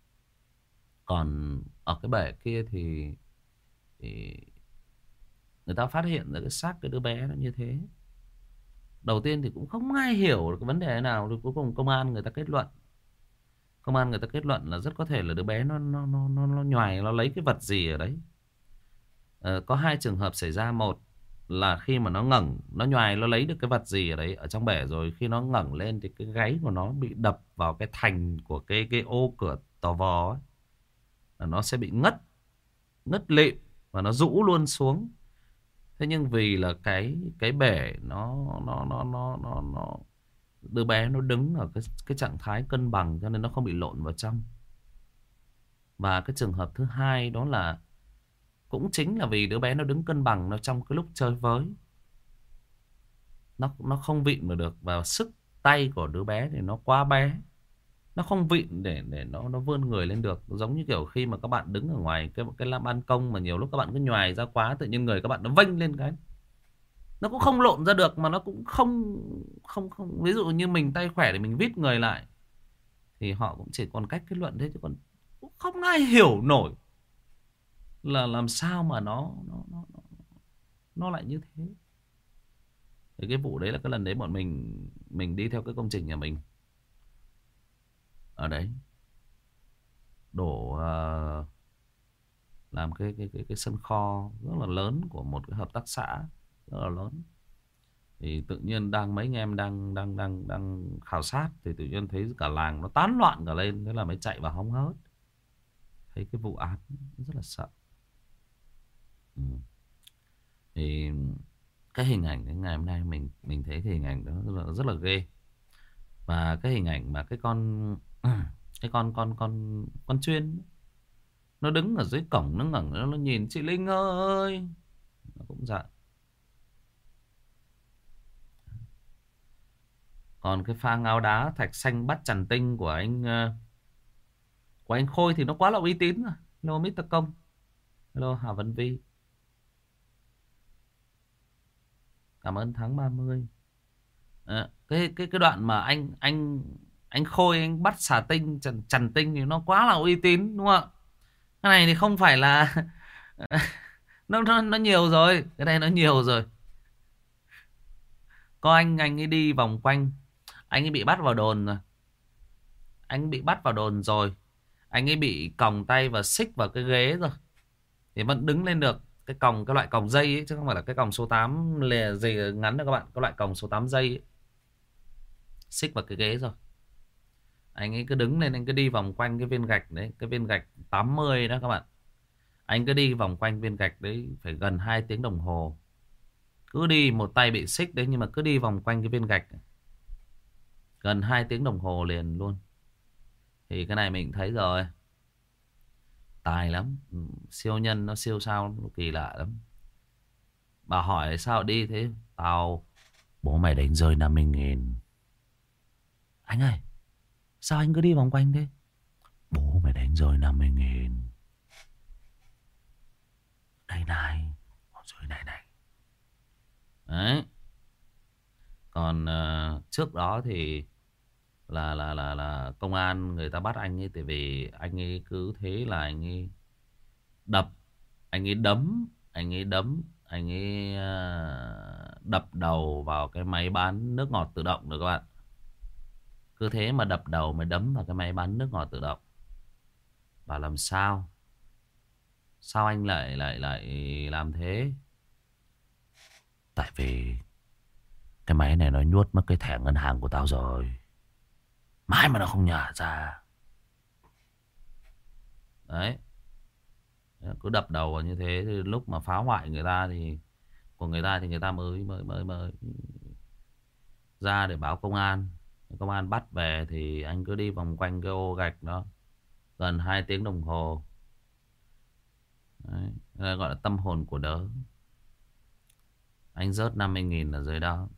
Còn ở cái bể kia thì, thì người ta phát hiện ra cái xác cái đứa bé nó như thế. Đầu tiên thì cũng không ai hiểu được cái vấn đề nào, rồi cuối cùng công an người ta kết luận, công an người ta kết luận là rất có thể là đứa bé nó nó nó nó, nó nhoài nó lấy cái vật gì ở đấy. Ờ, có hai trường hợp xảy ra. Một là khi mà nó ngẩng nó nhoài nó lấy được cái vật gì ở đấy ở trong bể, rồi khi nó ngẩng lên thì cái gáy của nó bị đập vào cái thành của cái cái ô cửa tò vò ấy, là nó sẽ bị ngất ngất lịm và nó rũ luôn xuống. Thế nhưng vì là cái cái bể nó nó nó nó nó nó đứa bé nó đứng ở cái cái trạng thái cân bằng cho nên nó không bị lộn vào trong. Và cái trường hợp thứ hai đó là cũng chính là vì đứa bé nó đứng cân bằng, nó trong cái lúc chơi với, nó nó không vịn mà được, và sức tay của đứa bé thì nó quá bé, nó không vịn để để nó nó vươn người lên được. Giống như kiểu khi mà các bạn đứng ở ngoài cái cái lan ban công mà nhiều lúc các bạn cứ nhoài ra quá, tự nhiên người các bạn nó vênh lên cái nó cũng không lộn ra được, mà nó cũng không không không ví dụ như mình tay khỏe thì mình vít người lại, thì họ cũng chỉ còn cách kết luận thế, chứ còn cũng không ai hiểu nổi là làm sao mà nó nó nó nó, nó lại như thế. Thì cái vụ đấy là cái lần đấy bọn mình mình đi theo cái công trình nhà mình ở đấy đổ uh, làm cái cái cái cái sân kho rất là lớn của một cái hợp tác xã rất là lớn. Thì tự nhiên đang mấy anh em đang đang đang đang khảo sát thì tự nhiên thấy cả làng nó tán loạn cả lên, thế là mới chạy vào hóng hớt. Thấy cái vụ án rất là sợ. Ừ. Thì cái hình ảnh cái ngày hôm nay mình mình thấy cái hình ảnh đó rất là, rất là ghê. Và cái hình ảnh mà cái con cái con con con con Chuyên nó đứng ở dưới cổng, nó ngẩng nó, nó nhìn chị Linh ơi, nó cũng dạ. Còn cái pha ngáo đá thạch xanh bắt chằn tinh của anh của anh Khôi thì nó quá là uy tín rồi. Hello mít tơ Công, hello Hà Văn Vi, cảm ơn tháng ba mươi. À, cái cái cái đoạn mà anh anh anh Khôi anh bắt xà tinh chằn, chằn tinh thì nó quá là uy tín đúng không ạ? Cái này thì không phải là nó nó nó nhiều rồi, cái này nó nhiều rồi. Có anh anh ấy đi vòng quanh, anh ấy bị bắt vào đồn rồi, anh bị bắt vào đồn rồi, anh ấy bị còng tay và xích vào cái ghế rồi thì vẫn đứng lên được. Cái còng, cái loại còng dây ấy, chứ không phải là cái còng số tám lè dày ngắn đâu các bạn, cái loại còng số tám dây ấy. Xích vào cái ghế rồi, anh ấy cứ đứng lên, anh cứ đi vòng quanh cái viên gạch đấy, cái viên gạch tám mươi đó các bạn. Anh cứ đi vòng quanh viên gạch đấy phải gần hai tiếng đồng hồ. Cứ đi một tay bị xích đấy, nhưng mà cứ đi vòng quanh cái viên gạch gần hai tiếng đồng hồ liền luôn. Thì cái này mình thấy rồi, tài lắm. Siêu nhân nó siêu sao, nó kỳ lạ lắm. Bà hỏi sao đi thế, tao bố mày đánh rơi năm mươi nghìn. Anh ơi, sao anh cứ đi vòng quanh thế? Bố mày đánh rơi năm mươi nghìn. Đây này, rồi này này. Đấy. Còn uh, trước đó thì là là là là công an người ta bắt anh ấy, tại vì anh ấy cứ thế là anh ấy đập, anh ấy đấm, anh ấy đấm, anh ấy uh, đập đầu vào cái máy bán nước ngọt tự động được các bạn. Cứ thế mà đập đầu mới đấm vào cái máy bán nước ngọt tự động. Và làm sao? Sao anh lại lại lại làm thế? Tại vì cái máy này nó nhốt mất cái thẻ ngân hàng của tao rồi. Mãi mà nó không nhả ra. Đấy. Cứ đập đầu vào như thế thì lúc mà phá hoại người ta thì của người ta thì người ta mới mới mới mới ra để báo công an. Công an bắt về thì anh cứ đi vòng quanh cái ô gạch đó gần hai tiếng đồng hồ. Đấy. Gọi là tâm hồn của đớ. Anh rớt năm mươi nghìn ở dưới đó.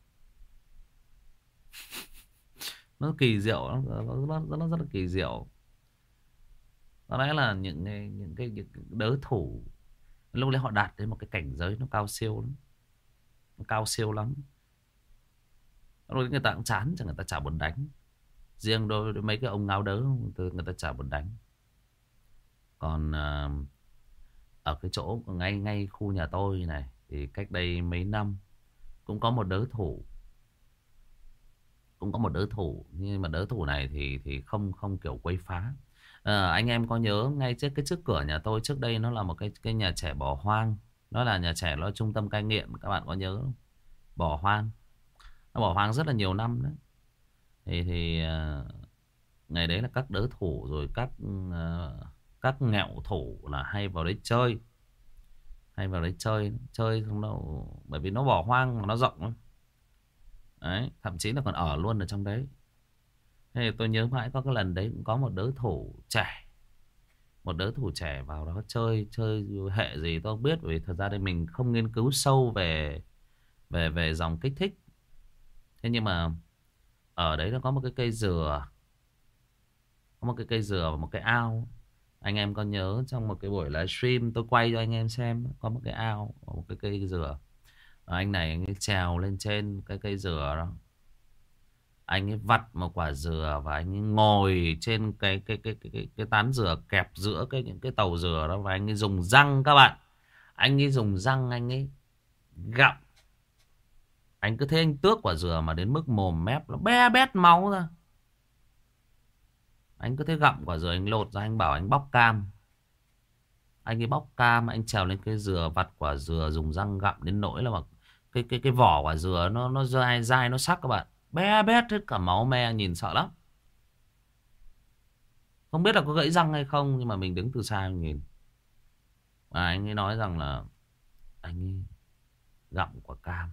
Nó kỳ diệu, nó, nó, nó, nó rất là kỳ diệu. Có lẽ là những cái, những cái những cái đối thủ lúc đấy họ đạt đến một cái cảnh giới nó cao siêu lắm. Nó cao siêu lắm. Rồi người ta cũng chán, chẳng người ta chả buồn đánh. Riêng đối với mấy cái ông áo đớ người ta chả buồn đánh. Còn uh, ở cái chỗ ngay ngay khu nhà tôi này thì cách đây mấy năm cũng có một đối thủ. Cũng có một đối thủ, nhưng mà đối thủ này thì thì không không kiểu quấy phá. À, anh em có nhớ ngay trước cái trước cửa nhà tôi trước đây nó là một cái cái nhà trẻ bỏ hoang. Nó là nhà trẻ, nó là trung tâm cai nghiện, các bạn có nhớ không? Bỏ hoang. Nó bỏ hoang rất là nhiều năm đấy. Thì thì uh, ngày đấy là các đối thủ rồi các uh, các nghẹo thủ là hay vào đấy chơi. Hay vào đấy chơi, chơi không đâu, bởi vì nó bỏ hoang mà nó rộng lắm. Đấy, thậm chí là còn ở luôn ở trong đấy. Thế thì tôi nhớ mãi có cái lần đấy cũng có một đối thủ trẻ. Một đối thủ trẻ vào đó chơi. Chơi hệ gì tôi không biết. Vì thật ra đây mình không nghiên cứu sâu về Về về dòng kích thích. Thế nhưng mà ở đấy nó có một cái cây dừa. Có một cái cây dừa và một cái ao. Anh em có nhớ trong một cái buổi livestream tôi quay cho anh em xem. Có một cái ao và một cái cây dừa. Và anh này anh ấy trèo lên trên cái cây dừa đó. Anh ấy vặt một quả dừa và anh ấy ngồi trên cái cái cái cái cái, cái tán dừa kẹp giữa cái những cái tàu dừa đó, và anh ấy dùng răng các bạn. Anh ấy dùng răng anh ấy gặm. Anh cứ thế anh tước quả dừa mà đến mức mồm mép nó be bét máu ra. Anh cứ thế gặm quả dừa, anh lột ra, anh bảo anh bóc cam. Anh ấy bóc cam, anh trèo lên cây dừa vặt quả dừa dùng răng gặm đến nỗi là mà cái cái cái vỏ quả dừa nó nó dai dai nó sắc các bạn. Be bét hết cả máu me, nhìn sợ lắm. Không biết là có gãy răng hay không, nhưng mà mình đứng từ xa mình nhìn. Và anh ấy nói rằng là anh ấy gặm quả cam.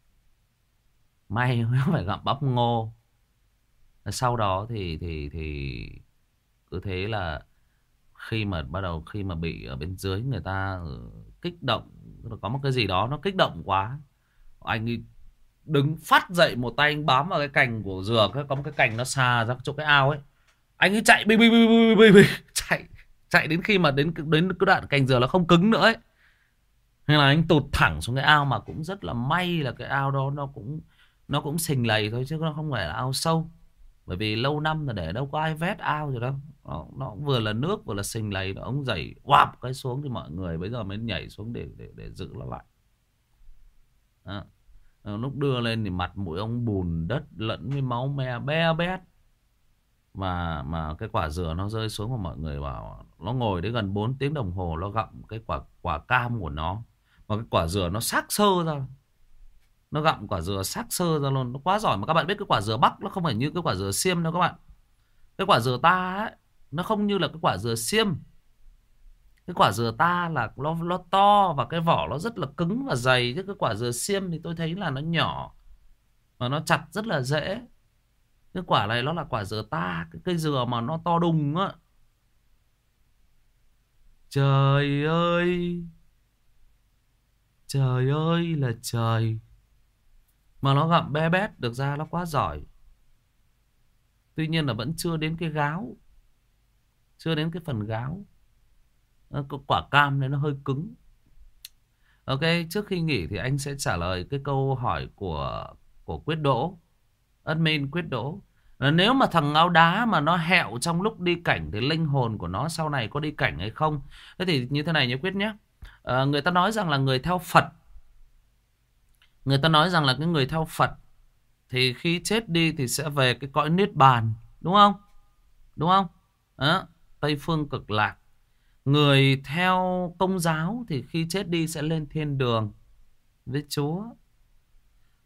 May không phải gặm bắp ngô. Sau đó thì thì thì cứ thế là khi mà bắt đầu khi mà bị ở bên dưới người ta kích động, có một cái gì đó nó kích động quá, anh ấy đứng phát dậy một tay anh bám vào cái cành của dừa, có một cái cành nó xà ra chỗ cái ao ấy, anh ấy chạy bi bi bi bi bi bi chạy chạy đến khi mà đến đến cái đoạn cành dừa nó không cứng nữa ấy, nên là anh tụt thẳng xuống cái ao. Mà cũng rất là may là cái ao đó nó cũng nó cũng sình lầy thôi chứ nó không phải là ao sâu, bởi vì lâu năm rồi để đâu có ai vét ao rồi đâu. Nó, nó cũng vừa là nước vừa là sình lầy, nó ống dày oạp cái xuống thì mọi người bây giờ mới nhảy xuống để để để giữ nó lại. Đó. Lúc đưa lên thì mặt mũi ông bùn đất lẫn với máu me be bét. Mà mà cái quả dừa nó rơi xuống và mọi người bảo nó ngồi đến gần bốn tiếng đồng hồ nó gặm cái quả quả cam của nó. Mà cái quả dừa nó xác sơ ra. Nó gặm quả dừa xác sơ ra luôn. Nó quá giỏi. Mà các bạn biết cái quả dừa Bắc nó không phải như cái quả dừa xiêm đâu các bạn. Cái quả dừa ta ấy, nó không như là cái quả dừa xiêm. Cái quả dừa ta là nó, nó to và cái vỏ nó rất là cứng và dày. Chứ cái quả dừa xiêm thì tôi thấy là nó nhỏ và nó chặt rất là dễ. Cái quả này nó là quả dừa ta. Cái cây dừa mà nó to đùng á. Trời ơi, trời ơi là trời. Mà nó gặm be bét được ra, nó quá giỏi. Tuy nhiên là vẫn chưa đến cái gáo. Chưa đến cái phần gáo. Quả cam này nó hơi cứng. Ok, trước khi nghỉ thì anh sẽ trả lời cái câu hỏi của của Quyết Đỗ. Admin Quyết Đỗ. Nếu mà thằng áo đá mà nó hẹo trong lúc đi cảnh thì linh hồn của nó sau này có đi cảnh hay không? Thế thì như thế này nhé Quyết nhé. À, người ta nói rằng là người theo Phật, người ta nói rằng là cái người theo Phật thì khi chết đi thì sẽ về cái cõi Niết Bàn. Đúng không? Đúng không? Đó, Tây Phương Cực Lạc. Người theo Công giáo thì khi chết đi sẽ lên thiên đường với Chúa.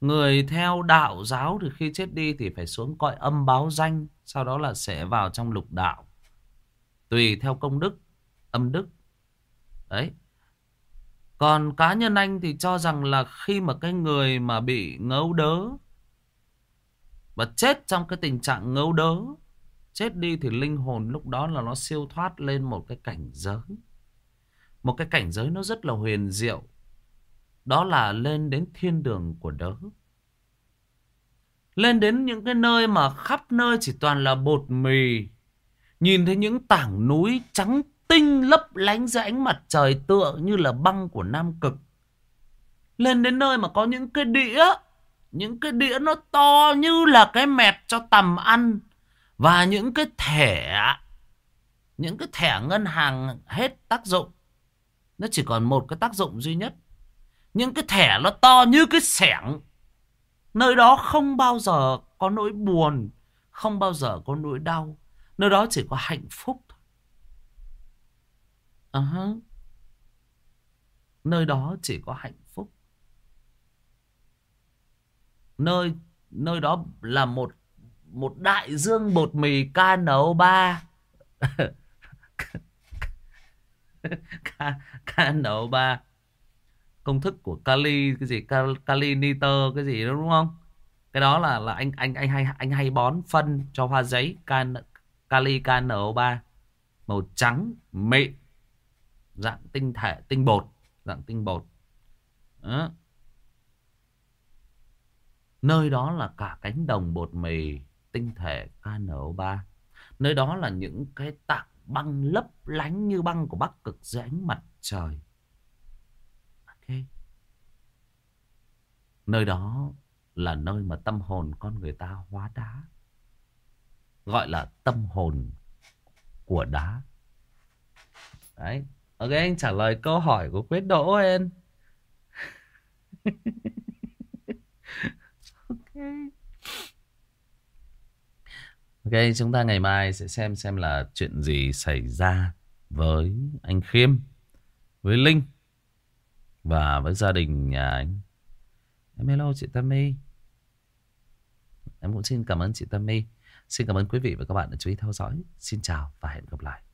Người theo đạo giáo thì khi chết đi thì phải xuống cõi âm báo danh, sau đó là sẽ vào trong lục đạo. Tùy theo công đức, âm đức. Đấy. Còn cá nhân anh thì cho rằng là khi mà cái người mà bị ngấu đớ và chết trong cái tình trạng ngấu đớ, chết đi thì linh hồn lúc đó là nó siêu thoát lên một cái cảnh giới. Một cái cảnh giới nó rất là huyền diệu. Đó là lên đến thiên đường của đớ. Lên đến những cái nơi mà khắp nơi chỉ toàn là bột mì. Nhìn thấy những tảng núi trắng tinh lấp lánh dưới ánh mặt trời tựa như là băng của Nam Cực. Lên đến nơi mà có những cái đĩa. Những cái đĩa nó to như là cái mẹt cho tầm ăn. Và những cái thẻ. Những cái thẻ ngân hàng hết tác dụng. Nó chỉ còn một cái tác dụng duy nhất. Những cái thẻ nó to như cái xẻng. Nơi đó không bao giờ có nỗi buồn. Không bao giờ có nỗi đau. Nơi đó chỉ có hạnh phúc thôi. Uh-huh. Nơi đó chỉ có hạnh phúc. Nơi nơi đó là một một đại dương bột mì K N O ba. K N O ba. Công thức của kali cái gì kali nitơ cái gì đó đúng không? Cái đó là là anh anh anh hay anh hay bón phân cho hoa giấy kali K N O ba màu trắng mịn, dạng tinh thể tinh bột, dạng tinh bột. Đó. Nơi đó là cả cánh đồng bột mì tinh thể K N O ba. Nơi đó là những cái tảng băng lấp lánh như băng của Bắc Cực dưới ánh mặt trời. Ok. Nơi đó là nơi mà tâm hồn con người ta hóa đá. Gọi là tâm hồn của đá. Đấy. Ok, anh trả lời câu hỏi của Quyết Đỗ em. Ok. Ok, chúng ta ngày mai sẽ xem xem là chuyện gì xảy ra với anh Khiêm, với Linh và với gia đình nhà anh. Em hello chị Tammy. Em cũng xin cảm ơn chị Tammy. Xin cảm ơn quý vị và các bạn đã chú ý theo dõi. Xin chào và hẹn gặp lại.